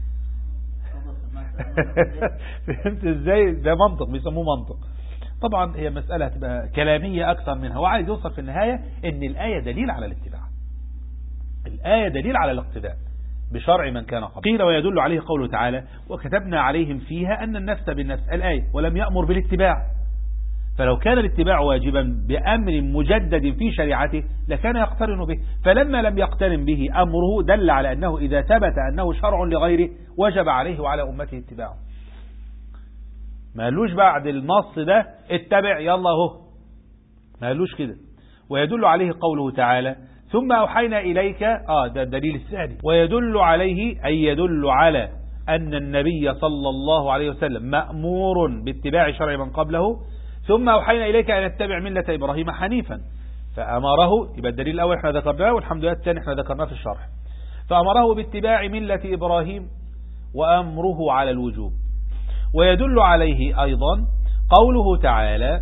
فهمت ازاي؟ ده منطق، بيسموه منطق. طبعا هي مسألة هتبقى كلامية اكثر منها، هو عايز يوصل في النهاية ان الآية دليل على الاتباع، الآية دليل على الاقتداء بشرع من كان قبل. قيل ويدل عليه قوله تعالى وكتبنا عليهم فيها أن النفس بالنفس، الآية، ولم يأمر بالاتباع. فلو كان الاتباع واجبا بأمر مجدد في شريعته لكان يقترن به، فلما لم يقترن به أمره دل على أنه إذا ثبت أنه شرع لغيره وجب عليه وعلى أمته اتباعه. ما قالوش بعد النص ده اتبع يلا اهو، ما قالوش كده. ويدل عليه قوله تعالى ثم أوحينا إليك، ده الدليل الثاني. ويدل عليه أي يدل على أن النبي صلى الله عليه وسلم مأمور باتباع شرع من قبله. ثم أوحينا إليك أن اتبع ملة إبراهيم حنيفا، فأمره، يبقى الدليل الأول احنا ذكرناه والحمد لله الثاني احنا ذكرناه في الشرح. فأمره باتباع ملة إبراهيم وأمره على الوجوب. ويدل عليه أيضا قوله تعالى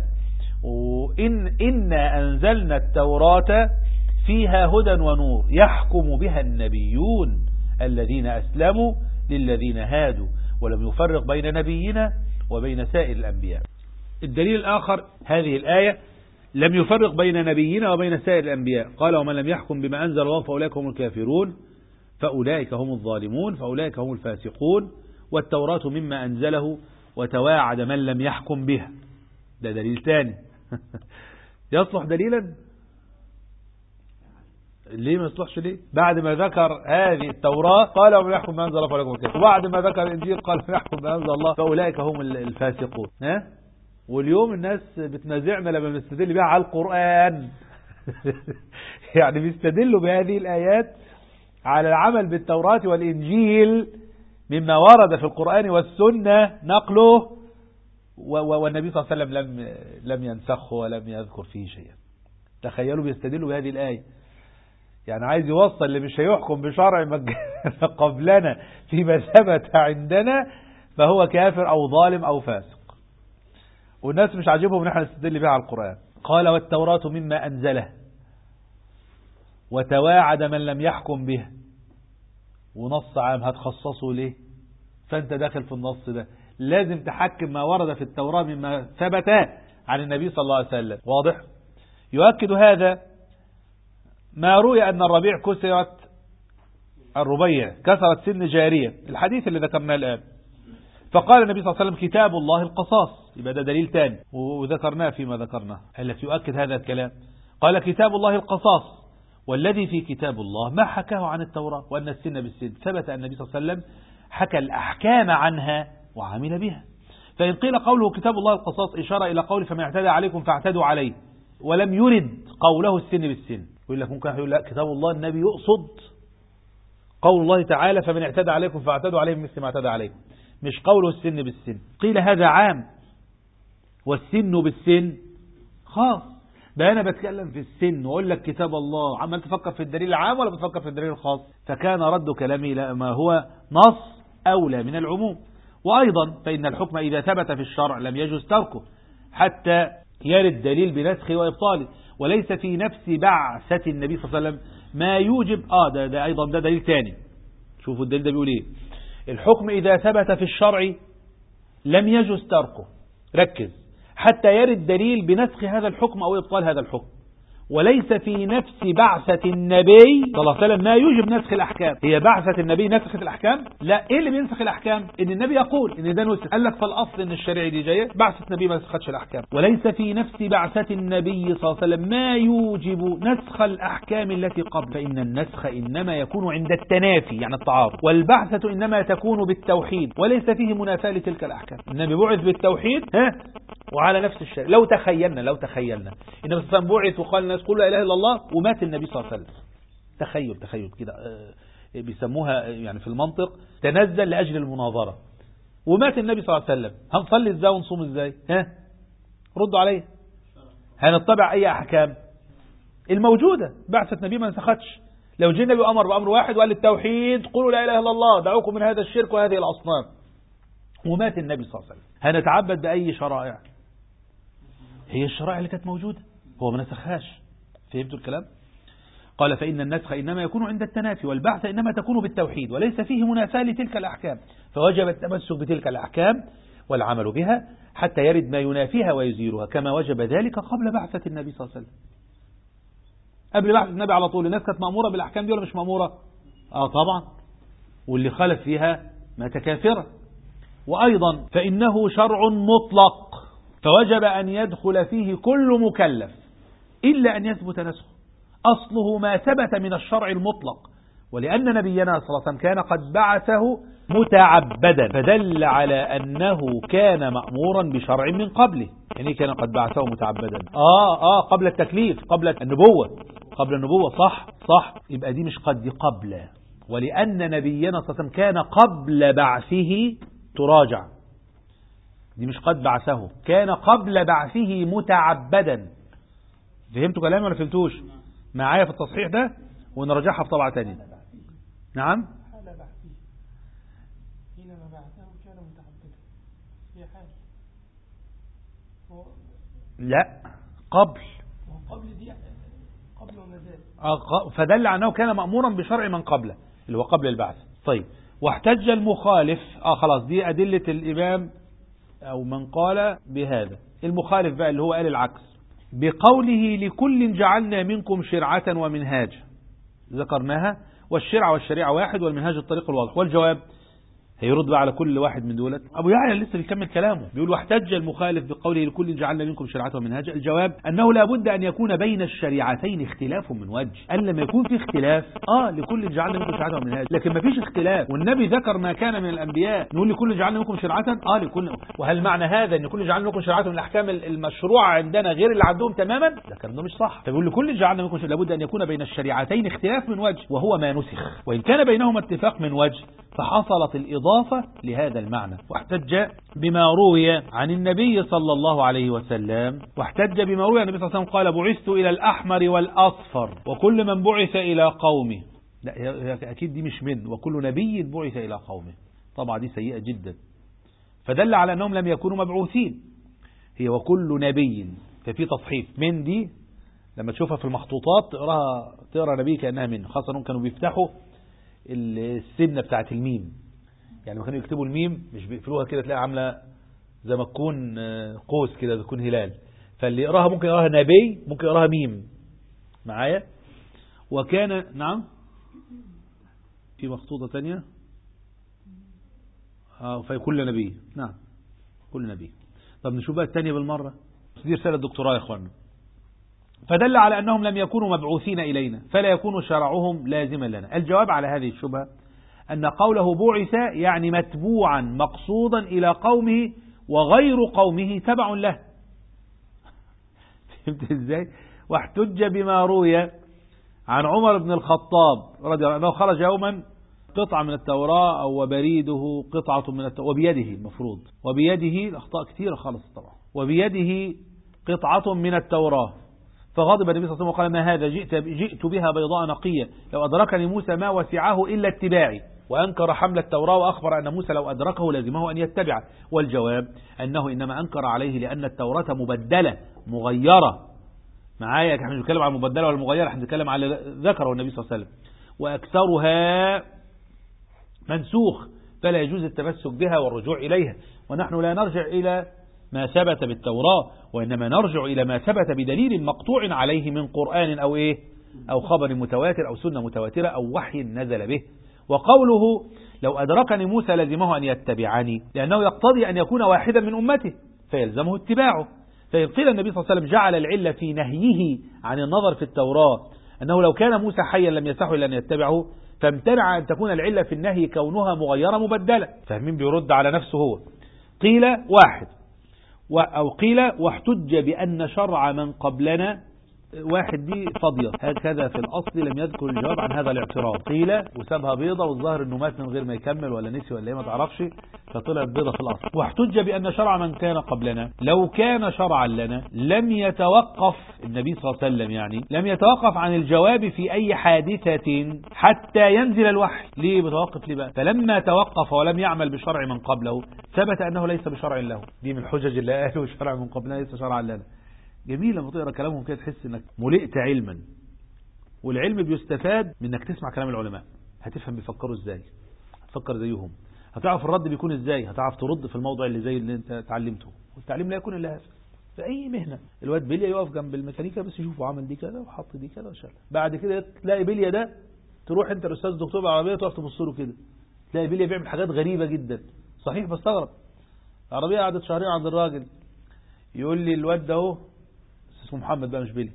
إنا أنزلنا التوراة فيها هدى ونور يحكم بها النبيون الذين أسلموا للذين هادوا ولم يفرق بين نبينا وبين سائر الأنبياء. الدليل الآخر هذه الآية لم يفرق بين نبينا وبين سائر الأنبياء، قال ومن لم يحكم بما أنزل الله فأولئك هم الكافرون فأولئك هم الظالمون فأولئك هم الفاسقون، والتوراة مما أنزله وتواعد من لم يحكم بها. ده دليل ثاني. يصلح دليلا؟ ليه ما يصلحش؟ ليه؟ بعد ما ذكر هذه التوراة قال ومن يحكم بما أنزل الله فأولئك هم الكافرون، وبعد ما ذكر الإنجيل قال ومن يحكم بما أنزل الله فأولئك هم الفاسقون. واليوم الناس بتنازعنا لما بنستدل بها على القرآن. يعني بيستدلوا بهذه الآيات على العمل بالتوراة والإنجيل مما ورد في القرآن والسنة نقله، والنبي صلى الله عليه وسلم لم ينسخه ولم يذكر فيه شيئا. تخيلوا بيستدلوا بهذه الآية. يعني عايز يوصل اللي مش هيحكم بشرع قبلنا فيما ثبت عندنا فهو كافر أو ظالم أو فاسق، والناس مش عاجبهم نحن نستدل بها على القرآن. قال والتوراة مما أنزله وتواعد من لم يحكم به، ونص عام هتخصصه ليه؟ فأنت داخل في النص ده لازم تحكم ما ورد في التوراة مما ثبت عن النبي صلى الله عليه وسلم. واضح؟ يؤكد هذا ما روي أن الربيع كسرت سن جارية، الحديث اللي ذكرناه الآن. فقال النبي صلى الله عليه وسلم كتاب الله القصاص، يبقى ده دليل تاني وذكرناه فيما ذكرناه التي يؤكد هذا الكلام. قال كتاب الله القصاص والذي في كتاب الله ما حكاه عن التوراة وأن السن بالسن. ثبت أن النبي صلى الله عليه وسلم حكى الأحكام عنها وعمل بها. فإن قيل قوله كتاب الله القصاص إشارة إلى قول فمن اعتدى عليكم فاعتدوا عليه، ولم يرد قوله السن بالسن. يقول لك ممكن يقول لا كتاب الله النبي يقصد قول الله تعالى فمن اعتدى عليكم فاعتدوا عليه مثل ما اعتدى عليكم، مش قوله السن بالسن. قيل هذا عام والسن بالسن خاص. ده أنا بتكلم في السن وأقول لك كتاب الله، عمال تفكر في الدليل العام ولا بتفكر في الدليل الخاص؟ فكان رد كلامي لا ما هو نص أولى من العموم. وأيضا فإن الحكم إذا ثبت في الشرع لم يجوز تركه حتى يرد دليل بنسخه وإبطاله، وليس في نفس بعثة النبي صلى الله عليه وسلم ما يوجب ده أيضا ده دليل تاني. شوفوا الدليل ده بيقول إيه. الحكم إذا ثبت في الشرع لم يجوز تركه، ركز، حتى يرد دليل بنسخ هذا الحكم أو إبطال هذا الحكم، وليس في نفس بعثة النبي صلى الله عليه وسلم ما يوجب نسخ الأحكام. هي بعثة النبي نسخت الأحكام؟ لا. إيه اللي بينسخ الأحكام؟ إن النبي يقول إن ده نسخ. قال لك فالأصل إن الشريعة دي جاية بعثة النبي ما نسختش الأحكام. وليس في نفس بعثة النبي صلى الله عليه وسلم ما يوجب نسخ الأحكام التي قبل، فإن النسخ إنما يكون عند التنافي يعني التعارض، والبعثة إنما تكون بالتوحيد وليس فيه منافاة لتلك الأحكام. النبي بعث بالتوحيد وعلى نفس الشريعة. لو تخيلنا النبي صلى الله عليه وسلم بعث وقال الناس قل لا إله إلا الله ومات النبي صلى الله عليه وسلم. تخيل كده بيسموها يعني في المنطق تنزل لأجل المناظرة، ومات النبي صلى الله عليه وسلم، هنصلي ازاي ونصوم ازاي؟ ردوا عليه. هنتبع أي أحكام الموجودة؟ بعثة نبي ما نسختش. لو جه النبي أمر بأمر واحد وقال التوحيد قولوا لا إله إلا الله دعوكم من هذا الشرك وهذه الأصنام، ومات النبي صلى الله عليه وسلم، هنتعبد بأي شرائع؟ هي الشرائع اللي كانت موجودة، هو ما نسخهاش. فهمتوا الكلام؟ قال فإن النسخ إنما يكون عند التنافي، والبعث إنما تكون بالتوحيد وليس فيه منافاة لتلك الأحكام، فوجب التمسك بتلك الأحكام والعمل بها حتى يرد ما ينافيها ويزيرها، كما وجب ذلك قبل بعثة النبي صلى الله عليه وسلم. قبل بعثة النبي على طول الناس كانت مأمورة بالأحكام دي ولا مش مأمورة؟ طبعا، واللي خالف فيها مات كافرا. وأيضا فإنه شرع مطلق فوجب أن يدخل فيه كل مكلف إلا أن يثبت نسخه. أصله ما ثبت من الشرع المطلق، ولأن نبينا صلى الله عليه وسلم كان قد بعثه متعبدا فدل على أنه كان مأمورا بشرع من قبله. يعني كان قد بعثه متعبدا قبل التكليف، قبل النبوة. صح. يبقى دي مش قد، دي قبل. ولأن نبينا صلى الله عليه وسلم كان قبل بعثه تراجع، دي مش قد بعثه، كان قبل بعثه متعبدا. فهمتوا كلامي ولا فهمتوش؟ معايا في التصحيح ده ونرجعها في طبعة تانية. نعم. حال بعثه حينما بعثه كان متعبدا في حال لا قبل دي قبل ومازال فدل على أنه كان مأمورا بشرع من قبله اللي هو قبل البعث. طيب واحتج المخالف خلاص دي أدلة الإمام أو من قال بهذا. المخالف بقى اللي هو قال العكس بقوله لكل جعلنا منكم شرعة ومنهاج، ذكرناها، والشرع والشريعة واحد والمنهاج الطريق الواضح. والجواب هيرد بقى على كل واحد من دولت. أبو يعلى لسه بيكمل كلامه بيقول واحتج المخالف بقوله لكل جعلنا منكم شريعة ومنهاجا. الجواب أنه لا بد أن يكون بين الشريعتين اختلاف من وجه. قال لما يكون في اختلاف لكل جعلنا منكم شريعة ومنهاجا، لكن ما فيش اختلاف والنبي ذكر ما كان من الأنبياء نقول لكل جعلنا منكم شريعة لكل. وهل معنى هذا أن كل جعلنا منكم شريعة من الأحكام المشروعة عندنا غير اللي عندهم تماما؟ ده كلام ده مش صح. فبيقول لكل جعلنا منكم شريعة لابد أن يكون بين الشريعتين اختلاف من وجه وهو ما نسخ، وإن كان بينهما اتفاق من وجه فحصلت الإضافة لهذا المعنى. واحتج بما روي عن النبي صلى الله عليه وسلم عن النبي صلى الله عليه وسلم قال بعثت إلى الأحمر والأصفر وكل من بعث إلى قومه. لا أكيد دي مش من وكل نبي بعث إلى قومه، طبعا دي سيئة جدا، فدل على أنهم لم يكونوا مبعوثين. هي وكل نبي، ففي تصحيف من دي لما تشوفها في المخطوطات تقرأ نبي كأنها من، خاصة أنهم كانوا بيفتحوا السنة بتاعت الميم، يعني كانوا يكتبوا الميم مش بيقفلوها كده تلاقي عاملة زي ما تكون قوس كده تكون هلال، فاللي يقراها ممكن يقراها نبي ممكن يقراها ميم معايا. وكان نعم في مخطوطة تانية في كل نبي، نعم كل نبي. طب نشوف بقى الثانية بالمرة، دي رسالة دكتوراه يا اخوانا. فدل على أنهم لم يكونوا مبعوثين إلينا فلا يكون شرعهم لازما لنا. الجواب على هذه الشبهة أن قوله بعث يعني متبوعا مقصودا إلى قومه وغير قومه تبع له. فهمت ازاي؟ واحتج بما روي عن عمر بن الخطاب رضي الله عنه خرج يوما قطعة من التوراة أو وبريده قطعة من التوراة وبيده المفروض وبيده الأخطاء كثيرة خالص طبعا وبيده قطعة من التوراة فغضب النبي صلى الله عليه وسلم وقال ما هذا جئت بها بيضاء نقية لو أدركني موسى ما وسعه إلا اتباعي وأنكر حمل التوراة وأخبر أن موسى لو أدركه لازمه أن يتبع. والجواب أنه إنما أنكر عليه لأن التوراة مبدلة مغيرة معايا. احنا مش بنتكلم على المبدلة ولا المغيرة، احنا بنتكلم على ذكره النبي صلى الله عليه وسلم وأكثرها منسوخ فلا يجوز التمسك بها والرجوع إليها. ونحن لا نرجع إلى ما ثبت بالتوراة وإنما نرجع إلى ما ثبت بدليل مقطوع عليه من قرآن أو خبر متواتر أو سنة متواترة أو وحي نزل به. وقوله لو أدركني موسى لازمه أن يتبعني لأنه يقتضي أن يكون واحدا من أمته فيلزمه اتباعه. فإن قيل النبي صلى الله عليه وسلم جعل العلة في نهيه عن النظر في التوراة أنه لو كان موسى حيا لم يسعه إلا أن يتبعه فامتنع أن تكون العلة في النهي كونها مغيرة مبدلة. فاهمين؟ بيرد على نفسه هو. قيل واحد أو قيل واحتج بأن شرع من قبلنا واحد دي فاضية هكذا في الأصل لم يذكر الجواب عن هذا الاعتراض. قيل وسابها بيضة والظاهر انه مات من غير ما يكمل ولا نسي ولا ما تعرفش فطلعت بيضة في الأصل. واحتج بأن شرع من كان قبلنا لو كان شرعا لنا لم يتوقف النبي صلى الله عليه وسلم يعني لم يتوقف عن الجواب في أي حادثة حتى ينزل الوحي. ليه متوقف؟ ليه بقى؟ فلما توقف ولم يعمل بشرع من قبله ثبت أنه ليس بشرع له. دي من الحجج اللي قالوا شرع من قبلنا ليس شرعا لنا. جميل لما تقرأ كلامهم كده تحس انك ملئت علما، والعلم بيستفاد من انك تسمع كلام العلماء. هتفهم بيفكروا ازاي، هتفكر زيهم، هتعرف الرد بيكون ازاي، هتعرف ترد في الموضوع اللي زي اللي انت تعلمته. والتعليم لا يكون الا هذا في اي مهنة. الواد بليا يقف جنب الميكانيكا بس يشوفه عمل دي كده وحط دي كده وشال، بعد كده تلاقي بليا ده تروح انت الاستاذ دكتور بالعربيه تقف تبص له كده تلاقي بليا بيعمل حاجات غريبة جدا. صحيح بستغرب. العربية قعدت شهرين عند الراجل يقول لي الواد ده اهو اسمه محمد بقى مش بيلي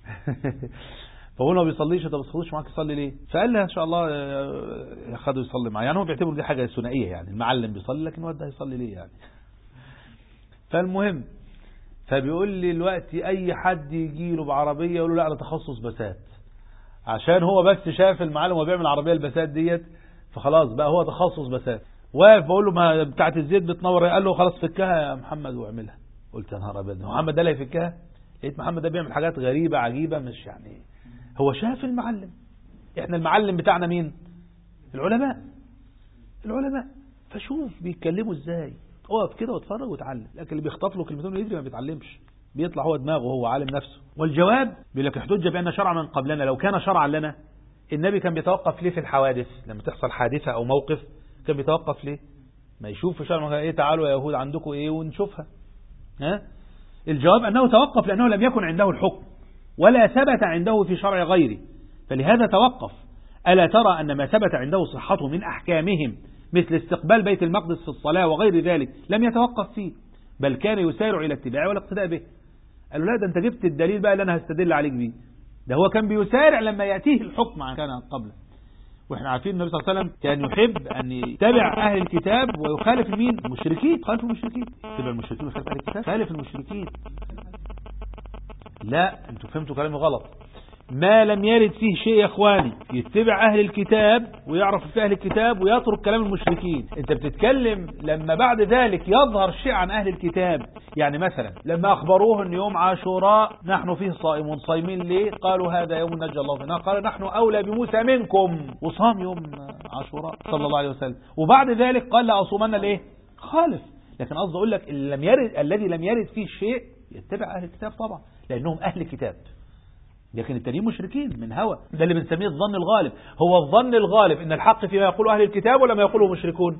فهو ما بيصليش. طب بتصليش معاك يصلي ليه؟ فقال لها ان شاء الله خده يصلي معايا. يعني هو بيعتبر دي حاجه ثنائيه، يعني المعلم بيصلي لكن الواد ده هيصلي ليه يعني. فالمهم فبيقول لي دلوقتي اي حد يجي له بعربيه يقول له لا انا تخصص بسات، عشان هو بس شاف المعلم وهو بيعمل العربيه البسات ديت فخلاص بقى هو تخصص بسات. واقف بقول له ما بتاعه الزيت بتنور، قال له خلاص فكها يا محمد واعملها. قلت يا نهار ابيض، محمد ده اللي هيفكها؟ لقيت محمد ده بيعمل حاجات غريبة عجيبة، مش يعني هو شاف المعلم. احنا المعلم بتاعنا مين؟ العلماء. فشوف بيتكلموا ازاي، اقف كده واتفرج وتعلم. لكن اللي بيخطف له كلمتين ويدري ما بيتعلمش، بيطلع هو دماغه هو عالم نفسه. والجواب بيقول لك احتج بأن شرع من قبلنا لو كان شرعا لنا. النبي كان بيتوقف ليه في الحوادث؟ لما تحصل حادثة او موقف كان بيتوقف ليه؟ ما يشوف شرع ايه تعالوا يا يهود عندكم ايه ونشوفها. الجواب أنه توقف لأنه لم يكن عنده الحكم ولا ثبت عنده في شرع غيره فلهذا توقف. ألا ترى أن ما ثبت عنده صحته من أحكامهم مثل استقبال بيت المقدس في الصلاة وغير ذلك لم يتوقف فيه، بل كان يسارع إلى اتباعه والاقتداء به. قالوا لا، ده أنت جبت الدليل بقى اللي أنا هستدل عليك بيه، ده هو كان بيسارع لما يأتيه الحكم عن كان قبله. واحنا عارفين النبي صلى الله عليه وسلم كان يحب أن يتبع أهل الكتاب ويخالف مين؟ المشركين. خالف المشركين، يتبع المشركين ويخالف أهل الكتاب، خالف المشركين. لا، انتوا فهمتوا كلامي غلط. ما لم يرد فيه شيء يا اخواني يتبع اهل الكتاب ويعرف في اهل الكتاب ويترك كلام المشركين. انت بتتكلم لما بعد ذلك يظهر شيء عن اهل الكتاب. يعني مثلا لما اخبروه ان يوم عاشوراء نحن فيه صائمون، صايمين ليه؟ قالوا هذا يوم نجى الله فينا، قال نحن اولى بموسى منكم، وصام يوم عاشوراء صلى الله عليه وسلم. وبعد ذلك قال لا اصومن ليه؟ خالف. لكن قصدي اقول لك الذي لم يرد فيه شيء يتبع اهل الكتاب طبعا، لانهم اهل الكتاب. لكن التانيين مشركين من هوى. ده اللي بنسميه الظن الغالب. هو الظن الغالب ان الحق فيما يقوله اهل الكتاب ولا ما يقوله مشركون؟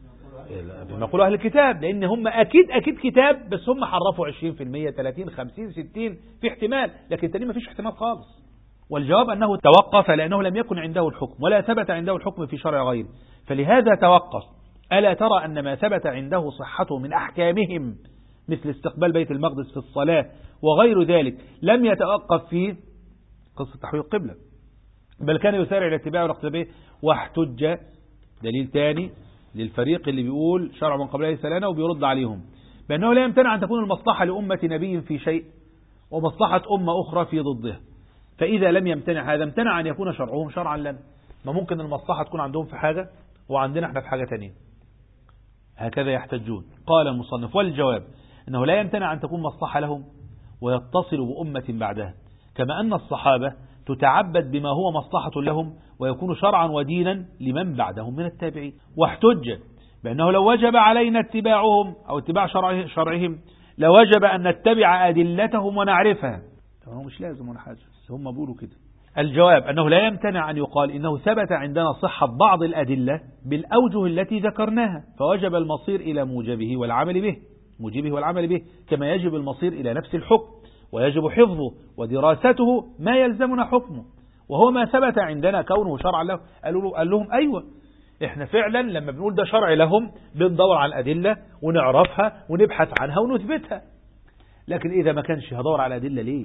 فيما يقوله اهل الكتاب، لان هم اكيد كتاب، بس هم حرفوا 20%، 30، 50، 60 في احتمال، لكن التانيين ما فيش احتمال خالص. والجواب انه توقف لانه لم يكن عنده الحكم ولا ثبت عنده الحكم في شرع غيره، فلهذا توقف. ألا ترى أن ما ثبت عنده صحته من أحكامهم مثل استقبال بيت المقدس في الصلاة وغير ذلك لم يتوقف فيه قصة تحويل القبلة، بل كان يسارع إلى اتباعه والاقتداء به. واحتج دليل تاني للفريق اللي بيقول شرع من قبله سلانة وبيرد عليهم بأنه لا يمتنع أن تكون المصلحة لأمة نبي في شيء ومصلحة أمة أخرى في ضده، فإذا لم يمتنع هذا امتنع أن يكون شرعهم شرعا لنا. ما ممكن المصلحة تكون عندهم في حاجة وعندنا احنا في حاجة تانية، هكذا يحتجون. قال المصنف والجواب أنه لا يمتنع أن تكون مصلحة لهم ويتصل بأمة بعدها، كما أن الصحابة تتعبد بما هو مصلحة لهم ويكون شرعا ودينا لمن بعدهم من التابعين. واحتج بأنه لو وجب علينا اتباعهم أو اتباع شرعهم لوجب أن نتبع أدلتهم ونعرفها. هو مش لازم ولا حاجة، هم بيقولوا كده. الجواب أنه لا يمتنع أن يقال إنه ثبت عندنا صحة بعض الأدلة بالأوجه التي ذكرناها، فوجب المصير إلى موجبه والعمل به كما يجب المصير إلى نفس الحكم، ويجب حفظه ودراسته ما يلزمنا حكمه، وهو ما ثبت عندنا كونه شرع له. قال لهم أيوة، إحنا فعلا لما بنقول ده شرع لهم بندور على الأدلة ونعرفها ونبحث عنها ونثبتها، لكن إذا ما كانش هدور على أدلة ليه؟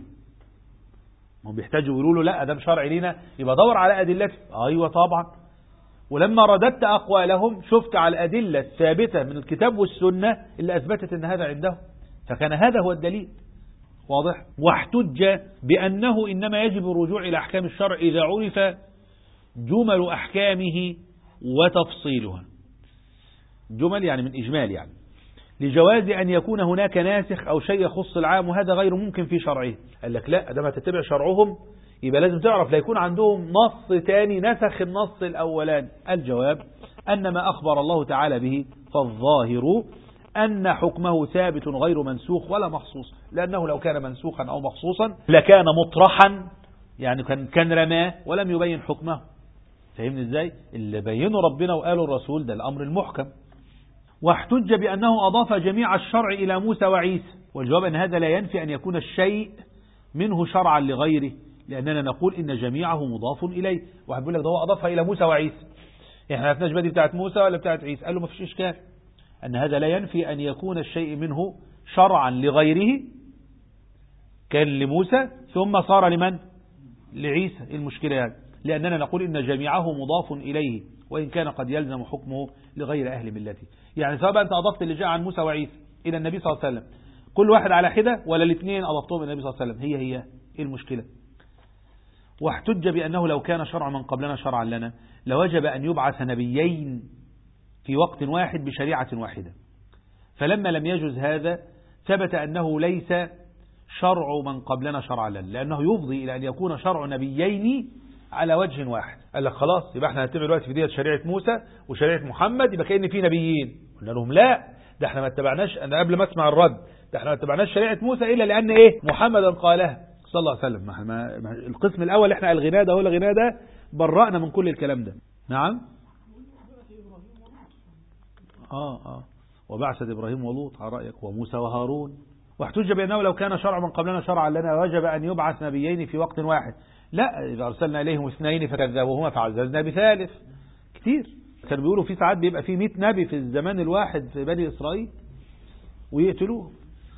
هم بيحتاجوا يقولوا له لا ده شرع لينا يبقى دور على أدلته. أيوة طبعا. ولما رددت أقوالهم شفت على الأدلة الثابتة من الكتاب والسنة اللي أثبتت أن هذا عندهم، فكان هذا هو الدليل. واضح. واحتج بأنه إنما يجب الرجوع إلى أحكام الشرع إذا عرف جمل أحكامه وتفصيلها. جمل يعني من إجمال، يعني لجواز أن يكون هناك ناسخ أو شيء يخص العام، وهذا غير ممكن في شرعه. قال لك لا، ده ما تتبع شرعهم يبقى لازم تعرف لا يكون عندهم نص تاني نسخ النص الأولاني. الجواب أن ما أخبر الله تعالى به فالظاهر أن حكمه ثابت غير منسوخ ولا مخصوص، لأنه لو كان منسوخا أو مخصوصا لكان مطرحا، يعني كان رماه ولم يبين حكمه. فهمني ازاي؟ اللي بينه ربنا وقاله الرسول ده الأمر المحكم. واحتج بأنه أضاف جميع الشرع إلى موسى وعيسى، والجواب أن هذا لا ينفي أن يكون الشيء منه شرعا لغيره، لأننا نقول إن جميعه مضاف إليه. واحد بيقول لك ده هو أضافها إلى موسى وعيسى، إحنا عرفناش بدي بتاعت موسى ولا بتاعت عيسى. قال له ما فيش إشكال، أن هذا لا ينفي أن يكون الشيء منه شرعا لغيره، كان لموسى ثم صار لمن؟ لعيسى. المشكلة يعني لأننا نقول إن جميعه مضاف إليه وإن كان قد يلزم حكمه لغير أهل ملته. يعني سواء أنت أضفت اللي جاء عن موسى وعيسى إلى النبي صلى الله عليه وسلم كل واحد على حدة، ولا الاثنين أضفتهم إلى النبي صلى الله عليه وسلم، هي إيه المشكلة؟ واحتج بأنه لو كان شرع من قبلنا شرعا لنا لوجب أن يبعث نبيين في وقت واحد بشريعة واحدة، فلما لم يجوز هذا ثبت أنه ليس شرع من قبلنا شرعا لنا، لأنه يفضي إلى أن يكون شرع نبيين على وجه واحد. قال لك خلاص يبقى احنا هنتبع دلوقتي في ديت شريعة موسى وشريعة محمد، يبقى كأن في نبيين. قلنا لهم لا، ده احنا ما اتبعناش، انا قبل ما اسمع الرد، ده احنا ما اتبعناش شريعة موسى الا لان ايه؟ محمدا قالها صلى الله عليه وسلم. القسم الاول احنا الغناء ده هو الغناء ده برأنا من كل الكلام ده. نعم. وبعثة ابراهيم ولوط على رأيك وموسى وهارون. واحتج بأنه لو كان شرع من قبلنا شرعا لنا وجب أن يبعث نبيين في وقت واحد. لا، إذا أرسلنا إليهم اثنين فكذبوهما فعززنا بثالث. كتير كانوا بيقولوا في ساعات بيبقى في 100 نبي في الزمان الواحد في بني إسرائيل ويقتلوه.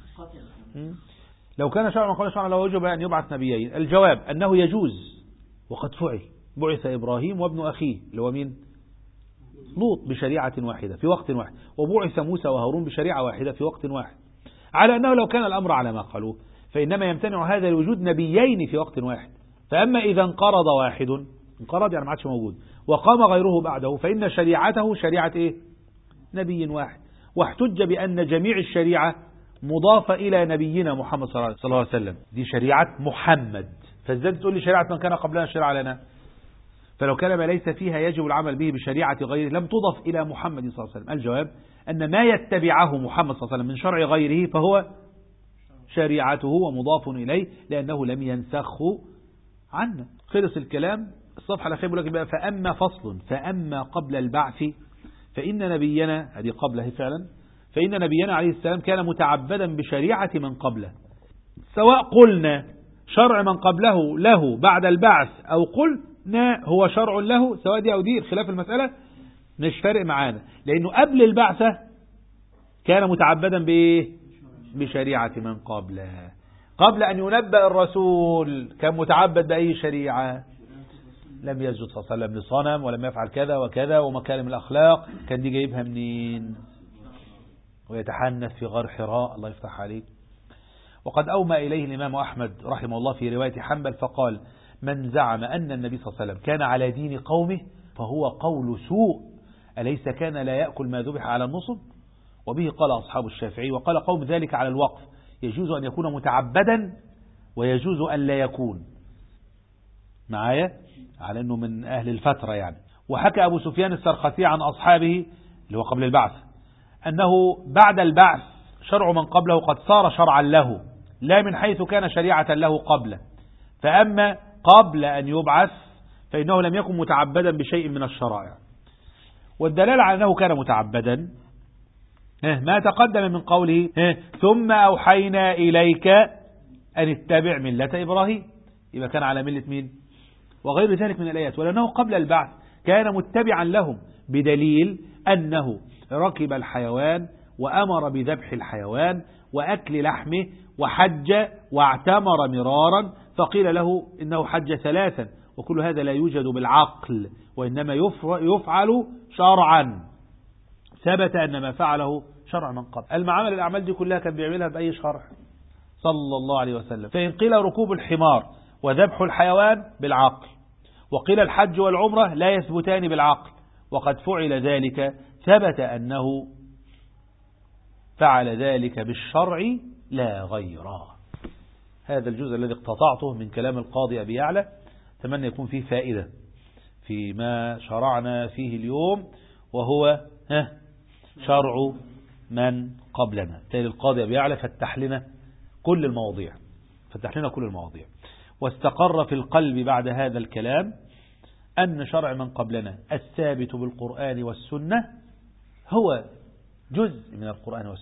لو كان شرعا قال شرعا لو وجب أن يبعث نبيين. الجواب أنه يجوز وقد فعل. بعث إبراهيم وابن أخيه اللي هو مين؟ لوط بشريعة واحدة في وقت واحد، وبعث موسى وهارون بشريعة واحدة في وقت واحد، على أنه لو كان الأمر على ما قالوه فإنما يمتنع هذا لوجود نبيين في وقت واحد. فأما إذا انقرض واحد، انقرض يعني ما عادش موجود، وقام غيره بعده، فإن شريعته شريعة إيه؟ نبي واحد. واحتج بأن جميع الشريعة مضافة إلى نبينا محمد صلى الله عليه وسلم، دي شريعة محمد، فازاي تقول لي شريعة من كان قبلنا شريعة لنا؟ فلو كان ما ليس فيها يجب العمل به بشريعة غيره لم تضف إلى محمد صلى الله عليه وسلم. الجواب أن ما يتبعه محمد صلى الله عليه وسلم من شرع غيره فهو شريعته ومضاف إليه لأنه لم ينسخه عنا. خلص الكلام. الصفحة الأخيرة بيقول لك بقى فأما فصل فأما قبل البعث فإن نبينا، هذه قبله فعلا، فإن نبينا عليه السلام كان متعبدا بشريعة من قبله، سواء قلنا شرع من قبله له بعد البعث أو قلنا هو شرع له، سواء دي أو دي خلاف المسألة مش فارق معانا، لأنه قبل البعثة كان متعبدا بشريعة من قبله. قبل أن ينبأ الرسول كان متعبد بأي شريعة؟ لم يسجد صلى الله عليه وسلم لصنم ولم يفعل كذا وكذا ومكارم الأخلاق، كان دي جايبها منين؟ ويتحنث في غار حراء. الله يفتح عليك. وقد أومى إليه الإمام أحمد رحمه الله في رواية حنبل فقال من زعم أن النبي صلى الله عليه وسلم كان على دين قومه فهو قول سوء، أليس كان لا يأكل ما ذبح على النصب؟ وبه قال أصحاب الشافعي وقال قوم ذلك على الوقف، يجوز أن يكون متعبدا ويجوز أن لا يكون معايا على أنه من أهل الفترة يعني. وحكى أبو سفيان السرخسي عن أصحابه اللي هو قبل البعث أنه بعد البعث شرع من قبله قد صار شرعا له لا من حيث كان شريعة له قبله، فأما قبل أن يبعث فإنه لم يكن متعبدا بشيء من الشرائع. والدلالة على أنه كان متعبدا ما تقدم من قوله ثم أوحينا إليك أن اتبع ملة إبراهيم، يبقى كان على ملة مين؟ وغير ذلك من الآيات. ولأنه قبل البعث كان متبعا لهم بدليل أنه ركب الحيوان وأمر بذبح الحيوان وأكل لحمه وحج واعتمر مرارا، فقيل له إنه حج ثلاثا، وكل هذا لا يوجد بالعقل وإنما يفعل شرعا، ثبت أن ما فعله شرع من قبل. المعامل الأعمال دي كلها كان بيعملها بأي شرع صلى الله عليه وسلم. فإن قيل ركوب الحمار وذبح الحيوان بالعقل، وقيل الحج والعمرة لا يثبتان بالعقل، وقد فعل ذلك ثبت أنه فعل ذلك بالشرع لا غيره. هذا الجزء الذي اقتطعته من كلام القاضي أبي يعلى، أتمنى يكون فيه فائدة فيما شرعنا فيه اليوم، وهو شرع من قبلنا. تالي القاضي أبي يعلى فتح لنا كل المواضيع، واستقر في القلب بعد هذا الكلام أن شرع من قبلنا الثابت بالقرآن والسنة هو جزء من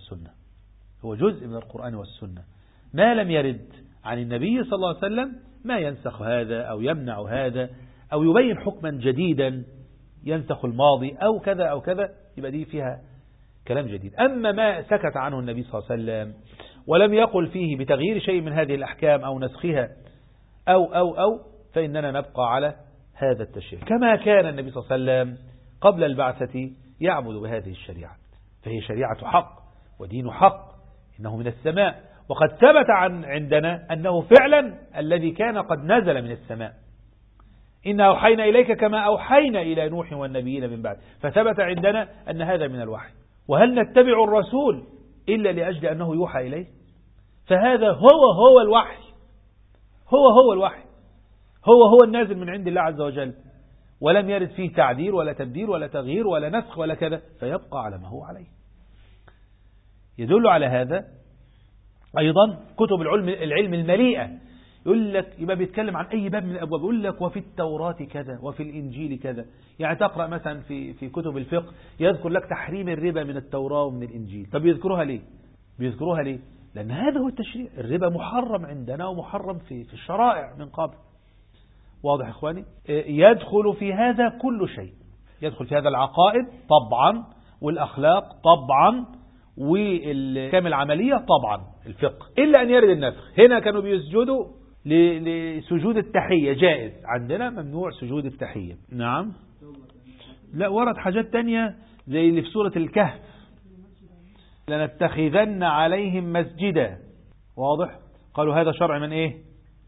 القرآن والسنة، ما لم يرد عن النبي صلى الله عليه وسلم ما ينسخ هذا أو يمنع هذا أو يبين حكما جديدا ينسخ الماضي أو كذا أو كذا، يبقى دي فيها كلام جديد. أما ما سكت عنه النبي صلى الله عليه وسلم ولم يقل فيه بتغيير شيء من هذه الأحكام أو نسخها أو فإننا نبقى على هذا التشريع كما كان النبي صلى الله عليه وسلم قبل البعثة يعبد بهذه الشريعة، فهي شريعة حق ودين حق، إنه من السماء، وقد ثبت عندنا أنه فعلا الذي كان قد نزل من السماء، إنا أوحينا إليك كما أوحينا إلى نوح والنبيين من بعد، فثبت عندنا أن هذا من الوحي. وهل نتبع الرسول إلا لأجل أنه يوحى إليه؟ فهذا هو الوحي، هو الوحي، هو النازل من عند الله عز وجل، ولم يرد فيه تعديل ولا تبديل ولا تغيير ولا نسخ ولا كذا، فيبقى على ما هو عليه. يدل على هذا أيضا كتب العلم المليئة، يقول لك يبقى بيتكلم عن أي باب من الأبواب، يقول لك وفي التوراة كذا وفي الإنجيل كذا. يعني تقرأ مثلا في كتب الفقه يذكر لك تحريم الربا من التوراة ومن الإنجيل. طب يذكروها ليه؟ لأن هذا هو التشريع. الربا محرم عندنا ومحرم في الشرائع من قبل. واضح إخواني؟ يدخل في هذا كل شيء، يدخل في هذا العقائد طبعا، والأخلاق طبعا، والكامل العملية طبعا الفقه، إلا أن يرد النسخ. هنا كانوا بيسجدوا لسجود التحية جائز، عندنا ممنوع سجود التحية. نعم. لا، ورد حاجات تانية زي اللي في سورة الكهف، لنتخذن عليهم مسجدا. واضح؟ قالوا هذا شرع من ايه؟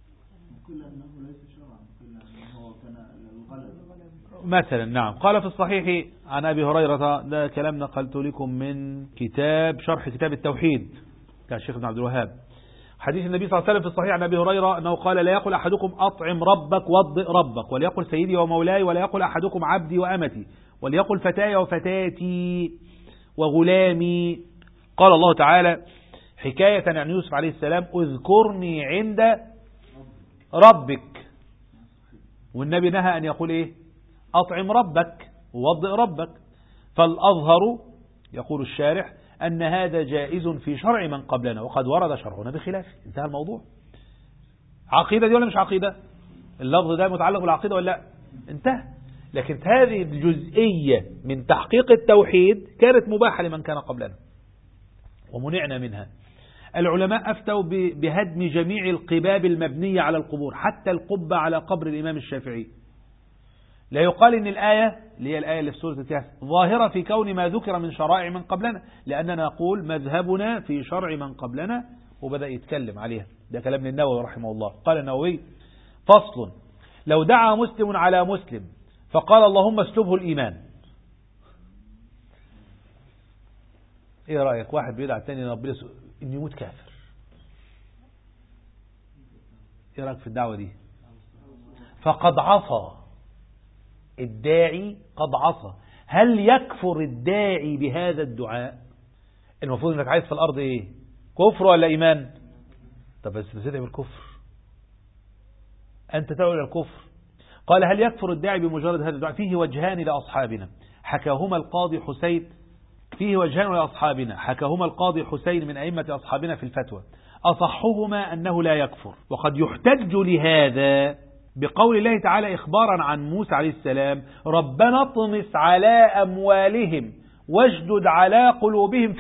مثلا. نعم. قال في الصحيح عن أبي هريرة، ده كلام نقلت لكم من كتاب شرح كتاب التوحيد كان الشيخ ابن عبد الوهاب. حديث النبي صلى الله عليه وسلم في الصحيح عن أبي هريرة أنه قال: لا يقل أحدكم أطعم ربك وضئ ربك، وليقل سيدي ومولاي، ولا يقل أحدكم عبدي وأمتي، وليقل فتاي وفتاتي وغلامي. قال الله تعالى حكاية عن يوسف عليه السلام: اذكرني عند ربك. والنبي نهى أن يقول إيه؟ أطعم ربك ووضئ ربك. فالأظهر يقول الشارح أن هذا جائز في شرع من قبلنا، وقد ورد شرعنا بخلافه. انتهى الموضوع. عقيدة دي ولا مش عقيدة؟ اللفظ ده متعلق بالعقيدة ولا لا؟ انتهى. لكن هذه الجزئية من تحقيق التوحيد كانت مباحة لمن كان قبلنا ومنعنا منها. العلماء أفتوا بهدم جميع القباب المبنية على القبور، حتى القبة على قبر الإمام الشافعي. لا يقال إن الآية اللي هي الآية اللي في سورة الكهف ظاهرة في كون ما ذكر من شرائع من قبلنا، لأننا نقول مذهبنا في شرع من قبلنا، وبدأ يتكلم عليها. ده كلام النووي رحمه الله. قال النووي: فصل: لو دعا مسلم على مسلم فقال اللهم اسلبه الإيمان. ايه رأيك؟ واحد بيدعى الثاني ربنا إن يموت كافر، ايه رأيك في الدعوة دي؟ فقد عصى الداعي، قد عصى. هل يكفر الداعي بهذا الدعاء؟ المفروض انك عايز في الارض ايه؟ كفر ولا ايمان؟ طب بس تدعي بالكفر، انت تدعو الى الكفر. قال: هل يكفر الداعي بمجرد هذا الدعاء؟ فيه وجهان لاصحابنا حكاهما القاضي حسين من ائمه اصحابنا في الفتوى، اصحهما انه لا يكفر. وقد يحتج لهذا بقول الله تعالى إخبارا عن موسى عليه السلام: ربنا اطمس على أموالهم واشدد على قلوبهم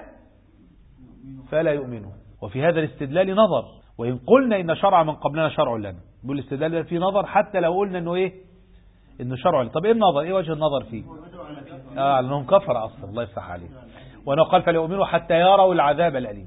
فلا يؤمنوا. وفي هذا الاستدلال نظر، وإن قلنا إن شرع من قبلنا شرع لنا، بقول الاستدلال ده فيه نظر حتى لو قلنا إنه إيه؟ إنه شرع لنا. طب إيه النظر؟ إيه وجه النظر فيه؟ لأنهم كفر أصلا. الله يفتح عليه. وأنه قال فلا يؤمنوا حتى يروا العذاب الأليم.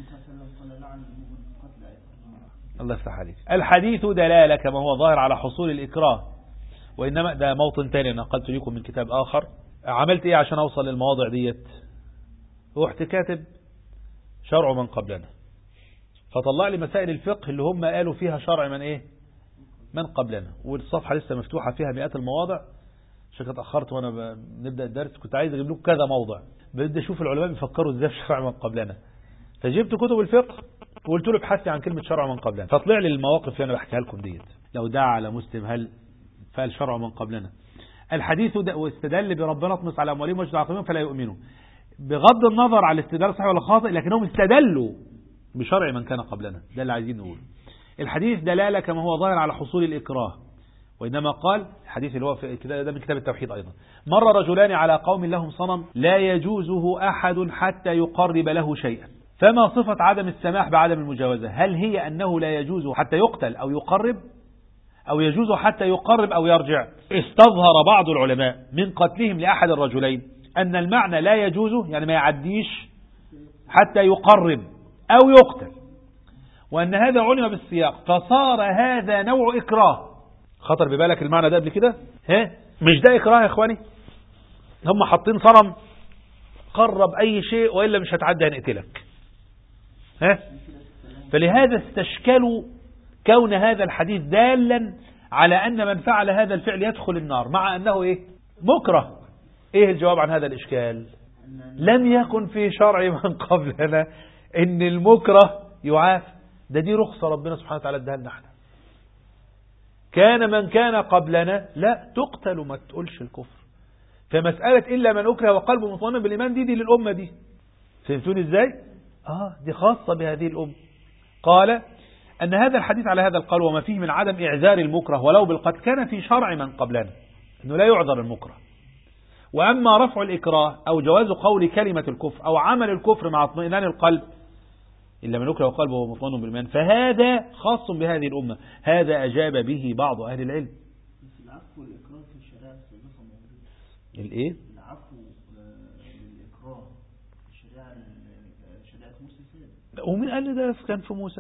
الله يفتح عليك. الحديث دلالة كما هو ظاهر على حصول الإكراه، وإنما ده موطن تاني نقلت لكم من كتاب آخر. عملت إيه عشان أوصل للمواضع ديت؟ رحت كاتب شرع من قبلنا، فطلع لي مسائل الفقه اللي هم قالوا فيها شرع من إيه؟ من قبلنا. والصفحة لسه مفتوحة فيها مئات المواضع. عشان اتأخرت وأنا نبدأ الدرس كنت عايز أجيب لكم كذا موضع، بدي أشوف العلماء بيفكروا إزاي في شرع من قبلنا. فجبت كتب الفقه وقلت له ابحثي عن كلمة شرع من قبلنا، فطلع لي المواقف اللي أنا بحكيها لكم ديت. لو دعا على مسلم هل فعل شرع من قبلنا. الحديث واستدل بربنا اطمس على أموالهم واشدد على قلوبهم فلا يؤمنوا. بغض النظر على الاستدلال صحيح ولا خاطئ، لكنهم استدلوا بشرع من كان قبلنا. ده اللي عايزين نقول. الحديث دلالة كما هو ظاهر على حصول الإكراه، وإنما قال الحديث اللي هو في ده من كتاب التوحيد أيضا: مر رجلان على قوم لهم صنم لا يجوزه أحد حتى يقرب له شيئا، فما صفة عدم السماح بعدم المجاوزة؟ هل هي أنه لا يجوز حتى يقتل أو يقرب، أو يجوز حتى يقرب أو يرجع؟ استظهر بعض العلماء من قتلهم لأحد الرجلين أن المعنى لا يجوز يعني ما يعديش حتى يقرب أو يقتل، وأن هذا علم بالسياق، فصار هذا نوع إكراه. خطر ببالك المعنى ده قبل كده؟ مش ده إكراه يا إخواني؟ هم حاطين صنم قرب أي شيء وإلا مش هتعدي هنقتلك. فلهذا استشكلوا كون هذا الحديث دالا على أن من فعل هذا الفعل يدخل النار، مع أنه إيه؟ مكره. إيه الجواب عن هذا الإشكال؟ لم يكن في شرع من قبلنا إن المكره يعاف. دي رخصة ربنا سبحانه وتعالى ادها لنا احنا. كان من كان قبلنا لا تقتل وما تقولش الكفر. فمسألة إلا من أكره وقلبه مطمئن بالإيمان دي للأمة دي. فهمتوني إزاي؟ دي خاصة بهذه الأمة. قال أن هذا الحديث على هذا القول وما فيه من عدم إعذار المكره ولو بالقتل كان في شرع من قبلنا، أنه لا يعذر المكره وأما رفع الإكراه أو جواز قول كلمة الكفر أو عمل الكفر مع اطمئنان القلب إلا من يكره قلبه ومطمئن بالإيمان فهذا خاص بهذه الأمة. هذا أجاب به بعض أهل العلم. بس العفو والإكراه في الشريعة السابقة موجود. الإيه؟ العفو للإكراه في الشريعة موسى سابق. ومين قال لي ده كان في موسى؟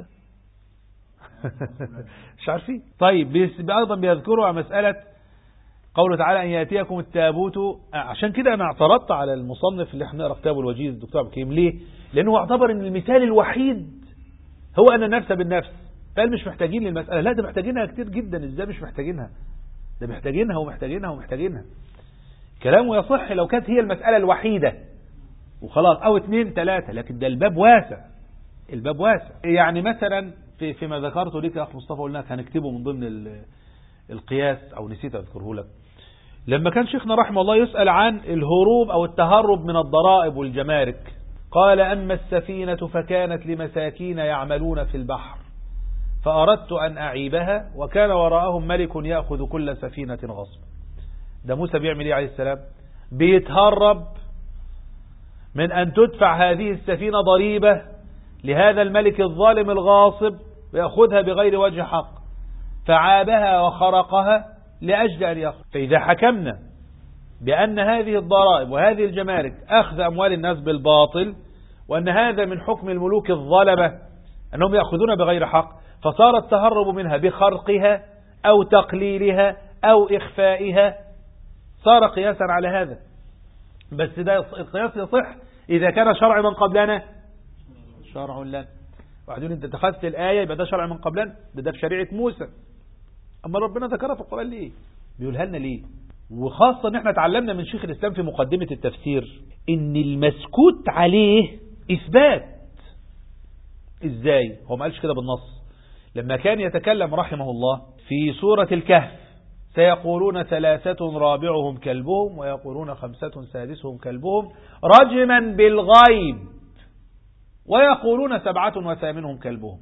مش عارفين. طيب أيضا بيذكروا مسألة قوله تعالى أن يأتيكم التابوت. عشان كده أنا اعترضت على المصنف اللي احنا نقرأ كتابه الوجيز الدكتور عبد الكريم. ليه؟ لأنه اعتبر أن المثال الوحيد هو أن النفس بالنفس، فقال مش محتاجين للمسألة. لا، ده محتاجينها كتير جدا. إزاي مش محتاجينها؟ ده محتاجينها ومحتاجينها ومحتاجينها. كلامه يصح لو كانت هي المسألة الوحيدة وخلاص، أو 2 3، لكن ده الباب واسع. الباب واسع. يعني مثلا فيما ذكرته لك يا أخ مصطفى قلنا هنكتبه من ضمن القياس أو نسيت أذكره لك. لما كان شيخنا رحمه الله يسأل عن الهروب أو التهرب من الضرائب والجمارك، قال أما السفينة فكانت لمساكين يعملون في البحر فأردت أن أعيبها وكان وراءهم ملك يأخذ كل سفينة غصب. ده موسى بيعمل ايه عليه السلام؟ بيتهرب من أن تدفع هذه السفينة ضريبة لهذا الملك الظالم الغاصب ويأخذها بغير وجه حق، فعابها وخرقها لأجل أن يأخذ. فإذا حكمنا بأن هذه الضرائب وهذه الجمارك أخذ أموال الناس بالباطل، وأن هذا من حكم الملوك الظلمة أنهم يأخذون بغير حق، فصار التهرب منها بخرقها أو تقليلها أو إخفائها صار قياسا على هذا. بس ده القياس يصح إذا كان شرع من قبلنا شرع لنا. وبعدين انت اتخذت الآية يبقى ده شرع من قبلنا، ده في شريعة موسى. أما ربنا ذكرها في القرآن ليه؟ بيقولها لنا ليه؟ وخاصة ان احنا تعلمنا من شيخ الإسلام في مقدمة التفسير ان المسكوت عليه إثبات. ازاي؟ هو ما قالش كده بالنص. لما كان يتكلم رحمه الله في سورة الكهف سيقولون 3 رابعهم كلبهم ويقولون 5 سادسهم كلبهم رجما بالغيب ويقولون 7 وثامنهم كلبهم،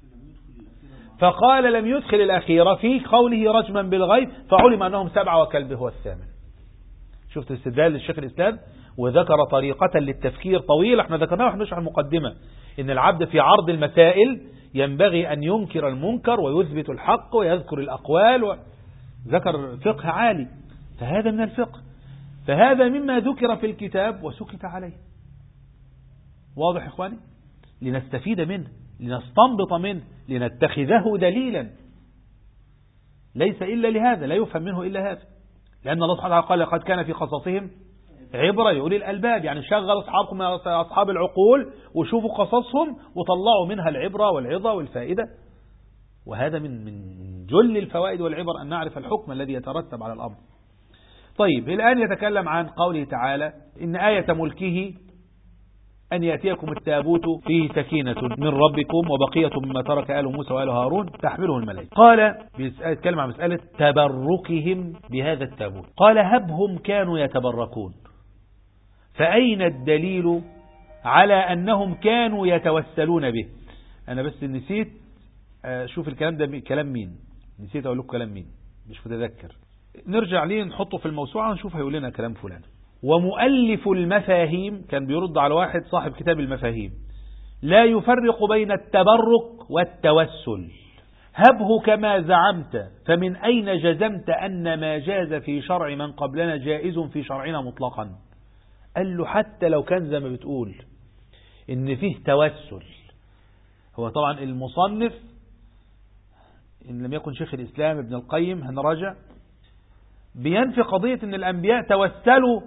فقال لم يدخل الأخيرة في قوله رجما بالغيب فعلم أنهم 7 وكلبه هو 8. شفت استدلال للشيخ الإسلام وذكر طريقة للتفكير طويلة احنا ذكرناها واحنا نشرح المقدمة ان العبد في عرض المسائل ينبغي أن ينكر المنكر ويثبت الحق ويذكر الأقوال ذكر فقه عالي. فهذا من الفقه، فهذا مما ذكر في الكتاب وسكت عليه. واضح إخواني؟ لنستفيد منه، لنستنبط منه، لنتخذه دليلا، ليس إلا لهذا، لا يفهم منه إلا هذا. لأن الله سبحانه وتعالى قال لقد كان في قصصهم عبرة لأولي الألباب. يعني شغل أصحابكم من أصحاب العقول وشوفوا قصصهم وطلعوا منها العبرة والعظة والفائدة. وهذا من جل الفوائد والعبر أن نعرف الحكم الذي يترتب على الأمر. طيب الآن يتكلم عن قوله تعالى إن آية ملكه أن يأتيكم التابوت فيه سكينة من ربكم وبقية مما ترك آل موسى وآل هارون تحمله الملائكة. قال يتكلم عن مسألة تبركهم بهذا التابوت. قال هبهم كانوا يتبركون، فأين الدليل على أنهم كانوا يتوسلون به؟ أنا بس نسيت شوف الكلام ده كلام مين، نسيت أقول لكم كلام مين مش متذكر. نرجع ليه نحطه في الموسوعة ونشوف هيقول لنا كلام فلان. ومؤلف المفاهيم كان بيرد على واحد صاحب كتاب المفاهيم لا يفرق بين التبرك والتوسل. هبه كما زعمت فمن أين جزمت أن ما جاز في شرع من قبلنا جائز في شرعنا مطلقا؟ قال له حتى لو كان زي ما بتقول إن فيه توسل. هو طبعا المصنف إن لم يكن شيخ الإسلام ابن القيم هنراجع بينفي قضية إن الأنبياء توسلوا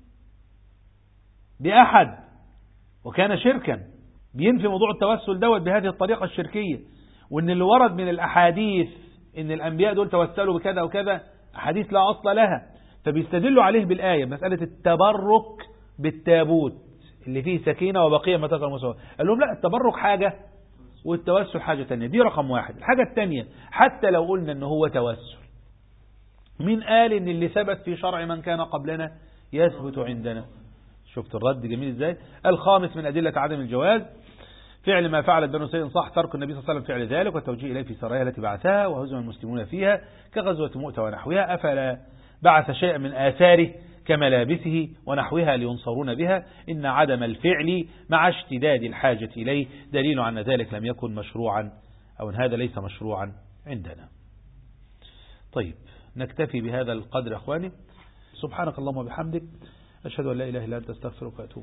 بأحد وكان شركا، بينفي موضوع التوسل دوت بهذه الطريقة الشركية، وإن اللي ورد من الأحاديث إن الأنبياء دول توسلوا بكذا وكذا أحاديث لا أصل لها، فبيستدلوا عليه بالآية مسألة التبرك بالتابوت اللي فيه سكينة وبقية ما ترك موسى. قال لهم لا، التبرك حاجة والتوسل حاجة تانية. دي رقم 1. الحاجة التانية حتى لو قلنا إن هو توسل، مين قال إن اللي ثبت في شرع من كان قبلنا يثبت عندنا؟ شفت الرد جميل إزاي؟ الخامس من أدلة عدم الجواز فعل ما فعلت بنو سيد صح ترك النبي صلى الله عليه وسلم فعل ذلك والتوجيه إليه في سرايا التي بعثها وهزم المسلمون فيها كغزوة مؤتة ونحوها. أفلا بعث شيئا من آثاره كملابسه ونحوها لينصرون بها، إن عدم الفعل مع اشتداد الحاجة إليه دليل أن ذلك لم يكن مشروعا، أو أن هذا ليس مشروعا عندنا. طيب نكتفي بهذا القدر أخواني. سبحانك اللهم وبحمدك، أشهد أن لا إله إلا أنت، أستغفرك وأتوب